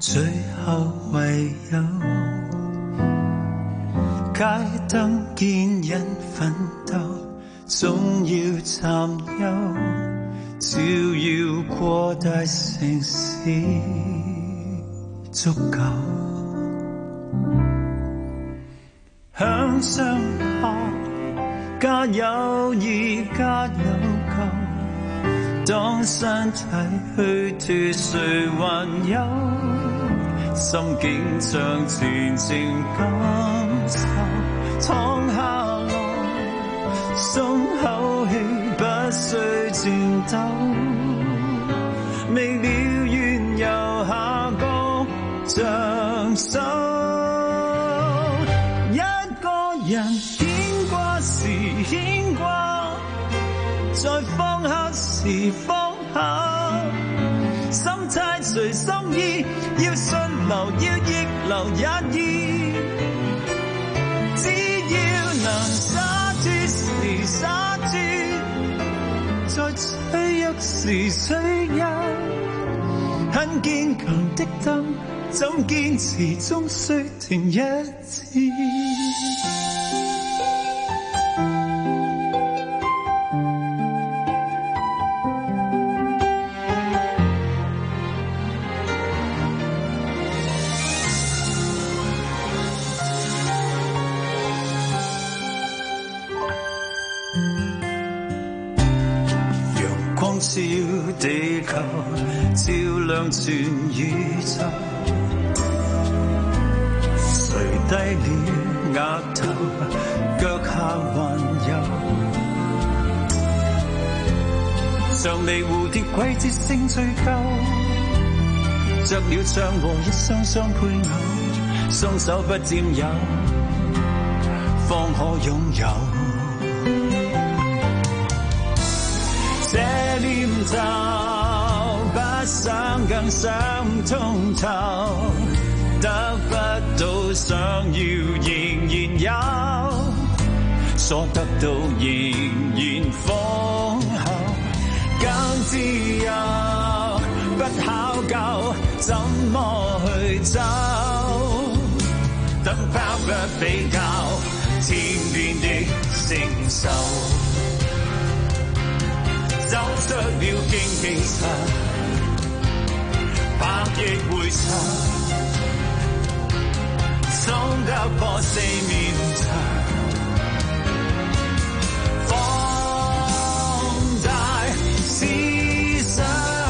S13: 最後唯有街燈見人奮鬥，總要參憂，照耀過大城市足夠。向上爬，加友誼加有救，當身體虛脫誰還有？心境像前程感受，躺下來鬆口氣，不需戰鬥，未了緣由下個掌手。一個人牽掛時牽掛，在放下時放下，心態隨心意，要順流要逆流也易，只要能灑脫時灑脫，在脆弱時脆弱，很堅強的燈怎堅持終須停一次。照地球，照亮全宇宙。誰低了額頭，腳下還有。像你蝴蝶季節性追究，着了唱和一雙雙配偶，雙手不佔有，方可擁有。這念頭不想更想通透，得不到想要仍然有，所得到仍然豐厚，更自由，不考究怎麼去走，等拋不比較，天邊的承受。走出了荊棘牆，百億回腸，衝得破四面牆，放大思想。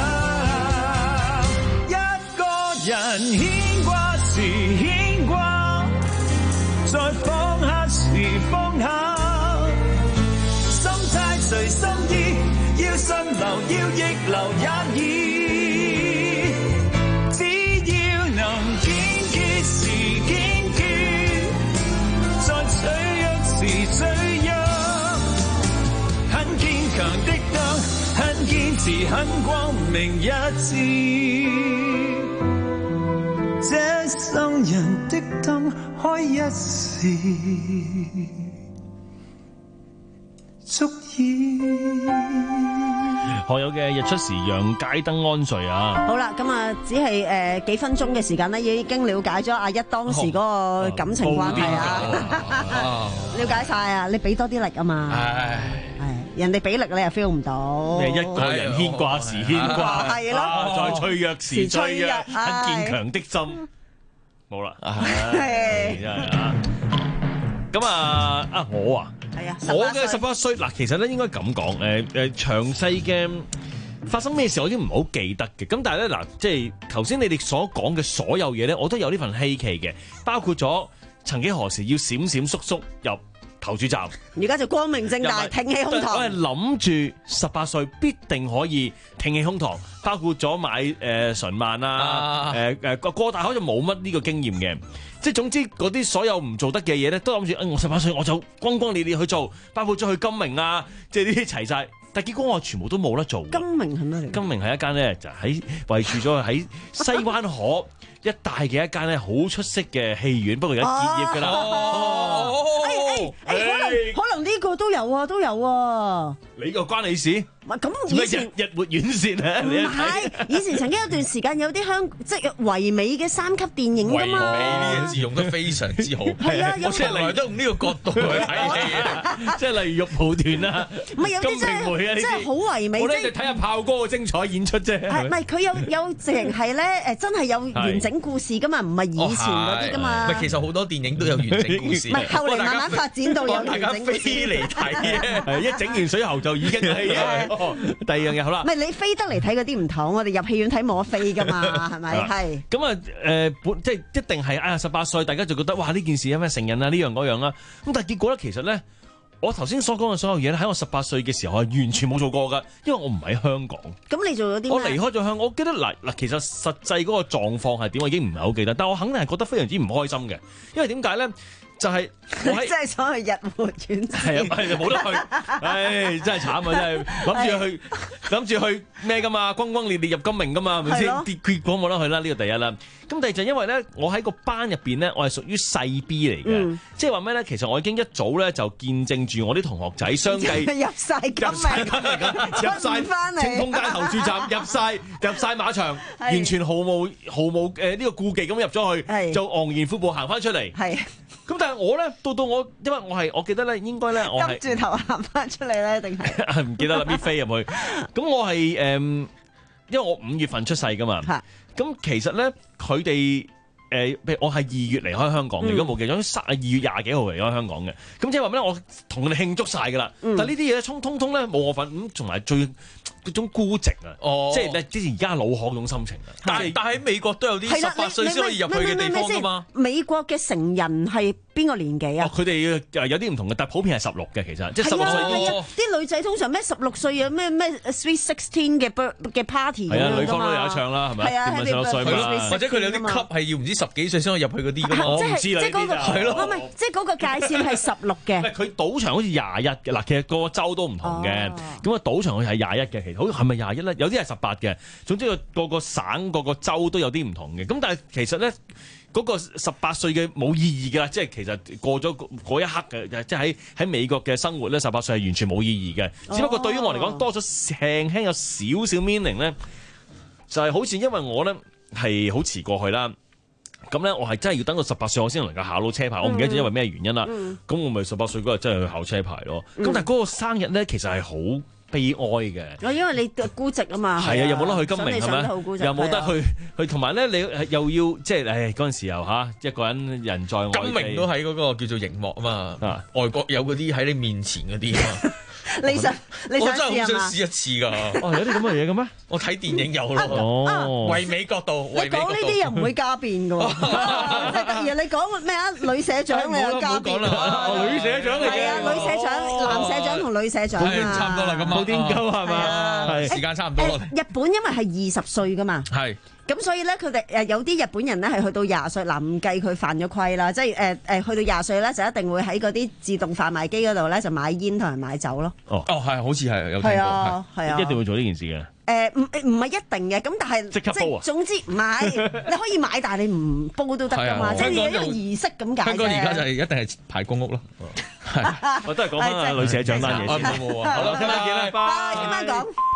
S13: 一個人牽掛時牽掛，再放下時放下，心態隨心意。要順流要逆流也易，只要能堅決時堅決，在脆弱時脆弱，很堅強的燈，很堅持很光明一致，這生人的燈開一時足以。
S9: 學友嘅日出時讓街燈安睡啊！
S10: 好啦，咁啊，只係誒幾分鐘嘅時間咧，已經了解咗阿一當時嗰個感情關係啊！了解晒啊！你俾多啲力啊嘛！係人哋俾力你又 feel 唔到。
S9: 你一個人牽掛時牽掛，
S10: 係咯，
S9: 在脆弱時脆弱，很堅強的心。冇啦，係真係啊！咁啊啊我啊！係啊，我嘅十八歲嗱，其實咧應該咁講，誒誒詳細嘅發生咩事我已經唔好記得嘅。咁但係咧嗱，即係頭先你哋所講嘅所有嘢咧，我都有呢份希冀嘅，包括咗曾幾何時要閃閃縮縮入投注站，而家就光明正大挺起胸膛。我係諗住十八歲必定可以挺起胸膛，包括咗買誒純萬啊，誒誒過過大海就冇乜呢個經驗嘅。即係總之嗰啲所有唔做得嘅嘢咧，都諗住，誒我十八歲我就轟轟烈烈去做，包括咗去金明啊，即係呢啲齊晒。但結果我全部都冇得做。金明係咩嚟？金明係一間咧，就喺位處咗喺西灣河一帶嘅一間咧好出色嘅戲院，不過而家結業㗎啦。哦，誒誒誒，可能可能呢個都有啊，都有啊。 你個關你事？
S10: 咁以前
S9: 日日活遠線啊！
S10: 唔係，以前曾經有段時間有啲香即係唯美嘅三級電影㗎嘛。
S12: 唯美呢個字用得非常之好。
S10: 係啊，
S12: 我從來都用呢個角度去睇戲，
S9: 即係例如玉蒲團啊，
S10: 唔係有啲真係真係好唯美。
S9: 我咧就睇下炮哥嘅精彩演出啫。
S10: 係唔係佢有有直情係咧誒？真係有完整故事㗎嘛？唔係以前嗰啲㗎嘛。
S12: 唔係，其實好多電影都有完整故事。
S10: 唔係，後嚟慢慢發展到有完整故事。
S12: 飛嚟睇
S9: 嘅，一整完水喉就已經係啊。第二樣嘢好啦，
S10: 唔係你飛得嚟睇嗰啲唔同，我哋入戲院睇冇得飛噶嘛，係咪？係
S9: 咁啊誒，本即係一定係啊十八歲，大家就覺得哇呢件事有咩成人啊呢樣嗰樣啦。咁但係結果咧，其實咧，我頭先所講嘅所有嘢咧，喺我十八歲嘅時候係完全冇做過噶，因為我唔喺香港。
S10: 咁你做咗啲咩？
S9: 我離開咗香港，我記得嗱嗱，其實實際嗰個狀況係點，我已經唔係好記得，但我肯定係覺得非常之唔開心嘅，因為點解咧？就係我喺，
S10: 真係想去日活遠。
S9: 係啊，係冇得去，唉，真係慘啊！真係諗住去，諗住去咩噶嘛？轟轟烈烈入金明噶嘛？係咪先？結結果冇得去啦，呢個第一啦。咁第二就因為咧，我喺個班入邊咧，我係屬於細 B 嚟嘅，即係話咩咧？其實我已經一早咧就見證住我啲同學仔相繼
S10: 入晒金明，
S9: 入晒
S10: 翻嚟，
S9: 青通街投注站入晒入晒馬場，完全毫無毫無誒呢個顧忌咁入咗去，就昂然闊步行翻出嚟。
S10: 係。
S9: 咁但係我咧，到到我，因為我係，我記得咧，應該咧，我係
S10: 擸住頭行翻出嚟咧，定係
S9: 唔記得啦，搣飛入去。咁我係誒、嗯，因為我五月份出世噶嘛。咁其實咧，佢哋誒，譬如我係二月離開香港嘅，嗯、如果冇記錯，二月廿幾號離開香港嘅。咁即係話咩咧？我同佢哋慶祝晒噶啦。嗯、但係呢啲嘢咧，通通通咧冇我份，咁仲係最嗰種孤寂啊！哦、即係咧，之前而家老學嗰種心情啊！
S12: 但係但係喺美國都有啲十八歲先可以入去嘅地方噶嘛？
S10: 美國嘅成人係邊個年紀啊？
S9: 佢哋、哦、有啲唔同嘅，但係普遍係十六嘅，其實即係十六歲。
S10: 啲女仔通常咩十六歲有咩咩 Sweet Sixteen 嘅嘅 party 咁樣㗎嘛？
S9: 係啊，女方都有得唱啦，係咪？
S10: 係啊，
S9: 十六歲嘛，
S12: 或者佢哋有啲 club 係要唔知十幾歲先可以入去嗰啲㗎嘛？
S9: 我唔知啦，
S10: 即係嗰個係咯，唔係即係嗰個界線係十六嘅。
S9: 佢賭場好似廿一嘅嗱，其實個州都唔同嘅。咁啊，賭場好似係廿一嘅，其實好係咪廿一咧？有啲係十八嘅。總之個個個省個個州都有啲唔同嘅。咁但係其實咧，嗰個十八歲嘅冇意義㗎，即係其實過咗嗰一刻嘅，即係喺喺美國嘅生活咧，十八歲係完全冇意義嘅。只不過對於我嚟講，多咗輕輕有少少 meaning 咧，就係好似因為我咧係好遲過去啦。咁咧，我係真係要等到十八歲我先能夠考到車牌。我唔記得咗因為咩原因啦。咁、嗯、我咪十八歲嗰日真係去考車牌咯。咁、嗯、但係嗰個生日咧，其實係好悲哀嘅。
S10: 我因為你孤寂啊嘛。
S9: 係啊，又冇得去金明係咪？又冇得去去，同埋咧你又要即係誒嗰陣時候嚇一個人人在外地。
S12: 金明都喺嗰個叫做熒幕啊嘛。啊外國有嗰啲喺你面前嗰啲啊嘛。
S10: 你想你想試啊嘛？
S12: 我真係好想試一次㗎。
S9: 哦，有啲咁嘅嘢嘅咩？
S12: 我睇電影有咯。
S9: 哦，
S12: 唯美角度。
S10: 你講呢啲又唔會加變㗎喎。真係得意啊！你講咩啊？女社長你又加變。
S9: 女社長嚟嘅。
S10: 係啊，女社長、男社長同女社長啊。
S12: 差唔多啦，咁啊。
S9: 冇癲鳩係嘛？
S12: 係時間差唔多咯。
S10: 日本因為係二十歲㗎嘛。
S12: 係。
S10: 咁所以咧，佢哋誒有啲日本人咧係去到廿歲，嗱唔計佢犯咗規啦，即係誒誒去到廿歲咧就一定會喺嗰啲自動販賣機嗰度咧就買煙同埋買酒咯。
S9: 哦，
S12: 哦係，好似係有聽過，
S10: 係啊，係啊，
S9: 一定會做呢件事嘅。
S10: 誒唔唔係一定嘅，咁但係
S9: 即刻煲啊！
S10: 總之唔係，你可以買，但係你唔煲都得噶嘛，即係一個儀式咁解。
S12: 香港而家就係一定係排公屋咯。
S9: 係，我都係講翻女社長單嘢先。
S12: 好啦，聽晚見啦，
S10: 拜，聽晚講。